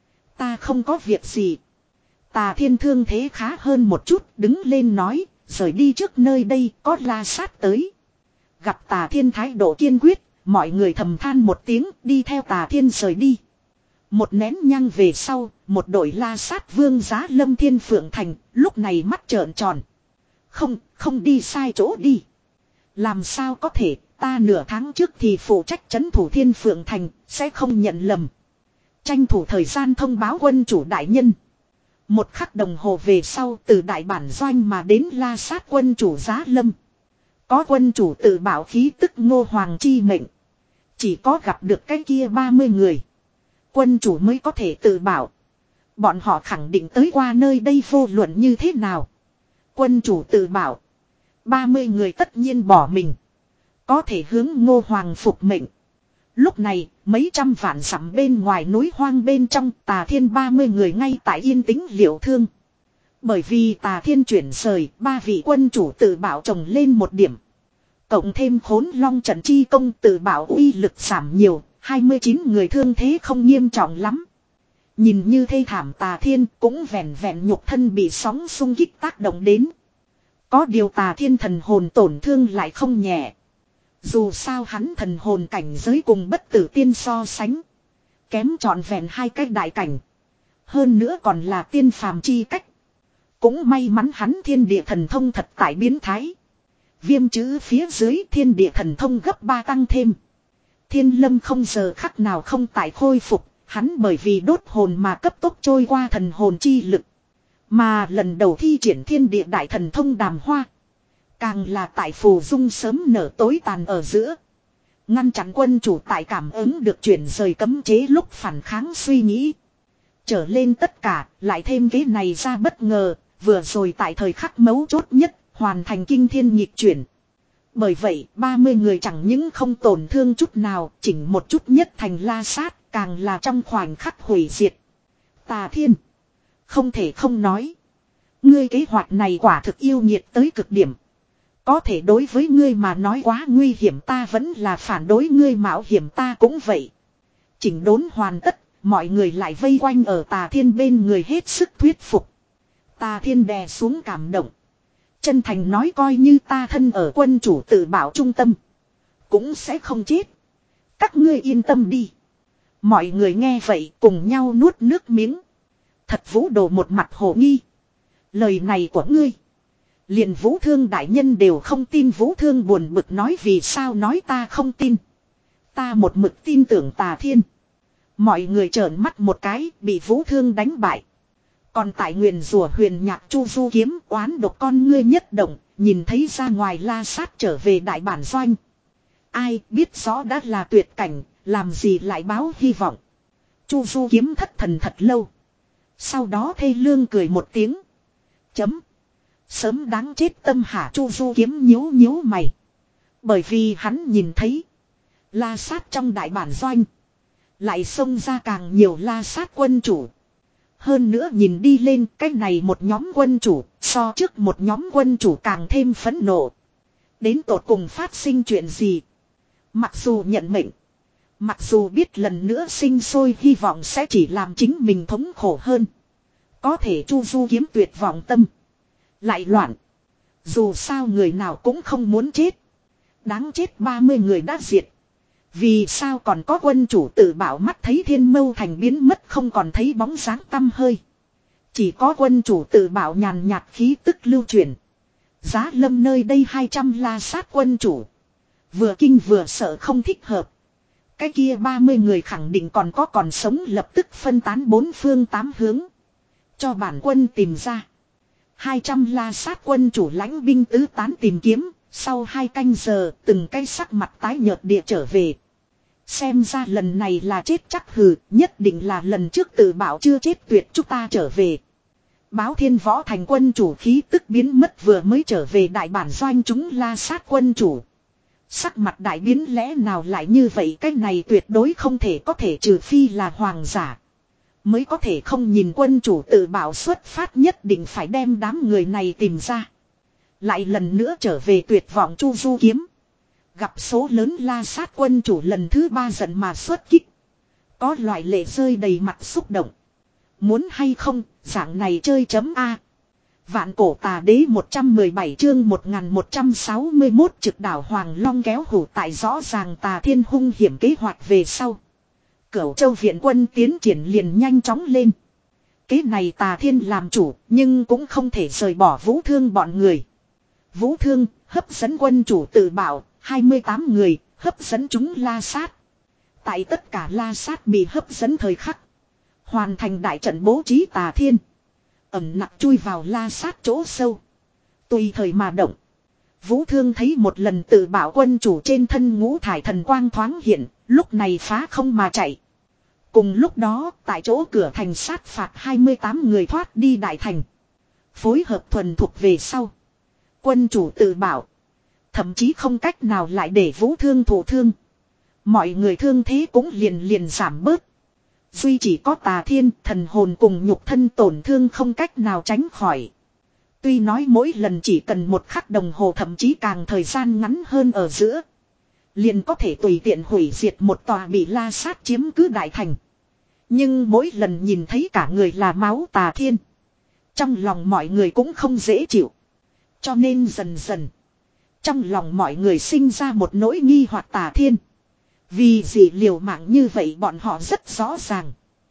Ta không có việc gì. Tà Thiên thương thế khá hơn một chút, đứng lên nói, rời đi trước nơi đây có la sát tới. Gặp Tà Thiên thái độ kiên quyết, mọi người thầm than một tiếng đi theo Tà Thiên rời đi. Một nén nhang về sau, một đội la sát vương giá lâm Thiên Phượng Thành, lúc này mắt trợn tròn. Không, không đi sai chỗ đi. Làm sao có thể, ta nửa tháng trước thì phụ trách trấn thủ Thiên Phượng Thành, sẽ không nhận lầm. Tranh thủ thời gian thông báo quân chủ đại nhân. Một khắc đồng hồ về sau từ đại bản doanh mà đến la sát quân chủ Giá Lâm. Có quân chủ tự bảo khí tức Ngô Hoàng chi mệnh. Chỉ có gặp được cái kia ba mươi người. Quân chủ mới có thể tự bảo. Bọn họ khẳng định tới qua nơi đây vô luận như thế nào. Quân chủ tự bảo. ba mươi người tất nhiên bỏ mình. Có thể hướng Ngô Hoàng phục mệnh. Lúc này, mấy trăm vạn dặm bên ngoài núi hoang bên trong Tà Thiên ba mươi người ngay tại yên tĩnh liệu thương. Bởi vì Tà Thiên chuyển rời, ba vị quân chủ tự bảo trồng lên một điểm. Cộng thêm Khốn Long trận chi công tự bảo uy lực giảm nhiều, hai mươi chín người thương thế không nghiêm trọng lắm. Nhìn như thê thảm Tà Thiên cũng vẹn vẹn nhục thân bị sóng xung kích tác động đến. Có điều Tà Thiên thần hồn tổn thương lại không nhẹ. Dù sao hắn thần hồn cảnh giới cùng bất tử tiên so sánh. Kém trọn vẹn hai cái đại cảnh. Hơn nữa còn là tiên phàm chi cách. Cũng may mắn hắn thiên địa thần thông thật tại biến thái. Viêm chữ phía dưới thiên địa thần thông gấp ba tăng thêm. Thiên lâm không giờ khắc nào không tại khôi phục. Hắn bởi vì đốt hồn mà cấp tốc trôi qua thần hồn chi lực. Mà lần đầu thi triển thiên địa đại thần thông đàm hoa. Càng là tại phù dung sớm nở tối tàn ở giữa. Ngăn chặn quân chủ tại cảm ứng được chuyển rời cấm chế lúc phản kháng suy nghĩ. Trở lên tất cả, lại thêm cái này ra bất ngờ, vừa rồi tại thời khắc mấu chốt nhất, hoàn thành kinh thiên nhịp chuyển. Bởi vậy, ba mươi người chẳng những không tổn thương chút nào, chỉnh một chút nhất thành la sát, càng là trong khoảnh khắc hủy diệt. Tà Thiên, không thể không nói. Ngươi kế hoạch này quả thực yêu nhiệt tới cực điểm. Có thể đối với ngươi mà nói quá nguy hiểm ta vẫn là phản đối ngươi mạo hiểm ta cũng vậy. Chỉnh đốn hoàn tất, mọi người lại vây quanh ở Tà Thiên bên người hết sức thuyết phục. Tà Thiên đè xuống cảm động. Chân thành nói coi như ta thân ở quân chủ tự bảo trung tâm. Cũng sẽ không chết. Các ngươi yên tâm đi. Mọi người nghe vậy cùng nhau nuốt nước miếng. Thật Vũ Đồ một mặt hồ nghi. Lời này của ngươi. Liền Vũ Thương đại nhân đều không tin. Vũ Thương buồn bực nói vì sao nói ta không tin. Ta một mực tin tưởng Tà Thiên. Mọi người trợn mắt một cái bị Vũ Thương đánh bại. Còn tại nguyền rủa huyền nhạc Chu Du kiếm oán độc con ngươi nhất động. Nhìn thấy ra ngoài la sát trở về đại bản doanh. Ai biết rõ đã là tuyệt cảnh. Làm gì lại báo hy vọng. Chu Du kiếm thất thần thật lâu. Sau đó thê lương cười một tiếng. Chấm. Sớm đáng chết tâm hả Chu Du kiếm nhíu nhíu mày. Bởi vì hắn nhìn thấy. La sát trong đại bản doanh. Lại xông ra càng nhiều la sát quân chủ. Hơn nữa nhìn đi lên cái này một nhóm quân chủ. So trước một nhóm quân chủ càng thêm phẫn nộ. Đến tột cùng phát sinh chuyện gì. Mặc dù nhận mệnh. Mặc dù biết lần nữa sinh sôi hy vọng sẽ chỉ làm chính mình thống khổ hơn. Có thể Chu Du kiếm tuyệt vọng tâm. Lại loạn. Dù sao người nào cũng không muốn chết. Đáng chết ba mươi người đã diệt. Vì sao còn có quân chủ tự bảo mắt thấy Thiên Mâu Thành biến mất không còn thấy bóng dáng tăm hơi. Chỉ có quân chủ tự bảo nhàn nhạt khí tức lưu truyền. Giá Lâm nơi đây hai trăm la sát quân chủ. Vừa kinh vừa sợ không thích hợp. Cái kia ba mươi người khẳng định còn có còn sống lập tức phân tán bốn phương tám hướng. Cho bản quân tìm ra. hai trăm la sát quân chủ lãnh binh tứ tán tìm kiếm. Sau hai canh giờ từng cái sắc mặt tái nhợt địa trở về. Xem ra lần này là chết chắc hừ. Nhất định là lần trước tự bảo chưa chết tuyệt chúng ta trở về. Báo Thiên Võ Thành quân chủ khí tức biến mất vừa mới trở về đại bản doanh chúng la sát quân chủ. Sắc mặt đại biến lẽ nào lại như vậy cái này tuyệt đối không thể có thể trừ phi là hoàng giả. Mới có thể không nhìn quân chủ tự bảo xuất phát nhất định phải đem đám người này tìm ra. Lại lần nữa trở về tuyệt vọng Chu Du kiếm. Gặp số lớn la sát quân chủ lần thứ ba giận mà xuất kích. Có loại lệ rơi đầy mặt xúc động. Muốn hay không, dạng này chơi chấm A. Vạn cổ tà đế một trăm mười bảy chương một nghìn một trăm sáu mươi mốt trực đảo Hoàng Long kéo hủ tại rõ ràng Tà Thiên hung hiểm kế hoạch về sau. Cửu Châu viện quân tiến triển liền nhanh chóng lên. Kế này Tà Thiên làm chủ nhưng cũng không thể rời bỏ Vũ Thương bọn người. Vũ Thương hấp dẫn quân chủ tự bảo hai mươi tám người hấp dẫn chúng la sát. Tại tất cả la sát bị hấp dẫn thời khắc. Hoàn thành đại trận bố trí Tà Thiên. Ẩm nặc chui vào La Sát chỗ sâu. Tùy thời mà động. Vũ Thương thấy một lần tự bảo quân chủ trên thân ngũ thải thần quang thoáng hiện. Lúc này phá không mà chạy. Cùng lúc đó tại chỗ cửa thành sát phạt hai mươi tám người thoát đi đại thành. Phối hợp thuần thuộc về sau. Quân chủ tự bảo. Thậm chí không cách nào lại để Vũ Thương thụ thương. Mọi người thương thế cũng liền liền giảm bớt. Duy chỉ có Tà Thiên, thần hồn cùng nhục thân tổn thương không cách nào tránh khỏi. Tuy nói mỗi lần chỉ cần một khắc đồng hồ thậm chí càng thời gian ngắn hơn ở giữa. Liền có thể tùy tiện hủy diệt một tòa bị La Sát chiếm cứ đại thành. Nhưng mỗi lần nhìn thấy cả người là máu Tà Thiên. Trong lòng mọi người cũng không dễ chịu. Cho nên dần dần. Trong lòng mọi người sinh ra một nỗi nghi hoặc Tà Thiên. Vì gì liều mạng như vậy bọn họ rất rõ ràng.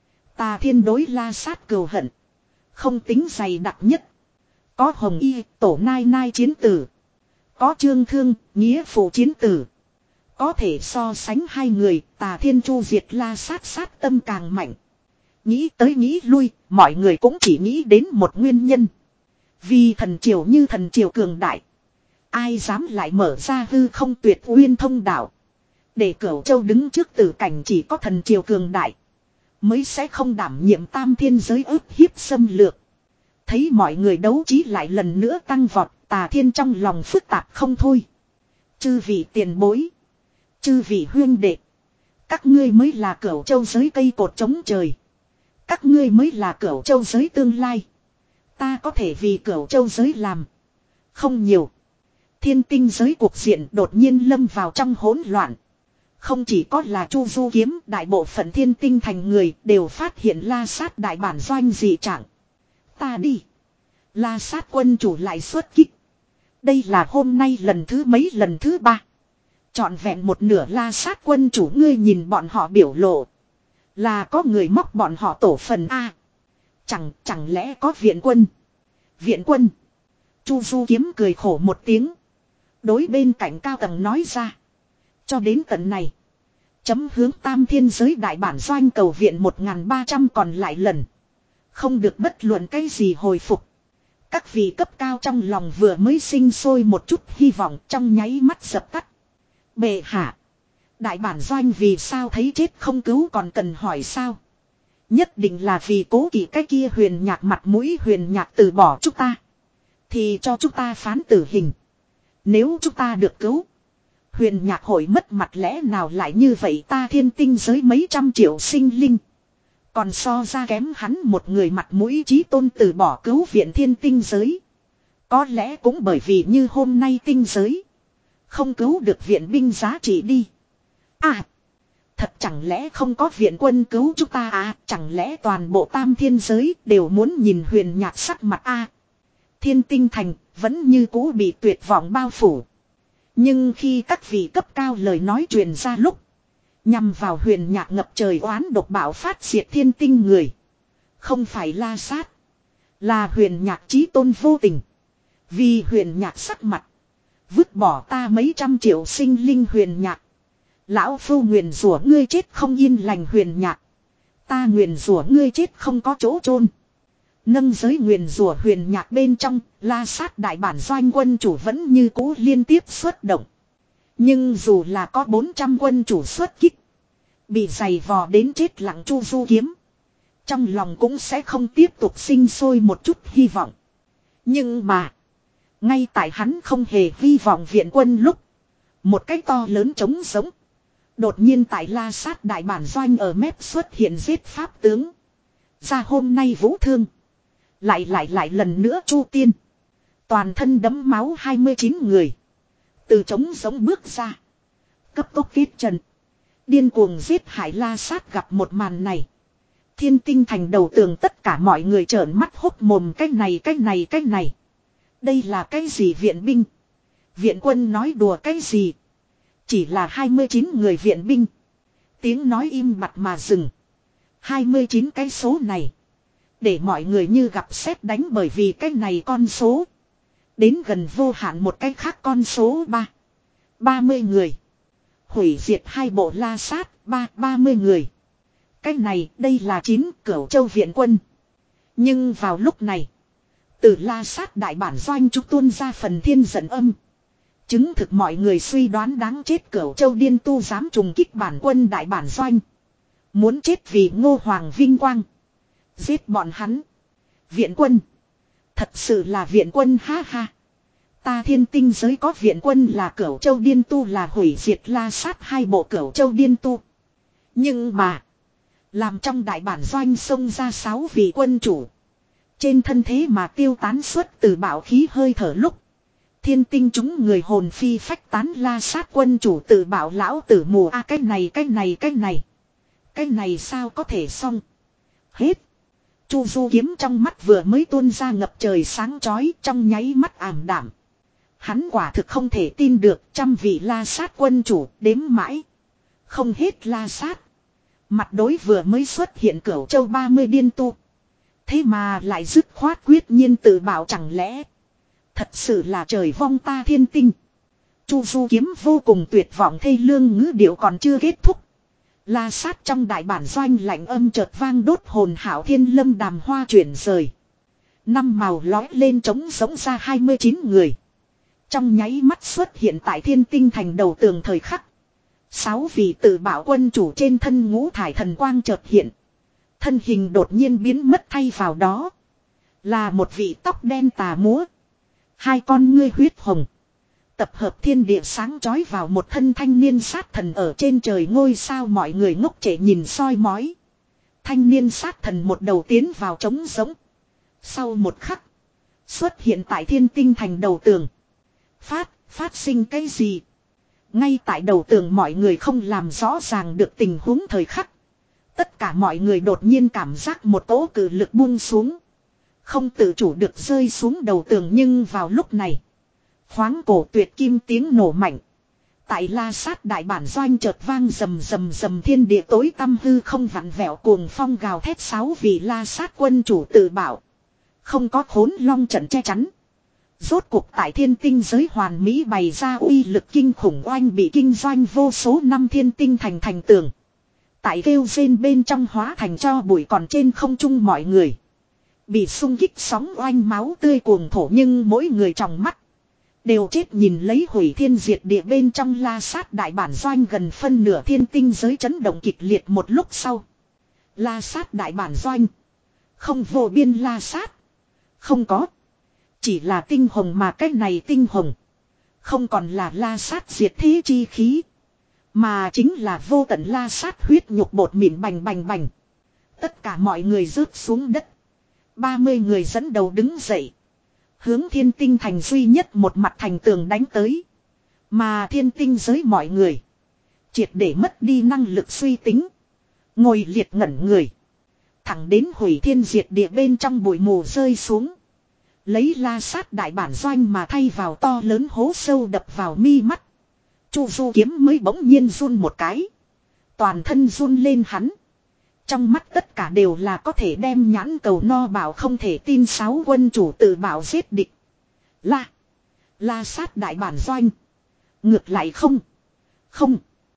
Tà Thiên đối La Sát cừu hận. Không tính dày đặc nhất. Có Hồng Y, Tổ Nai Nai chiến tử. Có Trương Thương, Nghĩa Phụ chiến tử. Có thể so sánh hai người, Tà Thiên chu diệt La Sát sát tâm càng mạnh. Nghĩ tới nghĩ lui, mọi người cũng chỉ nghĩ đến một nguyên nhân. Vì thần triều như thần triều cường đại. Ai dám lại mở ra hư không tuyệt uyên thông đạo. Để Cửu Châu đứng trước tử cảnh chỉ có thần triều cường đại. Mới sẽ không đảm nhiệm tam thiên giới ức hiếp xâm lược. Thấy mọi người đấu trí lại lần nữa tăng vọt. Tà Thiên trong lòng phức tạp không thôi. Chư vị tiền bối. Chư vị huyên đệ. Các ngươi mới là Cửu Châu giới cây cột chống trời. Các ngươi mới là Cửu Châu giới tương lai. Ta có thể vì Cửu Châu giới làm. Không nhiều. Thiên tinh giới cuộc diện đột nhiên lâm vào trong hỗn loạn. Không chỉ có là Chu Du Kiếm, đại bộ phận thiên tinh thành người đều phát hiện La Sát đại bản doanh dị trạng. Ta đi. La Sát quân chủ lại xuất kích. Đây là hôm nay lần thứ mấy lần thứ ba. Trọn vẹn một nửa La Sát quân chủ ngươi nhìn bọn họ biểu lộ. Là có người móc bọn họ tổ phần A. Chẳng chẳng lẽ có viện quân. Viện quân. Chu Du Kiếm cười khổ một tiếng. Đối bên cạnh cao tầng nói ra. Cho đến tận này. Chấm hướng tam thiên giới đại bản doanh cầu viện một nghìn ba trăm còn lại lần. Không được bất luận cái gì hồi phục. Các vị cấp cao trong lòng vừa mới sinh sôi một chút hy vọng trong nháy mắt dập tắt. Bệ hạ. Đại bản doanh vì sao thấy chết không cứu còn cần hỏi sao. Nhất định là vì cố kỵ cái kia huyền nhạc mặt mũi huyền nhạc từ bỏ chúng ta. Thì cho chúng ta phán tử hình. Nếu chúng ta được cứu. Huyền nhạc hội mất mặt lẽ nào lại như vậy ta thiên tinh giới mấy trăm triệu sinh linh. Còn so ra kém hắn một người mặt mũi chí tôn từ bỏ cứu viện thiên tinh giới. Có lẽ cũng bởi vì như hôm nay tinh giới. Không cứu được viện binh giá trị đi. À. Thật chẳng lẽ không có viện quân cứu chúng ta à. Chẳng lẽ toàn bộ tam thiên giới đều muốn nhìn huyền nhạc sắc mặt à. Thiên tinh thành vẫn như cũ bị tuyệt vọng bao phủ. Nhưng khi các vị cấp cao lời nói truyền ra lúc. Nhằm vào huyền nhạc ngập trời oán độc bạo phát diệt thiên tinh người. Không phải La Sát. Là huyền nhạc chí tôn vô tình. Vì huyền nhạc sắc mặt. Vứt bỏ ta mấy trăm triệu sinh linh huyền nhạc. Lão phu nguyền rủa ngươi chết không yên lành huyền nhạc. Ta nguyền rủa ngươi chết không có chỗ chôn. Nâng giới nguyền rủa huyền nhạc bên trong, La Sát đại bản doanh quân chủ vẫn như cũ liên tiếp xuất động. Nhưng dù là có bốn trăm quân chủ xuất kích, bị giày vò đến chết lặng Chu Du Kiếm. Trong lòng cũng sẽ không tiếp tục sinh sôi một chút hy vọng. Nhưng mà, ngay tại hắn không hề hy vọng viện quân lúc, một cái to lớn trống giống. Đột nhiên tại La Sát đại bản doanh ở mép xuất hiện giết pháp tướng. Ra hôm nay Vũ Thương. Lại lại lại lần nữa Chu Tiên. Toàn thân đẫm máu hai mươi chín người. Từ trống giống bước ra. Cấp tốc kết trận. Điên cuồng giết hại La Sát gặp một màn này. Thiên tinh thành đầu tường tất cả mọi người trợn mắt hốc mồm cái này cái này cái này. Đây là cái gì viện binh? Viện quân nói đùa cái gì? Chỉ là hai mươi chín người viện binh. Tiếng nói im bặt mà dừng. hai mươi chín cái số này. Để mọi người như gặp sét đánh bởi vì cái này con số. Đến gần vô hạn một cái khác con số ba. ba mươi người. Hủy diệt hai bộ La Sát ba ba mươi người. Cái này đây là chín Cửu Châu viện quân. Nhưng vào lúc này. Từ La Sát đại bản doanh chúng tuôn ra phần thiên giận âm. Chứng thực mọi người suy đoán đáng chết Cửu Châu điên tu dám trùng kích bản quân đại bản doanh. Muốn chết vì Ngô Hoàng vinh quang. Giết bọn hắn. Viện quân. Thật sự là viện quân ha ha. Ta thiên tinh giới có viện quân là Cửu Châu điên tu là hủy diệt La Sát hai bộ Cửu Châu điên tu. Nhưng mà. Làm trong đại bản doanh xông ra sáu vị quân chủ. Trên thân thế mà tiêu tán xuất từ bạo khí hơi thở lúc. Thiên tinh chúng người hồn phi phách tán La Sát quân chủ tự bảo lão tử mù a à, cái này cái này cái này. Cái này sao có thể xong. Hết. Chu Du kiếm trong mắt vừa mới tuôn ra ngập trời sáng chói trong nháy mắt ảm đạm. Hắn quả thực không thể tin được trăm vị La Sát quân chủ đếm mãi. Không hết La Sát. Mặt đối vừa mới xuất hiện Cửu Châu ba mươi điên tu. Thế mà lại dứt khoát quyết nhiên tự bảo chẳng lẽ. Thật sự là trời vong ta thiên tinh. Chu Du kiếm vô cùng tuyệt vọng thê lương ngữ điệu còn chưa kết thúc. La Sát trong đại bản doanh lạnh âm chợt vang đốt hồn hảo thiên lâm đàm hoa chuyển rời. Năm màu lói lên trống giống ra hai mươi chín người. Trong nháy mắt xuất hiện tại thiên tinh thành đầu tường thời khắc. Sáu vị tự bảo quân chủ trên thân ngũ thải thần quang chợt hiện. Thân hình đột nhiên biến mất thay vào đó. Là một vị tóc đen tà múa. Hai con ngươi huyết hồng. Tập hợp thiên địa sáng chói vào một thân thanh niên sát thần ở trên trời ngôi sao mọi người ngốc trệ nhìn soi mói. Thanh niên sát thần một đầu tiến vào trống giống. Sau một khắc. Xuất hiện tại thiên tinh thành đầu tường. Phát, phát sinh cái gì? Ngay tại đầu tường mọi người không làm rõ ràng được tình huống thời khắc. Tất cả mọi người đột nhiên cảm giác một cỗ cự lực buông xuống. Không tự chủ được rơi xuống đầu tường nhưng vào lúc này. Khoáng cổ tuyệt kim tiếng nổ mạnh. Tại La Sát đại bản doanh chợt vang rầm rầm rầm thiên địa tối tăm hư không vặn vẹo cuồng phong gào thét sáu vị La Sát quân chủ tự bảo. Không có khốn long trận che chắn. Rốt cuộc tại thiên tinh giới hoàn mỹ bày ra uy lực kinh khủng oanh bị kinh doanh vô số năm thiên tinh thành thành tường. Tại kêu rên bên trong hóa thành cho bụi còn trên không trung mọi người. Bị xung kích sóng oanh máu tươi cuồng thổ nhưng mỗi người trong mắt. Đều chết nhìn lấy hủy thiên diệt địa bên trong La Sát đại bản doanh gần phân nửa thiên tinh giới chấn động kịch liệt một lúc sau. La Sát đại bản doanh. Không vô biên La Sát. Không có. Chỉ là tinh hồng mà cái này tinh hồng. Không còn là La Sát diệt thế chi khí. Mà chính là vô tận La Sát huyết nhục bột mịn bành bành bành. Tất cả mọi người rớt xuống đất. ba mươi người dẫn đầu đứng dậy. Hướng thiên tinh thành duy nhất một mặt thành tường đánh tới. Mà thiên tinh giới mọi người. Triệt để mất đi năng lực suy tính. Ngồi liệt ngẩn người. Thẳng đến hủy thiên diệt địa bên trong bụi mù rơi xuống. Lấy La Sát đại bản doanh mà thay vào to lớn hố sâu đập vào mi mắt. Chu Du kiếm mới bỗng nhiên run một cái. Toàn thân run lên hắn. Trong mắt tất cả đều là có thể đem nhãn cầu no bảo không thể tin sáu quân chủ tự bảo giết địch. La. La Sát đại bản doanh. Ngược lại không. Không.